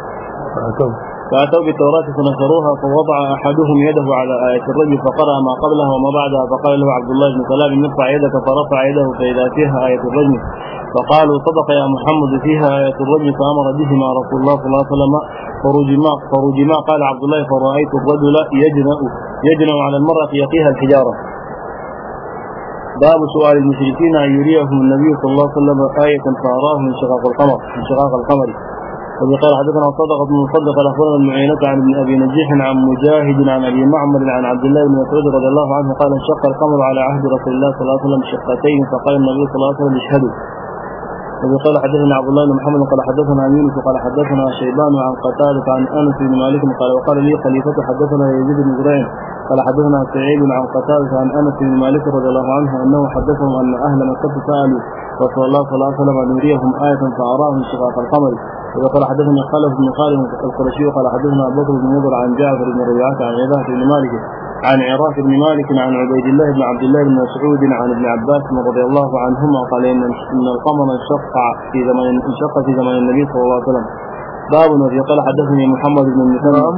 Speaker 1: فأتوا
Speaker 3: فأتوا بالتوراة فنشروها فوضع أحدهم يده على آية الرجم فقرأ ما قبلها وما بعدها فقال له عبد الله بن سلام ارفع يدك فرفع يده فإذا فيها آية الرجم فقالوا صدق يا محمد فيها آية الرجم فأمر بهما رسول الله صلى الله عليه وسلم فرجما فرجما قال عبد الله فرأيت الرجل يجنأ يجنأ على المرأة يقيها الحجارة. باب سؤال المشركين أن يريهم النبي صلى الله عليه وسلم آية فأراهم انشقاق القمر انشقاق القمر. وقال حدثنا صدقة بن مصدق الأخبار المعينة عن ابن أبي نجيح عن مجاهد عن أبي معمر عن عبد الله بن مسعود رضي الله عنه قال انشق القمر على عهد رسول الله صلى الله عليه وسلم شقتين فقال النبي صلى الله عليه وسلم اشهدوا. وقال حدثنا عبد الله بن محمد قال حدثنا يونس قال حدثنا شيبان عن قتادة عن أنس بن مالك قال وقال لي خليفة حدثنا يزيد بن زريع قال حدثنا سعيد عن قتادة عن أنس بن مالك رضي الله عنه أنه حدثهم أن أهل مكة سألوا رسول الله صلى الله عليه وسلم أن يريهم آية فأراهم انشقاق القمر. وقال حدثنا خالد بن خالد القرشي قال حدثنا أبو بكر بن مضر عن جعفر بن ربيعة عن عباس بن مالك عن عراك بن مالك عن عبيد الله بن عبد الله بن مسعود عن ابن عباس رضي الله عنهما قال إن القمر انشق في زمن انشق في زمن النبي صلى الله عليه وسلم. باب وفي قال حدثني محمد بن المثنى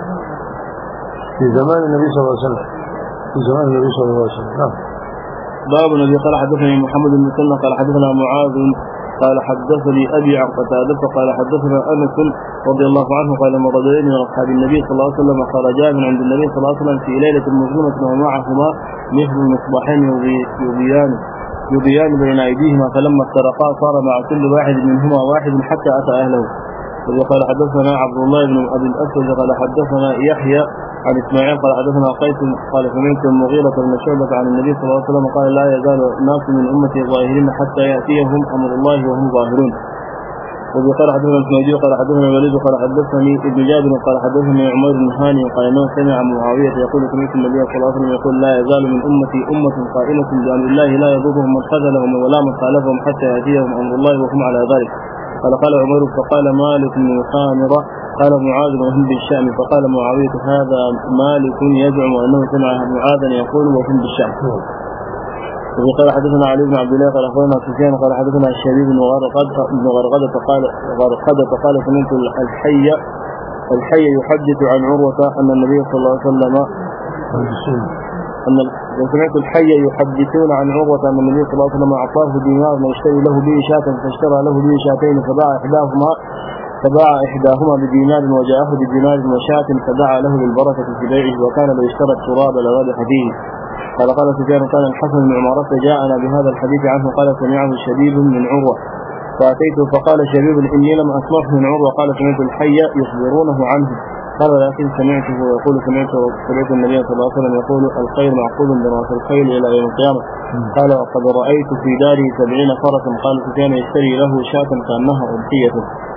Speaker 1: في زمان النبي صلى الله عليه وسلم في زمان النبي صلى الله عليه وسلم. نعم.
Speaker 3: باب وفي قال حدثني محمد بن المثنى قال حدثنا معاذ قال حدثني أبي عن قتادة قال حدثنا أنس رضي الله عنه قال ما رجلين من أصحاب النبي صلى الله عليه وسلم خرجا من عند النبي صلى الله عليه وسلم في ليلة مظلمة ومعهما مثل المصباحين يضيان يضيان بين أيديهما فلما افترقا صار مع كل واحد منهما واحد حتى أتى أهله. وقال حدثنا عبد الله بن أبي الأسود قال حدثنا يحيى عن إسماعيل قال حدثنا قيس قال سمعت المغيرة بن شعبة عن النبي صلى الله عليه وسلم قال لا يزال الناس من أمتي ظاهرين حتى يأتيهم أمر الله وهم ظاهرون. وقال حدثنا اسماعيل قال حدثنا الوليد قال حدثني ابن جابر قال حدثني عمير بن هاني قال انه سمع معاوية يقول سمعت النبي صلى الله عليه وسلم يقول لا يزال من أمتي أمة قائمة بأمر الله لا يضرهم من خذلهم ولا من خالفهم حتى يأتيهم أمر الله وهم على ذلك. قال قال عمر فقال مالك بن خامرة قال معاذ وهم بالشام فقال معاوية هذا مالك يزعم أنه سمع معاذا يقول وهم بالشام. قال حدثنا علي بن عبد الله قال اخبرنا سفيان قال حدثنا الشبيب بن غرقدة بن غرقدة قال غرقدة قال سمعت الحي الحي يحدث عن عروة أن النبي صلى الله عليه وسلم أن سمعت الحي يحدثون عن عروة أن النبي صلى الله عليه وسلم أعطاه دينار واشتري له به شاة فاشترى له به شاتين فباع إحداهما فباع إحداهما بدينار وجاءه بدينار وشاة فدعا له بالبركة في بيعه وكان لو اشترى التراب لرابح فيه. قال قال سفيان كان الحسن بن عمارة جاءنا بهذا الحديث عنه قال سمعه شبيب من عروة فأتيته فقال شبيب إني لم أسمعه من عروة قال سمعت الحي يخبرونه عنه قال لكن سمعته يقول سمعت سمعت النبي صلى الله عليه وسلم يقول الخير معقود برأس الخيل إلى يوم القيامة. قال وقد رأيت في داره سبعين فرسا قال سفيان يشتري له شاة كأنها أضحية.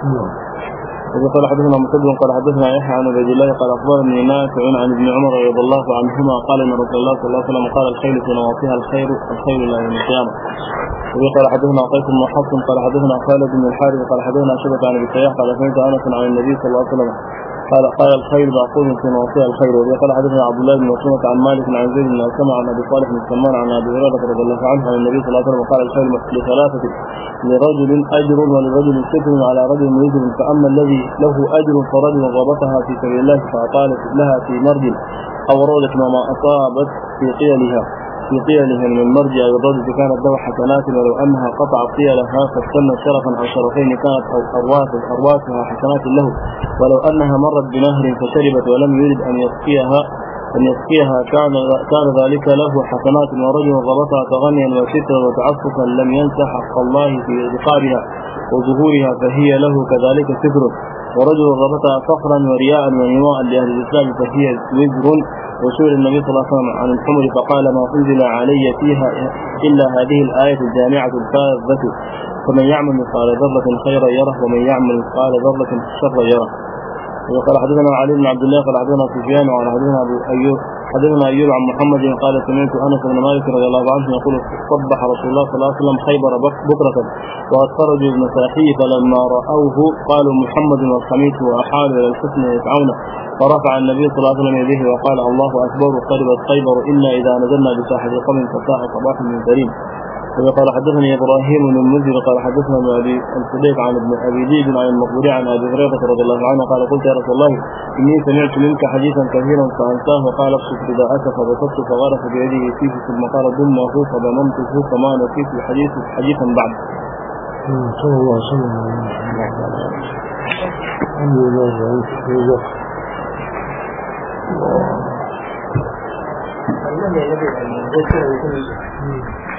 Speaker 3: قال حدثنا مسدد قال حدثنا يحيى عن عبد الله قال اخبرني نافع عن ابن عمر رضي الله عنهما قال ان رسول الله صلى الله عليه وسلم قال الخيل في نواصيها الخير الخير الى يوم القيامه. قال حدثنا قيس بن حفص قال حدثنا خالد بن الحارث قال حدثنا شبكه عن ابي سياح قال سمعت انس عن النبي صلى الله عليه وسلم قال قال الخير معقود في نواصيها الخير. قال حدثنا عبد الله بن مسعود عن مالك عن زيد بن اسلم عن ابي صالح بن سمان عن ابي هريره رضي الله عنه عن النبي صلى الله عليه وسلم قال الخير لثلاثه لرجل اجر ولرجل ستر على رجل وزر فاما الذي له اجر فرجل ربطها في سبيل الله فاطالت لها في مرج او روضه ما اصابت في قيلها في قيلها من المرج او الروضه كانت له حسنات ولو انها قطعت قيلها فاستنت شرفا او شرفين كانت او ارواس ارواسها حسنات له ولو انها مرت بنهر فشربت ولم يرد ان يسقيها أن يسقيها كان كان ذلك له حسنات ورجل ربطها تغنيا وسترا وتعففا لم ينسى حق الله في رقابها وظهورها فهي له كذلك ستر ورجل ربطها فخرا ورياء ونواء لأهل الإسلام فهي وزر. وسئل النبي صلى الله عليه وسلم عن الحمر فقال ما أنزل علي فيها إلا هذه الآية الجامعة الفاذة فمن يعمل مثقال ذرة خيرا يره ومن يعمل مثقال ذرة شرا يره. وقال حدثنا علي بن عبد الله قال حدثنا سفيان وعلى حدثنا ابو ايوب حدثنا ايوب عن محمد قال سمعت انس بن مالك رضي الله عنه يقول صبح رسول الله صلى الله عليه وسلم خيبر بكرة وقد خرجوا المساحي فلما راوه قالوا محمد والخميس واحالوا الى الحسن يسعونه فرفع النبي صلى الله عليه وسلم يديه وقال الله اكبر خربت خيبر الا اذا نزلنا بساحه قوم فساء صباح من كريم. قال حدثني ابراهيم بن المنذر قال حدثنا ابي الصديق عن ابن ابي ذئب عن المقبوري عن ابي هريره رضي الله عنه قال قلت يا رسول الله اني سمعت منك حديثا كثيرا فانساه قال ابسط رداءك فبسطت فغرف بيده فيه ثم قال ضمه فضممته فما نسيت الحديث حديثا بعد.
Speaker 1: صلى الله عليه وسلم. الحمد لله.